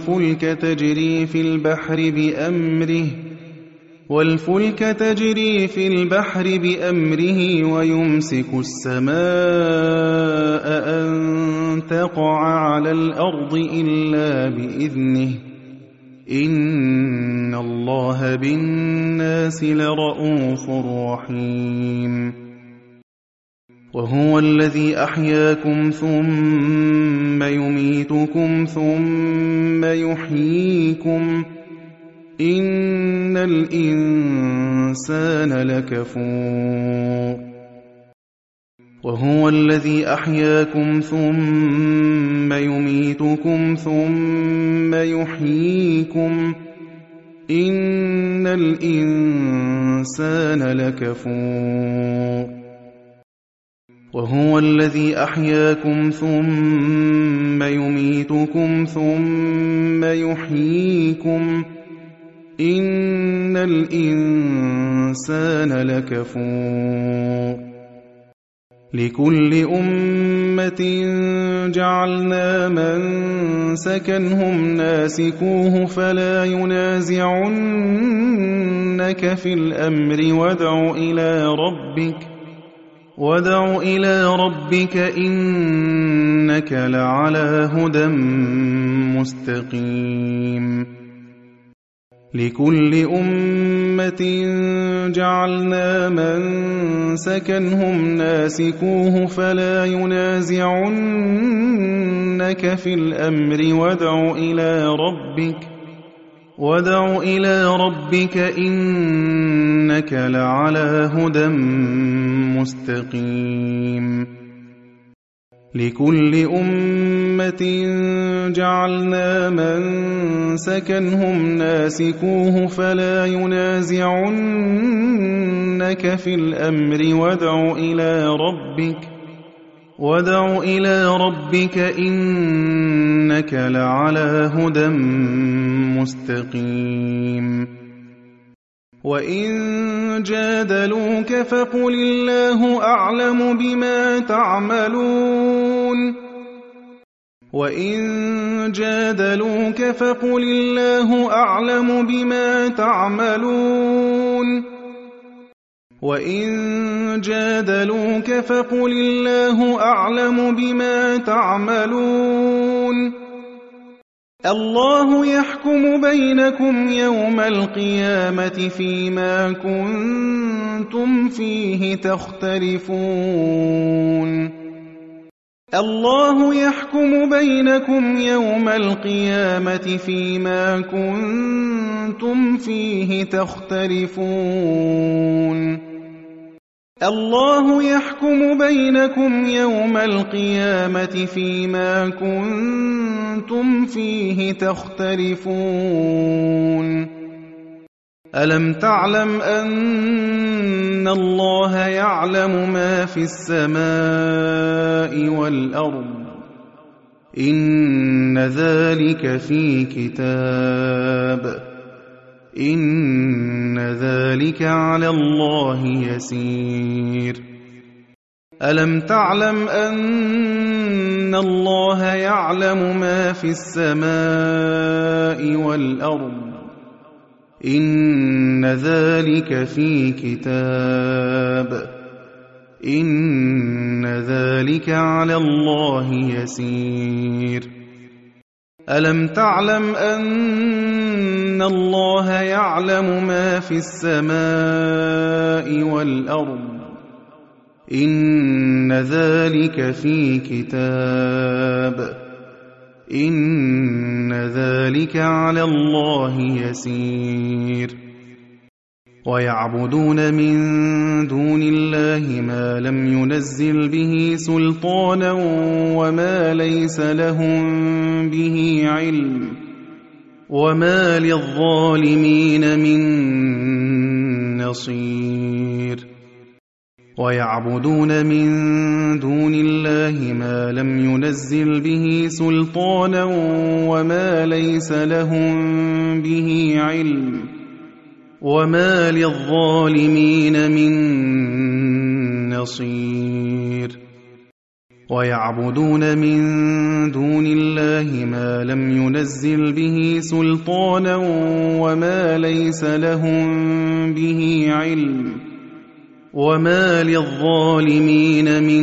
وَالْفُلْكَ تَجْرِي فِي الْبَحْرِ بِأَمْرِهِ وَيُمْسِكُ السَّمَاءَ أَن تَقَعَ عَلَى الْأَرْضِ إِلَّا بِإِذْنِهِ ۗ إِنَّ اللَّهَ بِالنَّاسِ لَرَءُوفٌ رَّحِيمٌ وَهُوَ الَّذِي أَحْيَاكُمْ ثُمَّ يُمِيتُكُمْ ثُمَّ يُحْيِيكُمْ ۗ إِنَّ الْإِنسَانَ لَكَفُورٌ وَهُوَ الَّذِي أَحْيَاكُمْ ثُمَّ يُمِيتُكُمْ ثُمَّ يُحْيِيكُمْ ۗ إِنَّ الْإِنسَانَ لَكَفُورٌ وَهُوَ الَّذِي أَحْيَاكُمْ ثُمَّ يُمِيتُكُمْ ثُمَّ يُحْيِيكُمْ ۗ إِنَّ الْإِنسَانَ لَكَفُورٌ لِكُلِّ أُمَّةٍ جَعَلْنَا مَنسَكًا هُمْ نَاسِكُوهُ فَلَا يُنَازِعُنَّكَ فِي الْأَمْرِ وَادْعُ إِلَىٰ رَبِّكَ إِنَّكَ لَعَلَىٰ هُدًى مُّسْتَقِيمٍ لِكُلِّ أُمَّةٍ جَعَلْنَا مَنسَكًا هُمْ نَاسِكُوهُ فَلَا يُنَازِعُنَّكَ فِي الْأَمْرِ وَادْعُ إِلَىٰ رَبِّكَ إِنَّكَ لَعَلَىٰ هُدًى مُّسْتَقِيمٍ لِكُلِّ أُمَّةٍ جَعَلْنَا مَنسَكًا هُمْ نَاسِكُوهُ فَلَا يُنَازِعُنَّكَ فِي الْأَمْرِ وَادْعُ إِلَىٰ رَبِّكَ إِنَّكَ لَعَلَىٰ هُدًى مُّسْتَقِيمٍ وَإِن جَادَلُوكَ فَقُلِ اللَّهُ أَعْلَمُ بِمَا تَعْمَلُونَ اللَّهُ يَحْكُمُ بَيْنَكُمْ يَوْمَ الْقِيَامَةِ فِيمَا كُنتُمْ فِيهِ تَخْتَلِفُونَ أَلَمْ تَعْلَمْ أَنَّ اللَّهَ يَعْلَمُ مَا فِي السَّمَاءِ وَالْأَرْضِ ۚ إِنَّ ذَلِكَ فِي كِتَابٍ ۚ إِنَّ ذَلِكَ عَلَى اللَّهِ يَسِيرٌ أَلَمْ تَعْلَمْ أَنَّ اللَّهَ يَعْلَمُ مَا فِي السَّمَاءِ وَالْأَرْضِ ۚ إِنَّ ذَلِكَ فِي كِتَابٍ ۚ إِنَّ ذَلِكَ عَلَى اللَّهِ يَسِيرٌ أَلَمْ تَعْلَمْ أَنَّ اللَّهَ يَعْلَمُ مَا فِي السَّمَاءِ وَالْأَرْضِ ۚ إِنَّ ذَلِكَ فِي كِتَابٍ ۚ إِنَّ ذَلِكَ عَلَى اللَّهِ يَسِيرٌ وَيَعْبُدُونَ مِن دُونِ اللَّهِ مَا لَمْ يُنَزِّلْ بِهِ سُلْطَانًا وَمَا لَيْسَ لَهُم بِهِ عِلْمٌ وَمَا لِلظَّالِمِينَ مِن نَّصِيرٍ ويعبدون من دون الله ما لم ينزل به سلطانا وما ليس لهم به علم وما للظالمين من نصير ويعبدون من دون الله ما لم ينزل به سلطانا وما ليس لهم به علم وما للظالمين من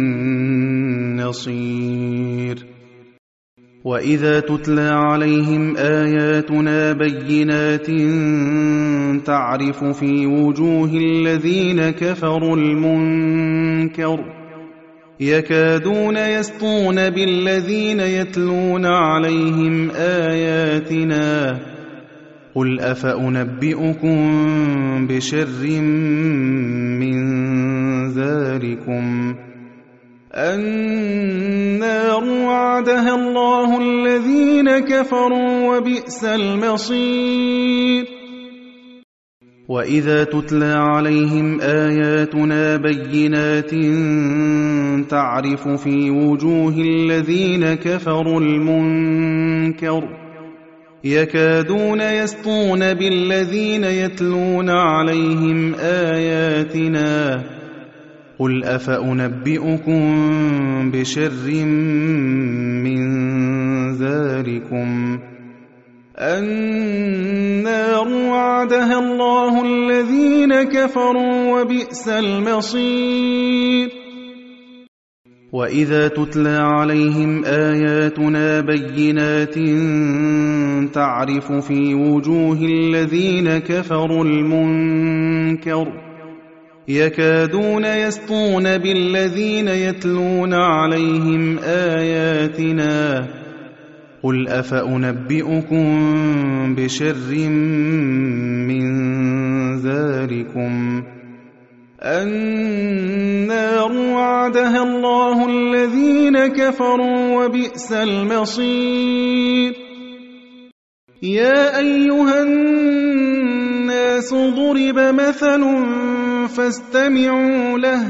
نصير وإذا تتلى عليهم آياتنا بينات تعرف في وجوه الذين كفروا المنكر يكادون يسطون بالذين يتلون عليهم آياتنا قل أفأنبئكم بشر من ذلكم النار وعدها الله الذين كفروا وبئس المصير وإذا تتلى عليهم آياتنا بينات تعرف في وجوه الذين كفروا المنكر يكادون يسطون بالذين يتلون عليهم آياتنا قل أفأنبئكم بشر من ذلكم النار وعدها الله الذين كفروا وبئس المصير وإذا تتلى عليهم آياتنا بينات تعرف في وجوه الذين كفروا المنكر يكادون يسطون بالذين يتلون عليهم آياتنا قل أفأنبئكم بشر من ذلكم النار وعدها الله الذين كفروا وبئس المصير يا أيها الناس ضرب مثل فاستمعوا له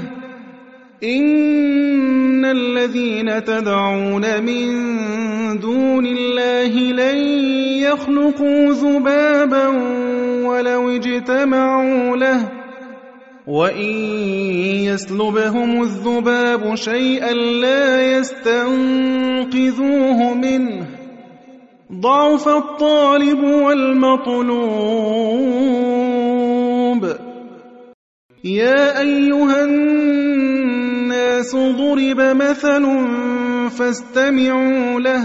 إن الذين تدعون من دون الله لن يخلقوا ذبابا ولو اجتمعوا له وإن يسلبهم الذباب شيئا لا يستنقذوه منه ضعف الطالب والمطلوب يا أيها الناس ضرب مثل فاستمعوا له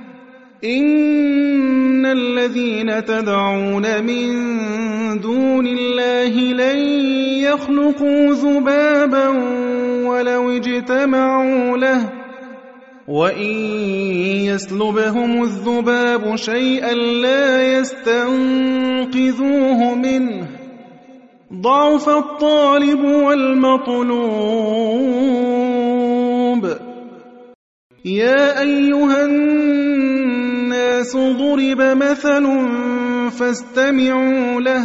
إن الذين تدعون من دون الله لن يخلقوا ذبابا ولو اجتمعوا له وإن يسلبهم الذباب شيئا لا يستنقذوه منه ضعف الطالب والمطلوب يا أيها الناس ضرب مثل فاستمعوا له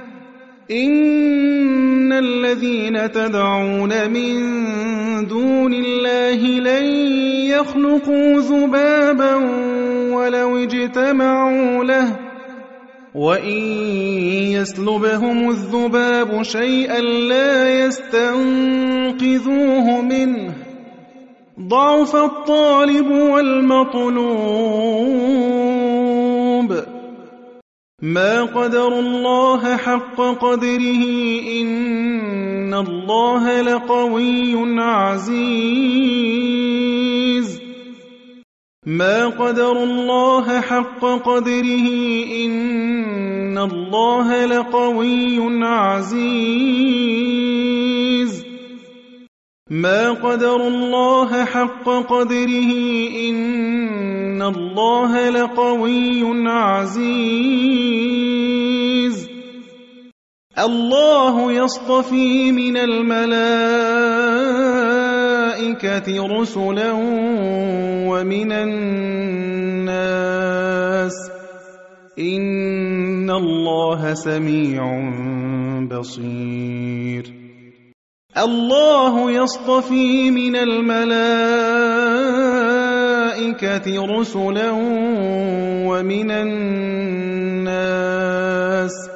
إن الذين تدعون من دون الله لن يخلقوا ذبابا ولو اجتمعوا له وإن يسلبهم الذباب شيئا لا يستنقذوه منه ضعف الطالب والمطلوب ما قدروا الله حق قدره إن الله لقوي عزيز ما قدروا الله حق قدره إن الله لقوي عزيز ما قدروا الله حق قدره إن الله لقوي عزيز الله يصطفي من الملائكة رسلا ومن الناس إن الله سميع بصير الله يصطفي من الملائكة رسلا ومن الناس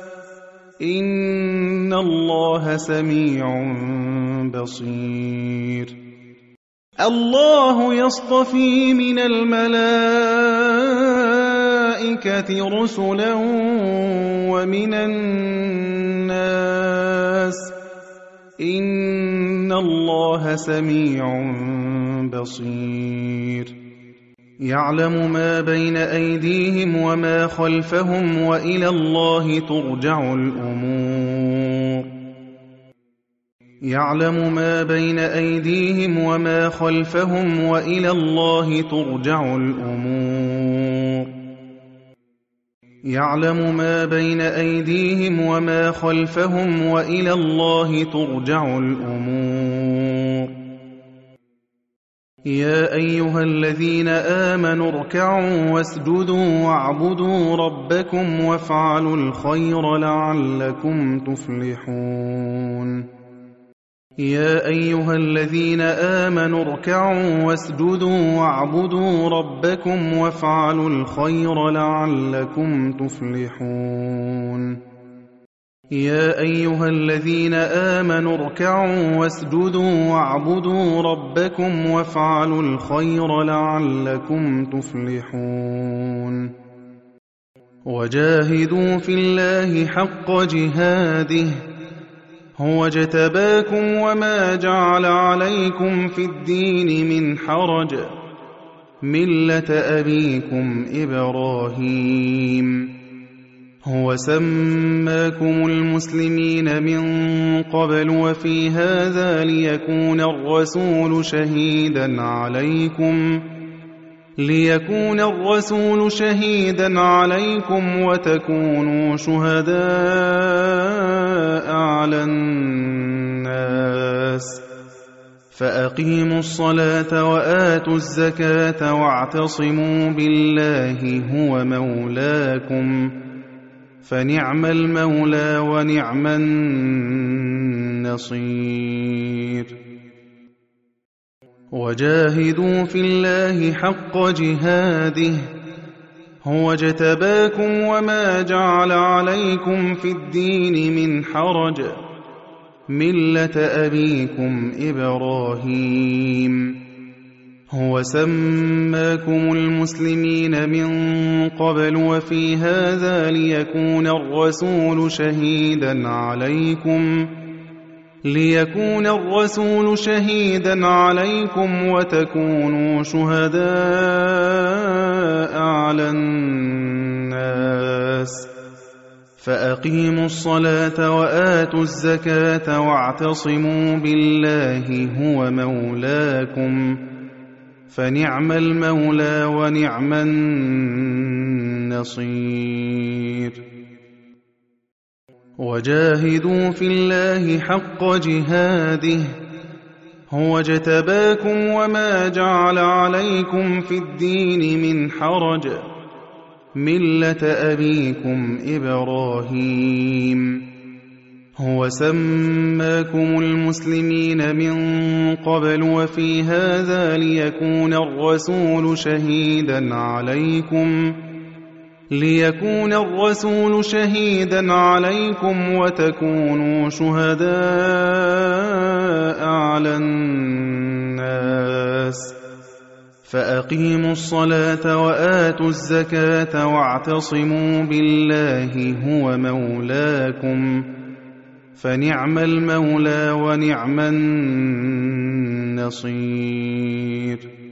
إن الله سميع بصير الله يصطفي من الملائكة رسلا ومن الناس إن الله سميع بصير يعلم ما بين أيديهم وما خلفهم وإلى الله ترجع الأمور يعلم ما بين أيديهم وما خلفهم وإلى الله ترجع الأمور يعلم ما بين أيديهم وما خلفهم وإلى الله ترجع الأمور يا أيها الذين آمنوا اركعوا واسجدوا واعبدوا ربكم وافعلوا الخير لعلكم تفلحون يا أيها الذين آمنوا اركعوا واسجدوا واعبدوا ربكم وافعلوا الخير لعلكم تفلحون يا أيها الذين آمنوا اركعوا واسجدوا واعبدوا ربكم وافعلوا الخير لعلكم تفلحون وجاهدوا في الله حق جهاده هو اجتباكم وما جعل عليكم في الدين من حرج ملة أبيكم إبراهيم هو سماكم المسلمين من قبل وفي هذا ليكون الرسول شهيدا عليكم وتكونوا شهداء على الناس فأقيموا الصلاة وآتوا الزكاة واعتصموا بالله هو مولاكم فنعم المولى ونعم النصير وجاهدوا في الله حق جهاده هو اجتباكم وما جعل عليكم في الدين من حرج ملة أبيكم إبراهيم هو سماكم المسلمين من قبل وفي هذا ليكون الرسول شهيدا عليكم وتكونوا شهداء على الناس فأقيموا الصلاة وآتوا الزكاة واعتصموا بالله هو مولاكم فنعم المولى ونعم النصير وجاهدوا في الله حق جهاده هو اجتباكم وما جعل عليكم في الدين من حرج ملة أبيكم إبراهيم هو سماكم المسلمين من قبل وفي هذا ليكون الرسول شهيدا عليكم وتكونوا شهداء على الناس فأقيموا الصلاة وآتوا الزكاة واعتصموا بالله هو مولاكم فنعم المولى ونعم النصير